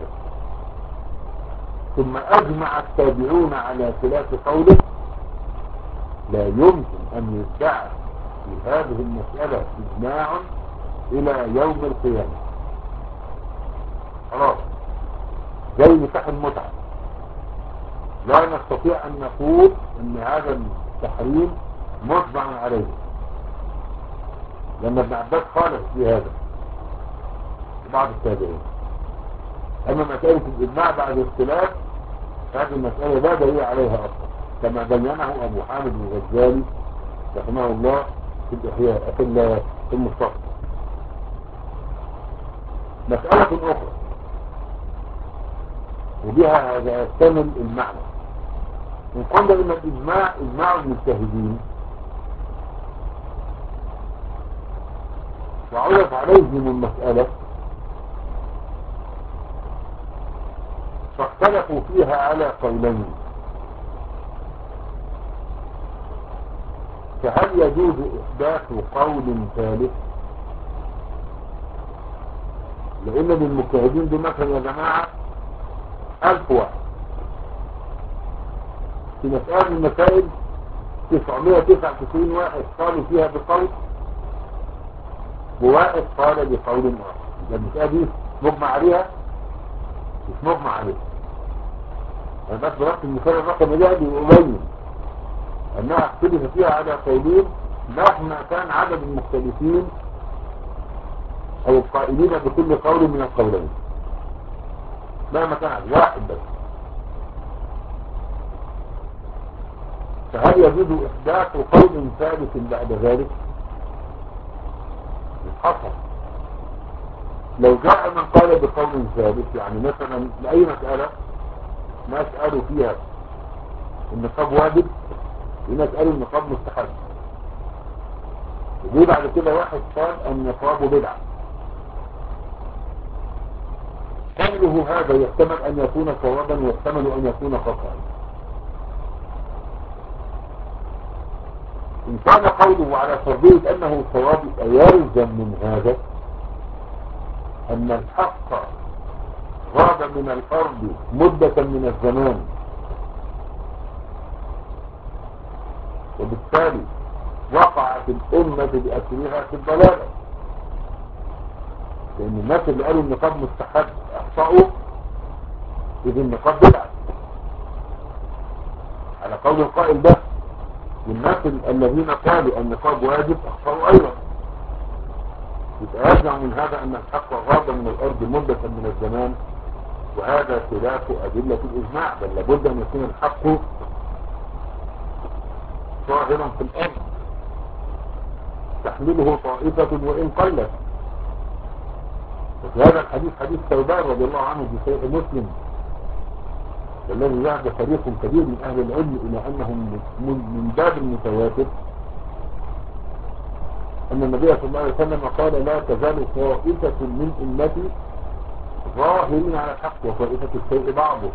S1: ثم أجمع التابعون على خلاف قوله، لا يمكن أن يدعى في هذه المسألة إجماع إلى يوم القيامة. خلاص زي نكاح المتعة، لا نستطيع أن نقول أن هذا التحريم مجمع عليه، لأن ابن عباس خالف في هذا بعض التابعين. أما مسألة الإجماع بعد اختلاف هذه المسألة لا دليل عليها أصلا، كما بينه أبو حامد الغزالي رحمه الله في الإحياء في المصطفى. مسألة أخرى وبها هذا يكتمل المعنى، إن قلنا إن الإجماع إجماع المجتهدين وعرف عليهم المسألة فاختلفوا فيها على قولين، فهل يجوز إحداث قول ثالث؟ لأن المجتهدين دول مثلا يا جماعة ألف واحد، في مسألة المسائل تسعمائة وتسعة وتسعين واحد قالوا فيها بقول وواحد قال بقول آخر. المسألة دي مجمع عليها مش مجمع عليها. أنا بس ضربت المثال الرقم ده ليبين أنها اختلف فيها على قولين مهما كان عدد المختلفين أو القائلين بكل قول من القولين، مهما كان عدد واحد بس. فهل يجوز إحداث قول ثالث بعد ذلك؟ حصل لو جاء من قال بقول ثالث، يعني مثلا لأي مسألة مسألة فيها النقاب واجب ونسأل النقاب مستحب، وجي بعد كده واحد قال النقاب بدعة. قوله هذا يحتمل أن يكون صوابا ويحتمل أن يكون خطأ. إن كان قوله على فرضية أنه صواب يلزم من هذا أن الحق غاب من الأرض مدة من الزمان، وبالتالي وقعت الأمة بأسرها في الضلالة، لأن الناس اللي قالوا النقاب مستحب أخطأوا، إذ النقاب بدعة على قول القائل ده، والناس الذين قالوا النقاب واجب أخطأوا أيضا. يتأذع من هذا أن الحق غاب من الأرض مدة من الزمان، وهذا خلاف أدلة الإجماع، بل لابد أن يكون الحق ظاهرا في الأرض تحمله طائفة وإن قلت. وفي هذا الحديث حديث ثوبان رضي الله عنه في صحيح مسلم، والذي ذهب فريق كبير من أهل العلم إلى أنه من باب المتواتر أن النبي صلى الله عليه وسلم قال لا تزال طائفة من أمتي ظاهرين على الحق وطائفة السيء بعضه،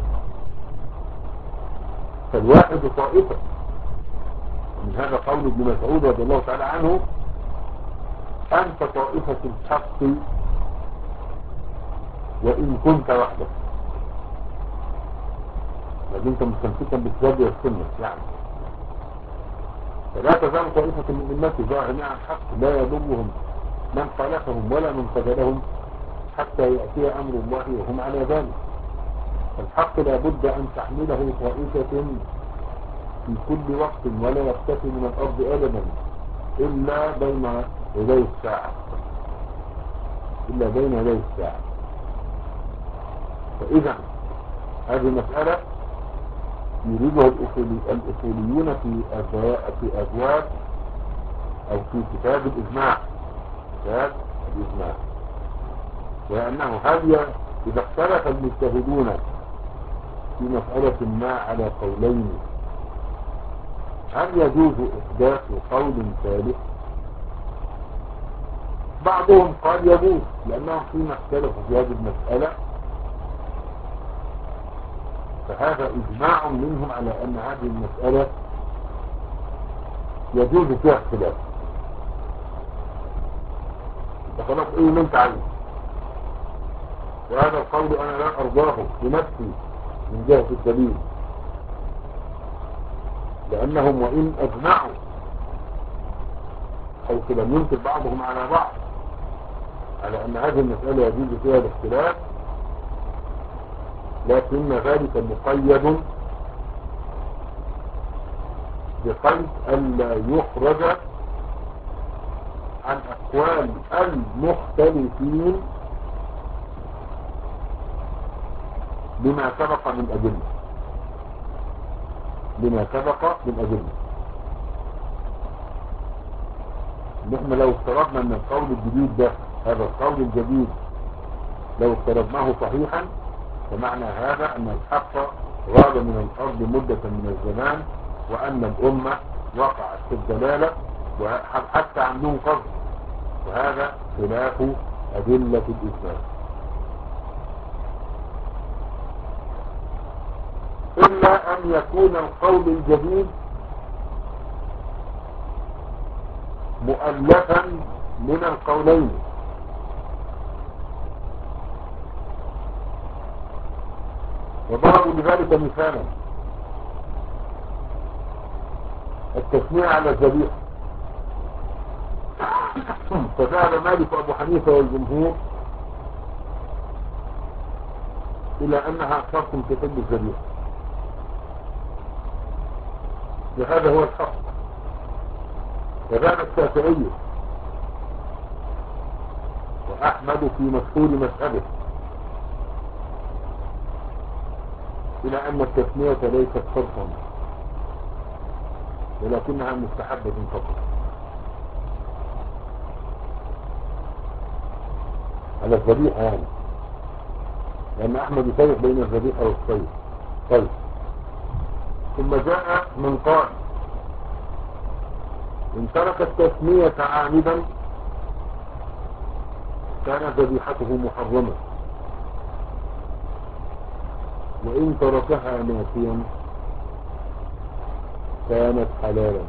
S1: فالواحد طائفة. ومن هذا قول ابن مسعود رضي الله تعالى عنه أنت طائفة الحق وإن كنت وحدك، لكن انت مستمسكا بالكتاب والسنة يعني. فلا تزال طائفة من أمتي ظاهرين على الحق لا يضرهم من خالفهم ولا من خذلهم حتى يأتي أمر الله وهم على ذلك. فالحق لابد أن تحمله طائفة في كل وقت ولا يختفي من الأرض أبدا إلا بين يدي الساعة، إلا بين يدي الساعة. فإذا هذه المسألة يريدها الأصوليون في في أبواب أو في كتاب الإجماع، كتاب الإجماع، وأنه هل إذا اختلف المجتهدون في مسألة ما على قولين هل يجوز إحداث قول ثالث؟ بعضهم قال يجوز، لأنهم فيما اختلفوا في هذه المسألة فهذا إجماع منهم على أن هذه المسألة يجوز فيها اختلاف. فخلاص ايه اللي انت عايزه، وهذا القول انا لا ارضاه بنفسي من جهة الدليل، لانهم وان اجمعوا حيث لم ينكر بعضهم على بعض على ان هذه المسألة يجوز فيها الاختلاف، لكن ذلك مقيد بقيد ألا يخرج عن أقوال المختلفين بما سبق من أدلة، بما سبق من أدلة. نحن لو افترضنا أن القول الجديد ده، هذا القول الجديد لو افترضناه صحيحا، فمعنى هذا أن الحق غاب من الأرض مدة من الزمان، وأن الأمة وقعت في الدلالة وحتى عندهم قصد، وهذا خلاف أدلة الإجماع. إلا أن يكون القول الجديد مؤلفا من القولين، وضربوا لذلك مثالا التسمية على الذبيحة. فذهب مالك وأبو حنيفة والجمهور إلى أنها شرط في حل الذبيحة، وهذا هو الحق. وذهب الشافعي وأحمد في مشهور مذهبه إلى أن التسمية ليست شرطا ولكنها مستحبة فقط على الذبيحة يعني، لأن أحمد يفرق بين الذبيحة والصيد. طيب، ثم جاء من قال إن ترك التسمية عامدا كانت ذبيحته محرمة، وإن تركها ناسيا كانت حلالا.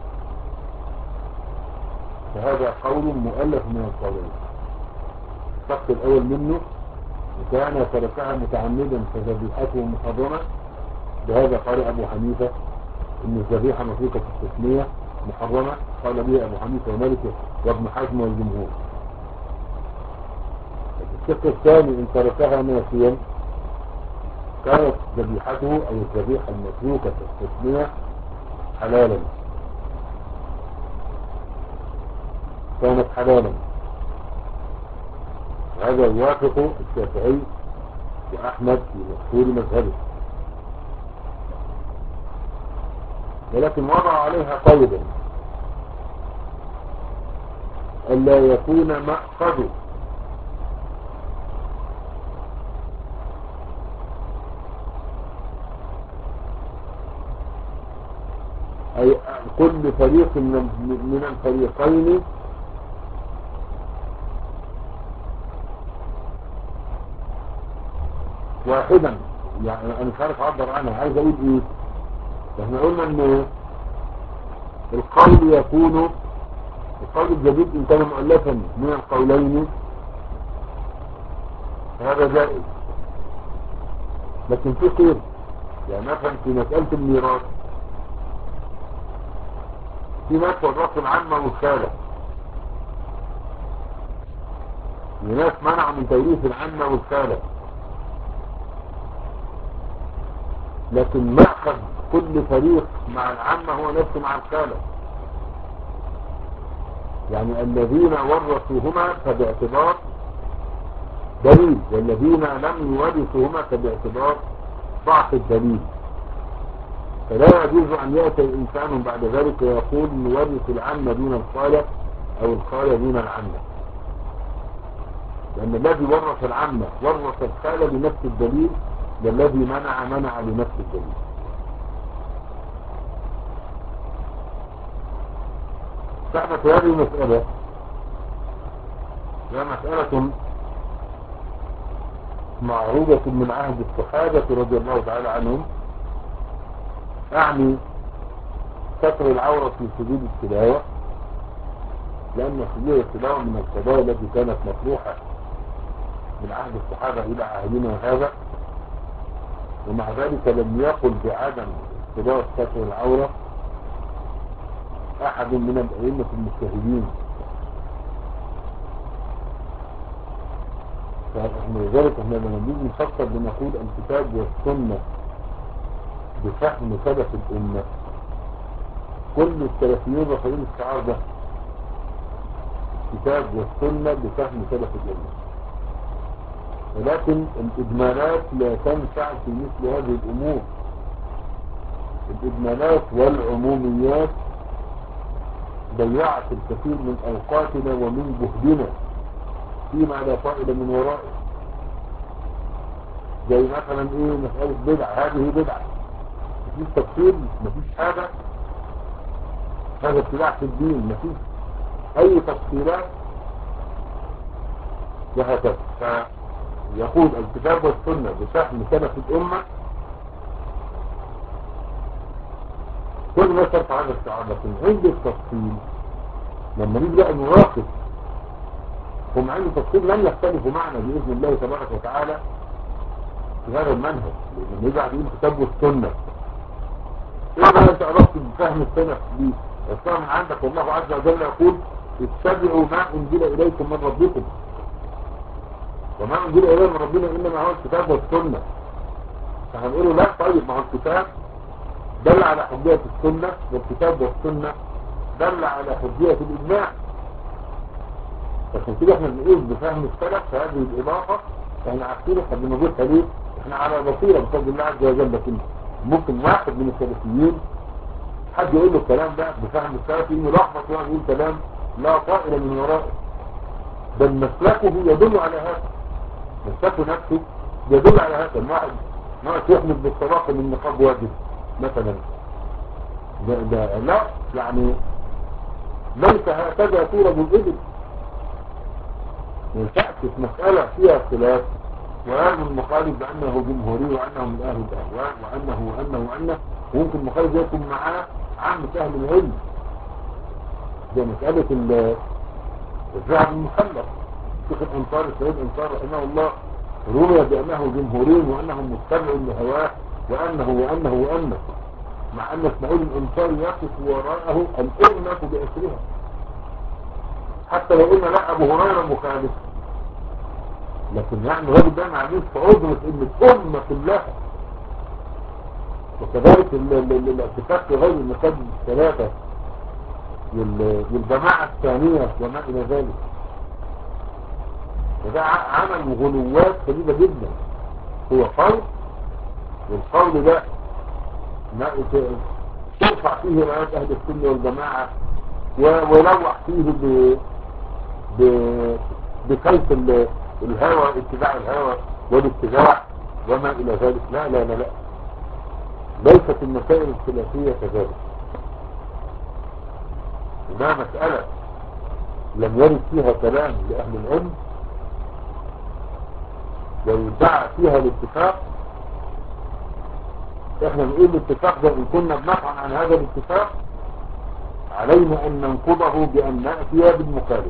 S1: فهذا قول مؤلف من القولين. الشق الأول منه كان تركها متعمدا فذبيحته محرمة، بهذا قال أبو حنيفة إن الذبيحة متروكة في التسمية محرمة، قال به أبو حنيفة ومالك وابن حزم والجمهور. الشق الثاني إن تركها ناسيا كانت ذبيحته أو الذبيحة المتروكة في التسمية حلالا، كانت حلالا. هذا يوافق الشافعي وأحمد في مشهور مذهبه، ولكن وضع عليها قيدا ألا يكون مأخذ أي كل فريق من الفريقين واحدا. يعني انا مش عارف اعبر عنها، عايز اقول ايه. احنا قلنا ان القول يكون القول الجديد ان كان مؤلفا من القولين هذا جائز، لكن في قيد. يعني مثلا في مسألة الميراث في ناس ورثوا العامة والخالة، وناس منعوا من توريث العامة والخالة، لكن مأخذ كل فريق مع العامة هو نفسه مع الخالة. يعني الذين ورثوهما فباعتبار دليل، والذين لم يورثوهما فباعتبار ضعف الدليل. فلا يجوز أن يأتي الإنسان بعد ذلك ويقول نورث العامة دون الخالة أو الخالة دون العامة، لأن الذي ورث العامة ورث الخالة بنفس الدليل، والذي منع منع بنفس الدليل. فاحنا في هذه المسألة هي مسألة معروضة من عهد الصحابة رضي الله تعالى عنهم، أعني ستر العورة في سجود التلاوة، لأن سجود التلاوة من القضايا التي كانت مطروحة من عهد الصحابة إلى عهدنا هذا، ومع ذلك لم يقل بعدم اختلاف ستر العورة أحد من الأئمة المجتهدين. فلذلك احنا لما نيجي نفكر بنقول الكتاب والسنة بفهم سلف الأمة، كل السلفيين رافعين الشعار ده، الكتاب والسنة بفهم سلف الأمة. ولكن الإجمالات لا تنفع في مثل هذه الأمور. الإجمالات والعموميات ضيعت الكثير من أوقاتنا ومن جهدنا فيما لا فائدة من ورائه. زي مثلا ايه مسألة بدعة، هذه بدعة، مفيش تفصيل، مفيش حاجة، هذا ابتداع في الدين، مفيش أي تفصيلات، وهكذا. فيقول الكتاب والسنة بفهم سلف الأمة، كل ما ترفع هذا الشعار. لكن عند التفصيل لما نيجي بقى نراقب، هم عند التفصيل لن يختلفوا معنا بإذن الله تبارك وتعالى في هذا المنهج. لما يجي عندهم الكتاب والسنة، ايه بقى انت عرفت بفهم السلف دي؟ السلف من عندك، والله عز وجل يقول اتبعوا ما انزل اليكم من ربكم، وما انزل اليكم من ربنا انما هو الكتاب والسنة. فهنقوله لا، طيب ما هو الكتاب دل على حجية السنة، والكتاب والسنة دل على حجية الإجماع. فعشان كده احنا بنقول بفهم السلف فهذه الإضافة احنا عارفين احنا بنقولها ليه؟ احنا على بصيرة بفضل الله عز وجل. لكن ممكن واحد من السلفيين حد يقول له الكلام ده بفهم السلف انه لحظة واحد يقول كلام لا طائل من ورائه، بل مسلكه يدل على هذا، مسلكه نفسه يدل على هذا. الواحد ما يحمد بالصلاة من نقاب واجب مثلا، ده, ده لا يعني ليس هكذا تولد الإبل. من تأتي مسألة فيها خلاف ويرمي المخالف بأنه جمهوري وأنه من أهل الأهواء وأنه وأنه وأنه، وممكن المخالف يكون معاه عامة أهل العلم، زي مسألة الذهب المخلف. الشيخ الأنصاري السيد الأنصاري رحمه الله روي بأنه جمهوري وأنه متبع لهواه وأنه وأنه وأنه، مع أن اسماعيل الأنصاري يقف وراءه الأمة بأسرها، حتى لو قلنا لا أبو هريرة مخالف، لكن يعني الراجل ده معلوش في عذرة ان الامة كلها. وكذلك الاتفاق في غير المساجد الثلاثة والجماعة الثانية وما الى ذلك، وده عمل غلوات شديدة جدا. هو قول، والقول ده ترفع فيه رايات اهل السنة والجماعة ويلوح فيه ب بكيف الهوى، اتباع الهوى والاتباع وما الى ذلك. لا لا لا لا، ليست المسائل الخلافية كذلك. وما مسألة لم يرد فيها كلام لأهل العلم ويدعى فيها الاتفاق، احنا بنقول الاتفاق ده ان كنا بنطعن عن هذا الاتفاق علينا ان ننقضه بان نأتي بالمخالف.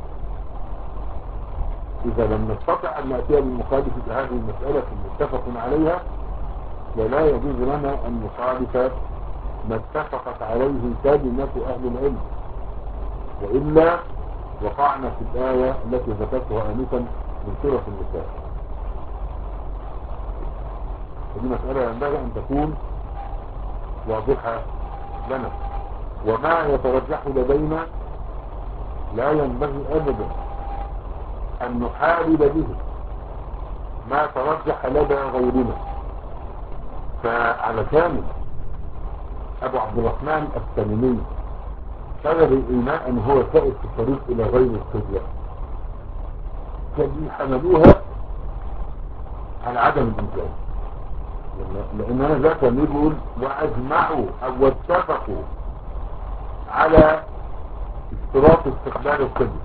S1: إذا لم نستطع أن نأتي بالمخالف في هذه المسألة المتفق عليها، ولا يجوز لنا أن نخالف ما اتفقت عليه كلمة أهل العلم، وإلا وقعنا في الآية التي ذكرتها آنفا من سورة النساء. هذه مسألة ينبغي أن تكون واضحة لنا، وما يترجح لدينا لا ينبغي أبدا أن نحارب به ما ترجح لدى غيرنا. فعلى كامل أبو عبد الرحمن التميمي سبب الإيمان أن هو سائد في الطريق إلى غير القبلة، كان حملوها على عدم الإمكان، لأن أنا ذاك يقول وأجمعوا أو واتفقوا على اشتراط استقبال القبلة.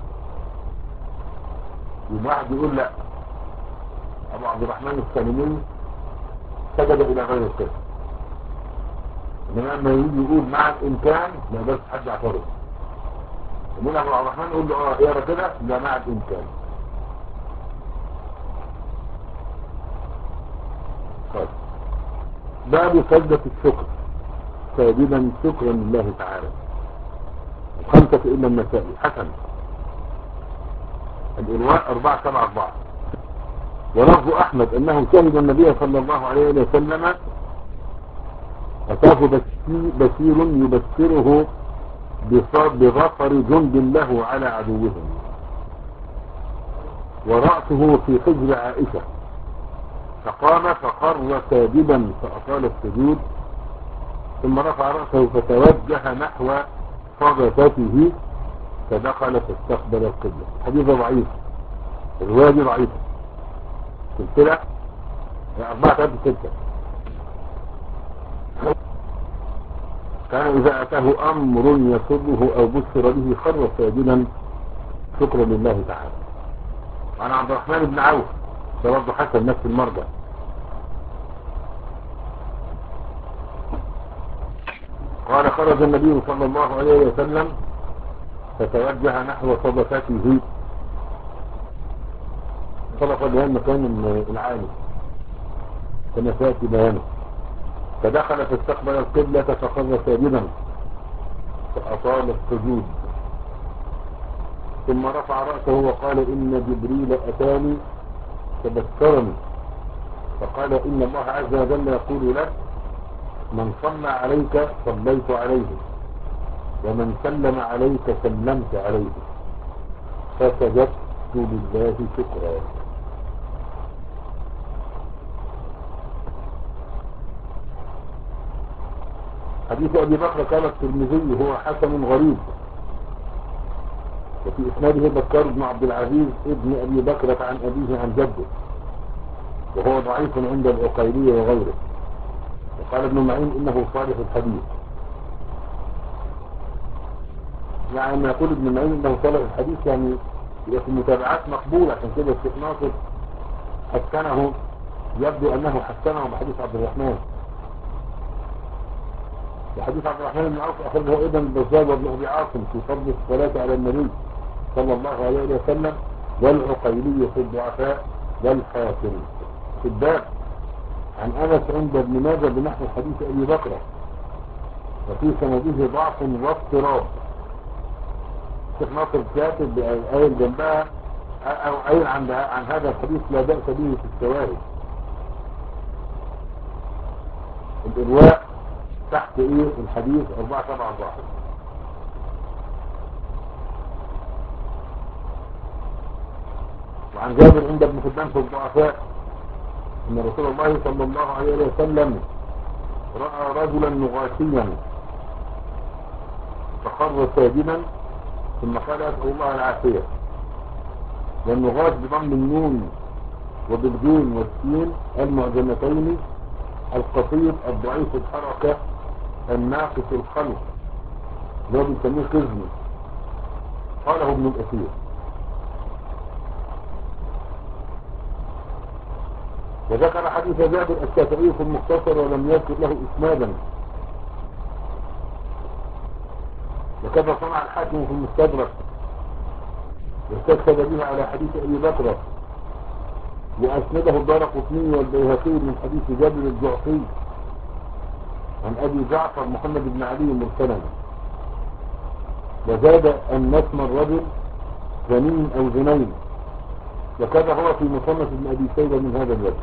S1: يوم واحد يقول لا، أبو عبد الرحمن التميمي سجد إلى غير القبلة، إنما لما يجي يقول مع الإمكان ما يقدرش حد يعترض. يقول أبو عبد الرحمن يقول له اه اقرا كده، لا مع الإمكان. طيب، باب سجدة الشكر ساجدا شكرا لله تعالى. خمسة إلا النسائي حسن الإرواء أربعة سبعة أربعة. ولفظ أحمد أنه شهد النبي صلى الله عليه وسلم أتاه بشير يبشره بظفر جند له على عدوهم، ورأسه في حجر عائشة، فقام فخر ساجدا فأطال السجود، ثم رفع رأسه فتوجه نحو صدفته فدخل فاستقبل القبلة. حديث ضعيف، الرواية دي ضعيفة، سلسلة أربعة ثلاثة ستة. كان إذا أتاه أمر يسره أو بشر به خر ساجدا شكرا لله تعالى. وعن عبد الرحمن بن عوف ده برضه حسن نفس المرضى، قال خرج النبي صلى الله عليه وسلم فتوجه نحو صدفته. صدفة اللي هي المكان العالي كما سيأتي بيانه. فدخل فاستقبل القبلة فخر ساجدا فأطال السجود، ثم رفع رأسه وقال إن جبريل أتاني فبشرني فقال إن الله عز وجل يقول لك من صلى عليك صليت عليه ومن سلم عليك سلمت عليه فسجدت لله شكرا. حديث أبي بكر قال الترمذي هو حسن غريب، وفي إسناده بكر بن عبد العزيز ابن أبي بكرة عن أبيه عن جده، وهو ضعيف عند العقيلية وغيره. وقال ابن معين إنه صالح الحديث. يعني لما يقول ابن معين انه طلب الحديث يعني يبقى في المتابعات مقبول، عشان كده الشيخ ناصر حسنه، يبدو انه حسنه بحديث عبد الرحمن، وحديث عبد الرحمن بن عوف اخرجه ايضا البزار وابن ابي عاصم في فضل الصلاه على النبي صلى الله عليه وسلم، والعقيلي في الضعفاء والحاكم في الباب عن انس عند ابن ماجه بنحو حديث ابي بكر، وفي سنده ضعف واضطراب. الشيخ ناصر كاتب قايل جنبها او قايل عن عن هذا الحديث لا بأس به في الشواهد. الإرواء تحت ايه الحديث أربعة سبعة أربعة. وعن جابر عند ابن حبان في الضعفاء ان رسول الله صلى الله عليه وسلم رأى رجلا نغاشيا فخر ساجدا ثم قال اسأل الله العافية. والنغاش بضم النون وبالجيم والسين المعجمتين، القصير الضعيف الحركة الناقص الخلق، اللي هو بنسميه قزمي. قاله ابن الأثير. وذكر حديث جابر الشافعي في المختصر ولم يذكر له اسنادا، وكذا صنع الحاكم في المستدرك واستشهد به على حديث ابي بكر، واسنده الدارقطني والبيهقي من حديث جابر الجعفي عن ابي جعفر محمد بن علي مرسلا، وزاد ان اسم الرجل زنين او زنين، وكذا هو في مصنف ابن ابي شيبه من هذا الوجه.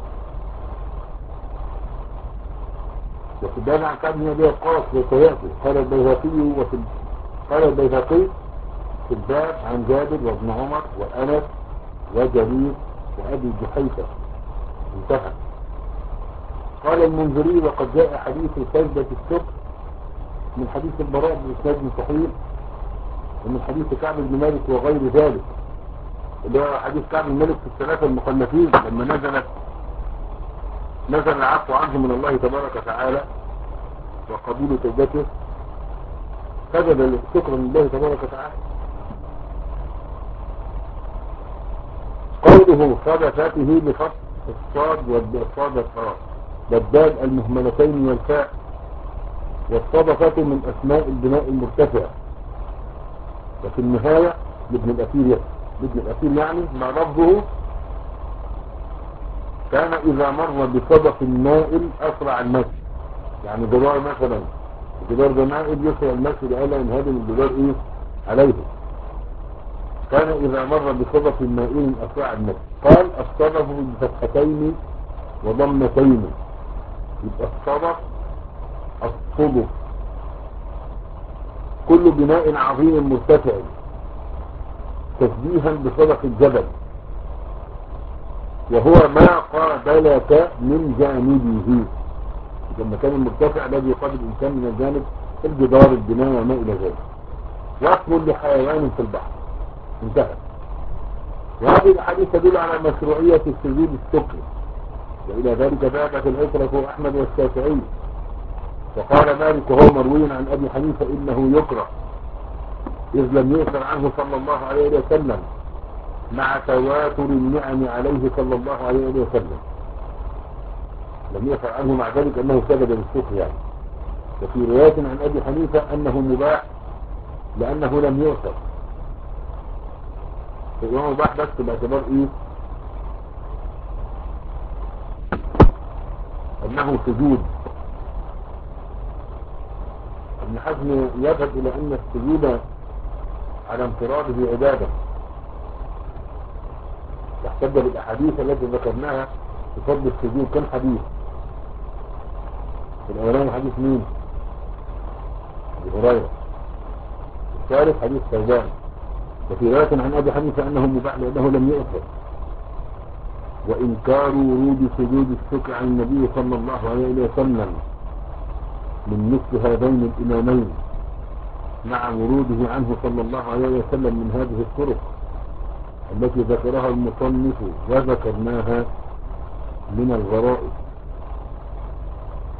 S1: وفي الباب عن كعب بن ابي وقاص وسيأتي قال البيهقي وفي قال البيهقي في الباب عن جابر وابن عمر وانس وجرير وابي جحيفه انتهى. قال المنذري وقد جاء حديث سجدة الشكر من حديث البراء بإسناد صحيح ومن حديث كعب بن مالك وغير ذلك، اللي هو حديث كعب بن مالك في الثلاثة المخلفين لما نزلت نزل العفو عنه من الله تبارك وتعالى وقبول توبته، سجد الشكر من الله تبارك وتعالى. قوله صدفته بفتح الصاد والصاد الصاد بالدال المهملتين والفاء، والصدفة من اسماء البناء المرتفع. وفي النهاية لابن الأثير لابن الأثير يعني ما لفظه كان إذا مر بصدف مائل أسرع المشي، يعني جدار مثلا الجدار ده مائل يسرع المشي لألا ينهدم الجدار إيه عليه، كان إذا مر بصدف مائل أسرع المشي. قال الصدف بفتحتين وضمتين، يبقى الصدف الصدف كل بناء عظيم مرتفع تشبيها بصدف الجبل، وهو ما قابلك من جانبه، المكان المرتفع الذي يقابل الإنسان من الجانب الجدار البناء وما إلى ذلك، واسم لحيوان في البحر انتهى. وهذه الحديث تدل على مشروعية السجود الشكر، وإلى ذلك ذهبت الأسرة أحمد والشافعي، وقال مالك وهو مروي عن أبي حنيفة إنه يكره، إذ لم يؤثر عنه صلى الله عليه وسلم مع تواتر النعم عليه صلى الله عليه وسلم، لم يؤثر عنه مع ذلك أنه سجد للشكر يعني. وفي رواية عن أبي حنيفة أنه مباح لأنه لم يؤثر، فهو مباح بس باعتبار إيه أنه سجود. ابن حزم يذهب إلى أن السجود على انفراده عبادة، يحتج بالأحاديث التي ذكرناها في فضل السجود. كم حديث؟ في الأولاني حديث مين؟ أبي هريرة. الثالث حديث ثوبان. وفي رواية عن أبي حنيفة أنه مباح لأنه لم يؤثر. وإنكار ورود سجود الشكر عن النبي صلى الله عليه وسلم من مثل هذين الإمامين مع وروده عنه صلى الله عليه وسلم من هذه الطرق التي ذكرها المصنف وذكرناها من الغرائب.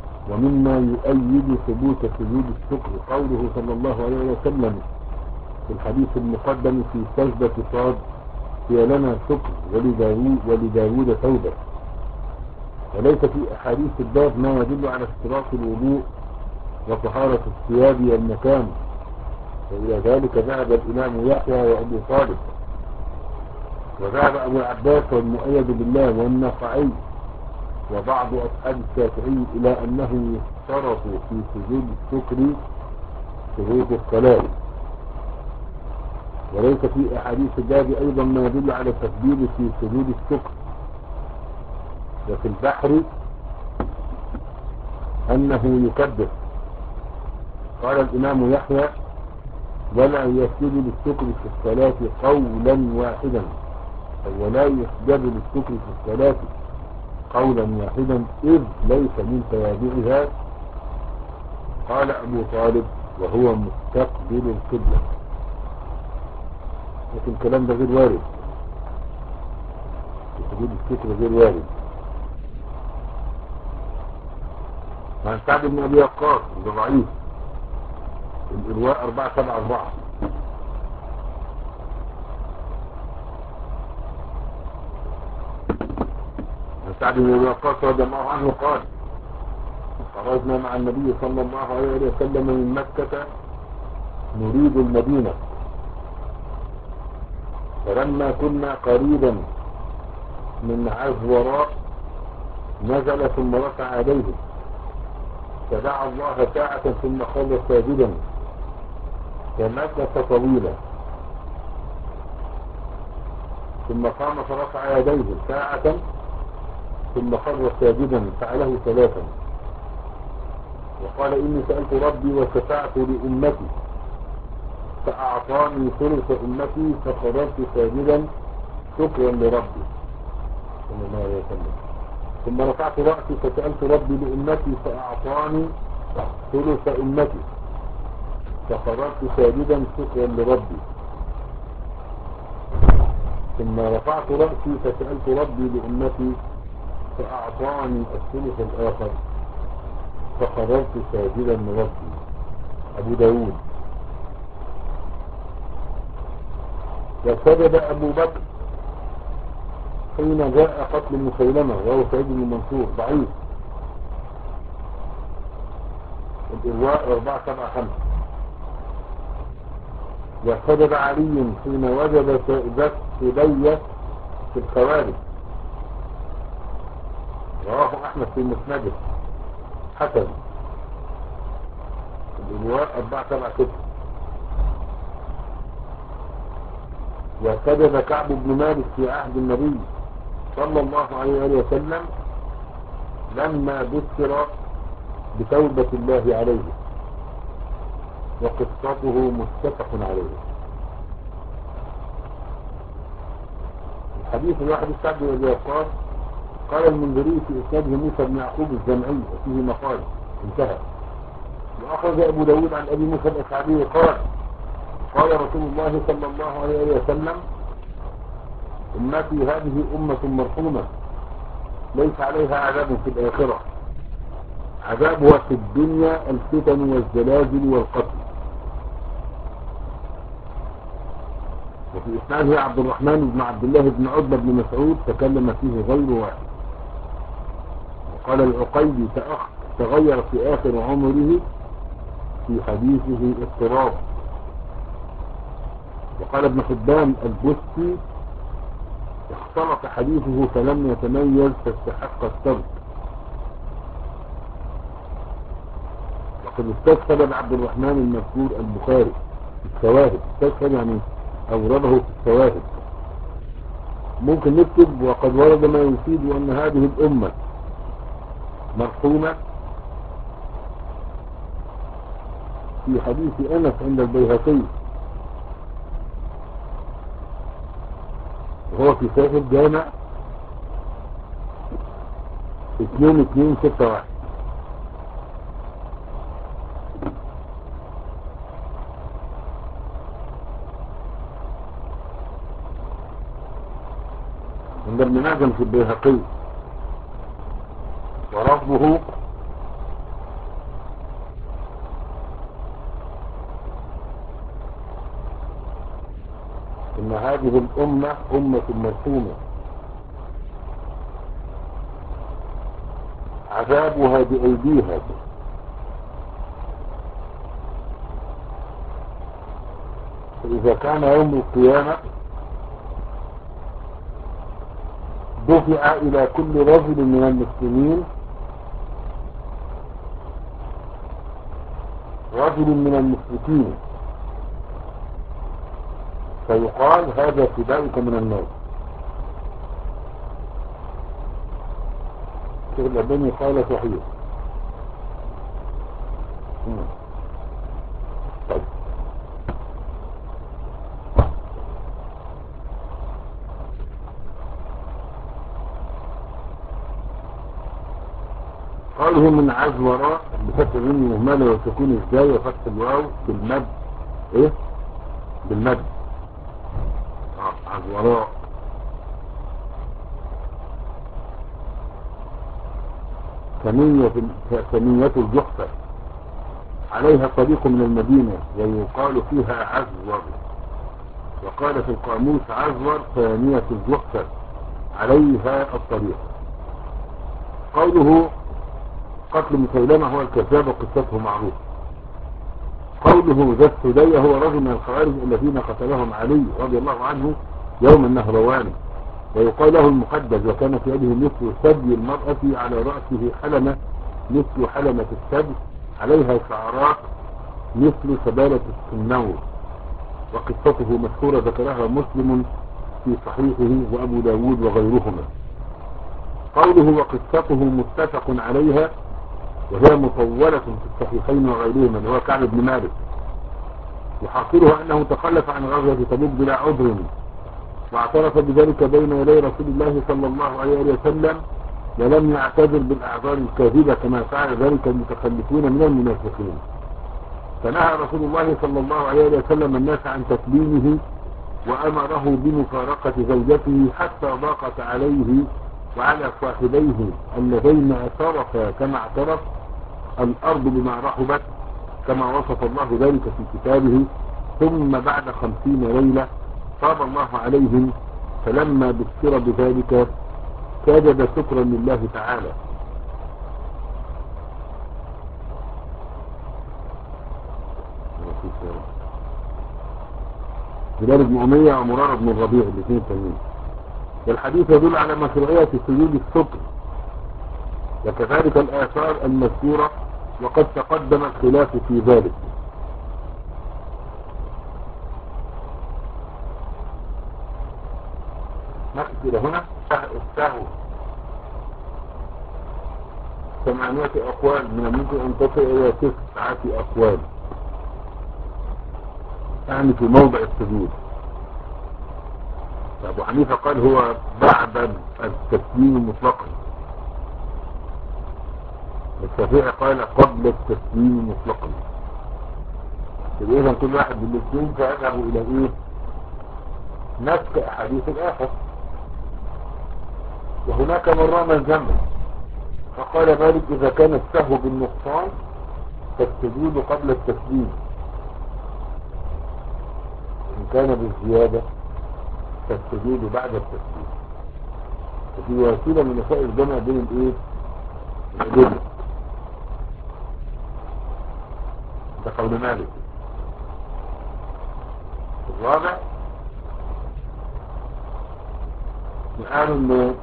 S1: ومما يؤيد ثبوت سجود الشكر قوله صلى الله عليه وسلم
S2: في الحديث المقدم في سجدة صاد هي لنا شكر ولداود, ولداود توبة. وليس في أحاديث الباب ما يدل على اشتراط الوضوء وطهارة الثياب والمكان، وإلى ذلك ذهب الإمام يحيى وأبو طالب، وذهب أبو العباس والمؤيد بالله والنخعي وبعض أصحاب الشافعي إلى أنه يشترط في سجود الشكر شروط الصلاة. وليس في أحاديث الباب أيضا ما يدل على التكبير في سجود الشكر. وفي البحر أنه يكبر. قال الإمام يحيى ولا يسجد للشكر في الصلاة قولا واحدا، أو ولا يسجد للشكر في الصلاة قولا واحدا إذ ليس من توابعها. قال أبو طالب وهو مستقبل القبلة، لكن الكلام ده غير وارد، سجود الشكر غير وارد. عن سعد بن أبي وقاص ضعيف، الإرواء أربعة سبعة أربعة. عن سعد بن أبي وقاص رضي الله عنه قال خرجنا مع النبي صلى الله عليه وسلم من مكة نريد المدينة، فلما كنا قريبا من عزوراء نزل ثم رفع يديه فدعا الله ساعة ثم خر ساجدا فمكث طويلا، ثم قام فرفع يديه ساعة ثم خر ساجدا فعله ثلاثا، وقال إني سألت ربي وشفعت لأمتي فأعطاني ثلث أمتي فخرجت ساجدا شكرا لربي صلى الله عليه وسلم، ثم رفعت رأسي فسألت ربي لأمتي فأعطاني ثلث أمتي فخرجت ساجدا شكرا لربي، ثم رفعت رأسي فسألت ربي لأمتي فأعطاني الثلث الآخر فخرجت ساجدا لربي. أبو داود. وسجد أبو بكر حين جاء قتل مسيلمة وهو سعيد بن منصور ضعيف، الإرواء أربعة سبعة خمسة. وسجد علي حين وجد ذات سبية في الخوارج، رواه أحمد في مسنده حسن، الإرواء أربعة سبعة ستة. وسجد كعب بن مالك في عهد النبي صلى الله عليه وسلم لما بشر بتوبة الله عليه، وقصته متفق عليه. الحديث الواحد سعد بن أبي وقاص قال المنذري في إسناده موسى بن يعقوب الجمعي وفيه مقال انتهى. وأخرج أبو داود عن أبي موسى الأشعري قال قال رسول الله صلى الله عليه وسلم أمتي هذه أمة مرحومة ليس عليها عذاب في الآخرة، عذابها في الدنيا الفتن والزلازل والقتل. وفي إسناده عبد الرحمن بن عبد الله بن عتبة بن مسعود تكلم فيه غير واحد. وقال العقيلي تغير في آخر عمره في حديثه اضطراب. وقال ابن حبان البستي اختلط حديثه فلم يتميز فاستحق الترك. وقد استشهد بعبد الرحمن المذكور البخاري في الشواهد، استشهد يعني أورده في الشواهد. ممكن نكتب وقد ورد ما يفيد أن هذه الأمة مرحومة في حديث أنس عند البيهقي وهو في صحيح الجامع اثنين اثنين ستة واحد. عند ابن ماجه في البيهقي ورفضه إن هذه الأمة أمة مرحومة عذابها بأيديها، فإذا كان يوم القيامة دفع إلى كل رجل من المسلمين رجل من المشركين فيقال هذا فدائك من النار. الشيخ الألباني قال صحيح. طيب قاله من عزوراء بفتح منه مهملة وتكون ازاي وفتح الواو بالمد ايه بالمد اه عزوراء ثنية ثنية الجحفة عليها طريق من المدينة ويقال فيها عزور، وقال في القاموس عزور ثانية الجحفة عليها الطريق. قوله قتل مسيلمة هو الكذاب وقصته معروف. قوله ذا السدية هو رجل من الخوارج الذين قتلهم علي رضي الله عنه يوم النهروان، ويقال له المقدس، وكان في يده مثل ثدي المرأة على رأسه حلمة مثل حلمة الثدي عليها شعرات مثل سبالة السنور، وقصته مشهورة ذكرها مسلم في صحيحه وأبو داود وغيرهما. قوله وقصته متفق عليها وهي مطولة في الصحيحين وغيرهما اللي هو كعب بن مالك، وحاصلها أنه تخلف عن غزوة تبوك بلا عذر، واعترف بذلك بين يدي رسول الله صلى الله عليه وسلم ولم يعتذر بالأعذار الكاذبة كما فعل ذلك المتخلفون من المنافقين. فنهى رسول الله صلى الله عليه وسلم الناس عن تكليمه وأمره بمفارقة زوجته حتى ضاقت عليه وعلى صاحبيه اللذين اعترفا كما اعترف الأرض بما رحبت كما وصف الله ذلك في كتابه. ثم بعد خمسين ليلة تاب الله عليهم، فلما بشر بذلك سجد شكرا لله تعالى. هلال بن أمية ومرارة بن الربيع الاثنين التانيين. والحديث يدل على مشروعية سجود الشكر وكذلك الآثار المذكورة، وقد تقدم الخلاف في ذلك. نقف إلى هنا. السهو ثمانية أقوال، من الممكن أن تصل إلى تسعة أقوال يعني في موضع السجود. أبو حنيفة قال هو بعد التسليم مطلقا، الشافعي قال قبل التسليم مطلقا. إذا كل واحد من الاثنين فيذهب إلى إيه؟ نسك أحاديث الآخر. وهناك مرة من ذنب فقال مالك إذا كان السهو بالنقصان فالسجود قبل التسليم، إن كان بالزيادة فالسجود بعد التسليم. وفي وسيلة من وسائل الجمع بين الإيه؟ الأدلة. ده قول مالك. الرابع قالوا إن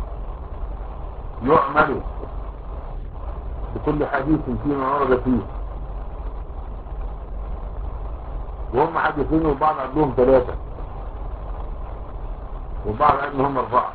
S2: يعمل بكل حديث فيما ورد فيه، وهم حديثين وبعض عندهم ثلاثة وبعض عندهم أربعة.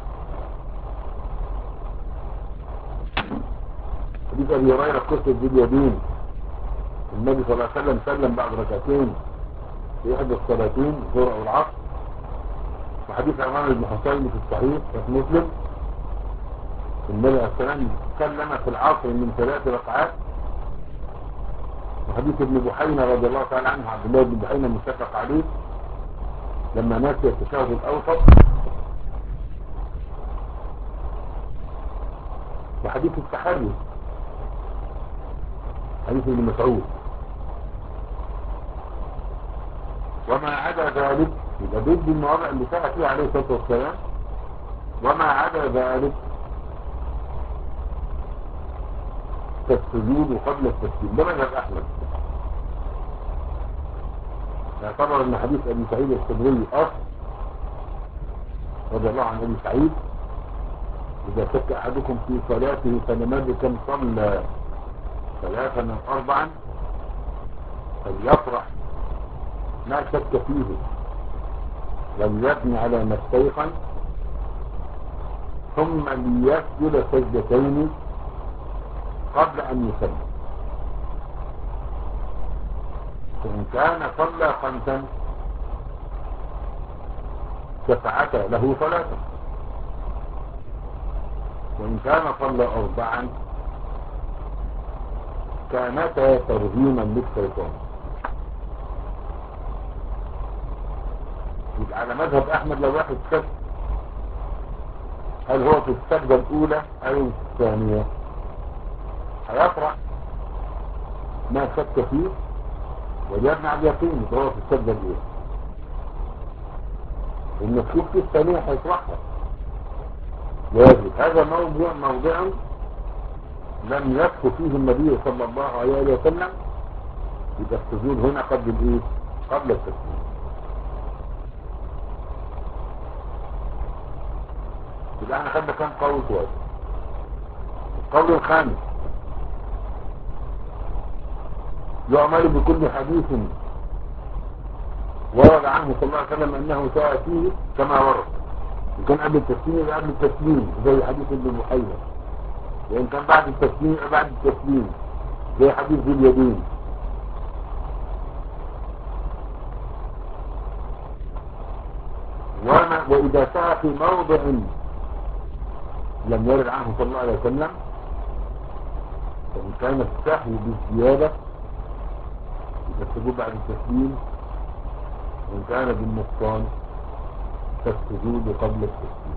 S2: حديث أبي هريرة قصة باليدين، النبي صلى الله عليه وسلم سلم بعد ركعتين في إحدى الصلاتين الظهر أو العصر. وحديث عمران بن حسين في الصحيح في مسلم النبي عليه السلام سلم في العصر من ثلاث ركعات. وحديث ابن بحينة رضي الله تعالى عنه عبد الله بن بحينة متفق عليه لما ناسي التشهد الأوسط. وحديث التحري حديث ابن مسعود. وما عدا ذلك يبقى ضد المواضع اللي سأل فيها عليه الصلاة والسلام، وما عدا ذلك كالسجود قبل التسليم. ده مذهب أحمد. يعتبر ان حديث ابي سعيد الخدري اصل رضي الله عن ابي سعيد: اذا شك احدكم في صلاته فلم يدر كم صلى ثلاثا او اربعا فليفرح ما شك فيه وليبني على ما استيقن ثم ليسجد سجدتين قبل ان يسلم. فإن كان صلى خمسا شفعتا له صلاة، وإن كان صلى أربعا كانتا ترهيما للشيطان. يبقى على مذهب أحمد لو واحد شك هل هو في السجدة الأولى أو الثانية هيفرح ما شك فيه ويبنى على اليقين هو في السجدة الأولى. المشكوك في الثانية هيطرحها واجب. هذا موضوع موضع لم يكف فيه النبي صلى الله عليه وسلم. يبقى السجود هنا قبل الايه؟ قبل التسليم. يبقى احنا خدنا كام قول واجب. القول الخامس: يعمل بكل حديث ورد عنه صلى الله عليه وسلم انه ساء فيه كما ورد. ان كان قبل التسليم يبقى قبل التسليم زي حديث ابن محيط، وان كان بعد التسليم يبقى بعد التسليم زي حديث ذي اليدين. وما واذا ساء في موضع لم يرد عنه صلى الله عليه وسلم فان كان السهو بالزياده يبقى السجود بعد التسليم، وإن كان بالنقصان فالسجود قبل التسليم.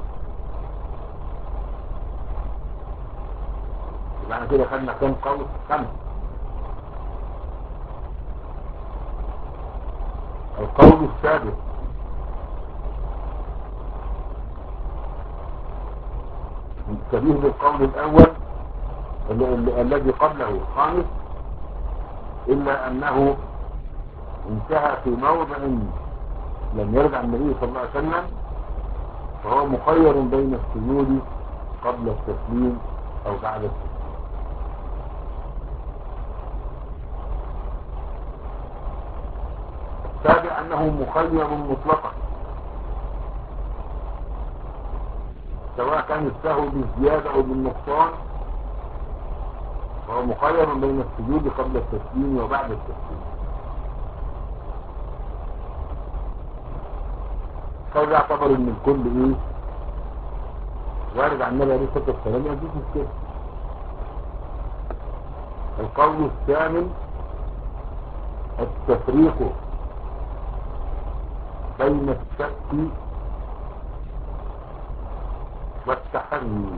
S2: يبقى احنا كده خدنا كم قول؟ خمس. القول السادس: شبيه بالقول الأول الذي قبله خامس، إلا أنه انتهى في موضع لم يرجع النبي صلى الله عليه وسلم، فهو مخير بين السجود قبل التسليم أو بعد التسليم. السابع أنه مخير مطلقا، سواء كان السهو بالزيادة أو بالنقصان، فهو مخير بين السجود قبل التسليم وبعد التسليم. فهذا يعتبر ان الكل ايه وارد عن النبي عليه الصلاه والسلام، ما فيش مشكله. القول الثامن: التفريق بين الشك والتحري.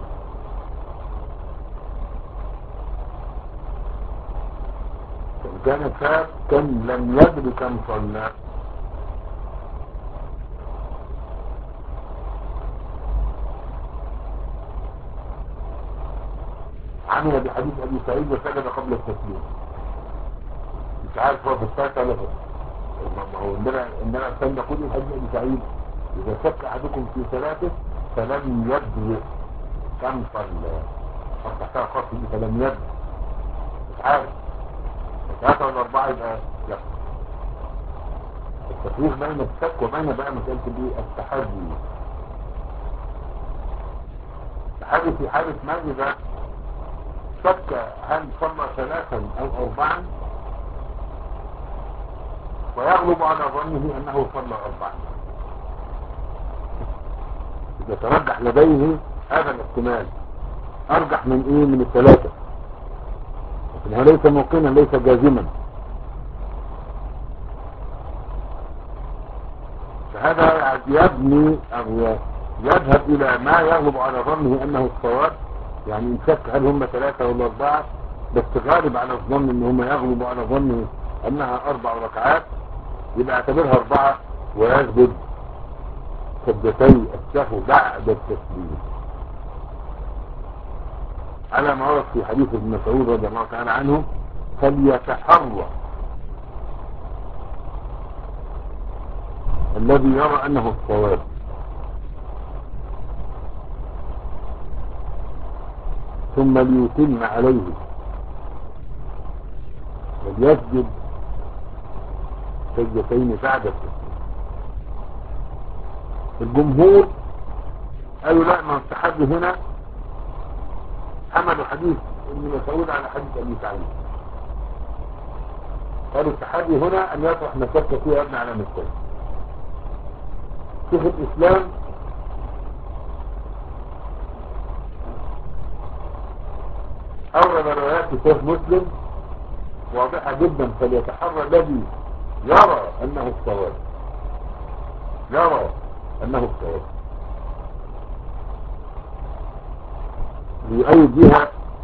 S2: فإن كان شاكا لم يدر كم صلى عمل بحديث ابي سعيد وسجد قبل التسليم، مش عارف هو في الساعه ولا ما هو عندنا عندنا كان نقول الحديث ابي سعيد: اذا شك احدكم في ثلاثه فلم يدر كم صلى. افتحتها خاص دي فلم يدر، مش عارف ثلاثه ولا اربعه يبقى لا. التفريق بين الشك وبين بقى مساله الايه؟ التحري. التحري في حاله ما اذا شك هل صلى ثلاثا او اربعا ويغلب على ظنه انه صلى اربعا، يترجح لديه هذا الاحتمال ارجح من ايه؟ من الثلاثه، لكن ليس موقنا ليس جازما. فهذا يبني او يذهب الى ما يغلب على ظنه انه الصواب. يعني ان شك هل هم ثلاثة ولا اربعة، بس غالب على الظن ان هم يغلب على ظنه انها اربع ركعات، يبقى اعتبرها اربعة ويسجد سجدتي السهو بعد التسليم على ما ورد في حديث ابن مسعود رضي الله تعالى عنه: فليتحرى الذي يرى أنه الصواب ثم ليتم عليه وليسجد سجدتين بعد التسليم. الجمهور قالوا لا، ما التحدي هنا حملوا حديث ابن مسعود على حديث ابي سعيد. قالوا التحدي هنا ان يطرح ما شك فيه ابن على مثله. شيخ الاسلام اورد روايات في صحيح مسلم واضحه جدا: فليتحرى الذي يرى انه الصواب، يرى انه الصواب، ليؤيد بها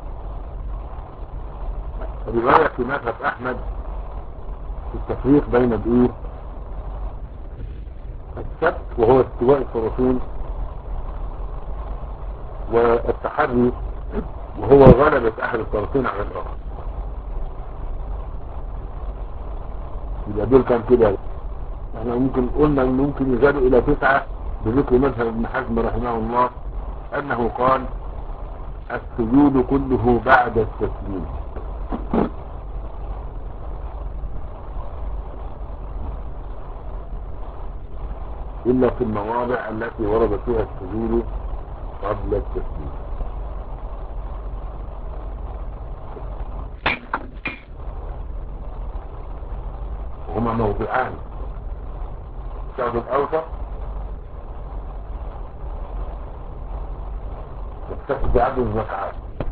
S2: رواية في مذهب أحمد في التفريق بين الإيه الشك وهو استواء الطرفين، والتحري وهو غلبة أحد الطرفين على الآخر. يبقى دول كان كده. احنا ممكن قلنا ان ممكن يزالوا الى تسعة بذكر مذهب ابن حزم رحمه الله انه قال: السجود كله بعد التسليم، إلا في المواضع التي ورد فيها السجود قبل التسليم. وهما موضعان: الشهد الأوسط والشهد عدد الركعات،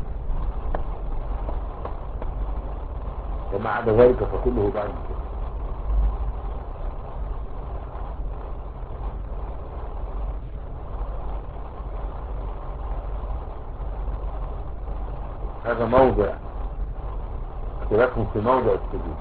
S2: وما عدا ذلك فكله بعد التسليم. هذا موضع اختلافهم في موضع السجود.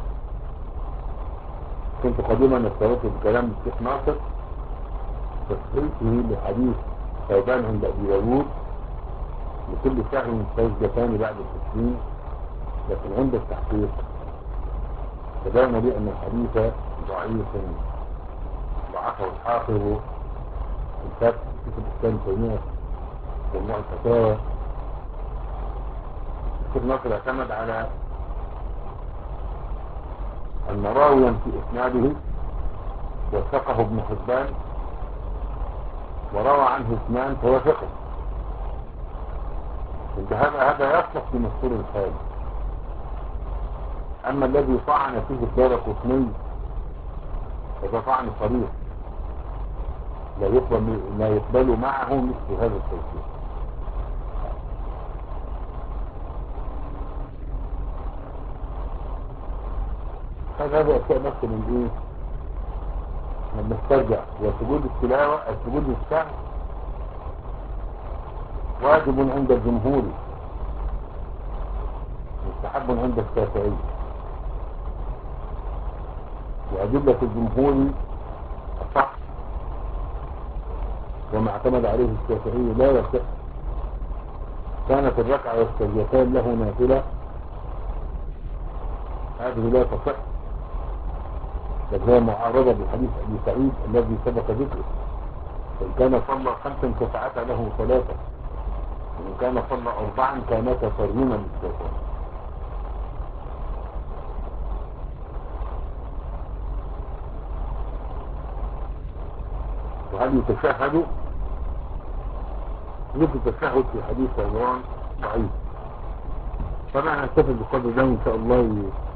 S2: كنت قديما نسترد بكلام الشيخ ناصر تصحيحه لحديث ثوبان عند ابي داود لكل سهو سجدتان بعد التسليم، لكن عند التحقيق تبين لي ان الحديث ضعيف ضعفه الحافظ الفتح في الاسلام تيميه والله الفتاوى. الشيخ ناصر اعتمد على أن راويا في إسناده وثقه ابن حبان وروى عنه اثنان فهو ثقة. هذا هذا يصلح في مشهور الحال. أما الذي طعن فيه الدارقطني فده طعن صريح لا يقبل لا يقبل معه مثل هذا التوثيق. هذا أشياء نفس من إيه؟ لما نسترجع وسجود التلاوة السجود السهو واجب عند الجمهور، مستحب عند الشافعي، وأدلة الجمهور الصح وما اعتمد عليه الشافعي لا يصح. كانت الركعة والسجدتان له نافلة، هذه لا تصح، بل هي معارضة بحديث أبي سعيد الذي سبق ذكره: إن كان صلى خمسا فسعت له ثلاثة، وإن كان صلى أربعا كانت ترميما للشيطان. وهل يتشهد؟ ذكر التشهد في حديث عمران ضعيف. طبعا هنستفد بقدر ده إن شاء الله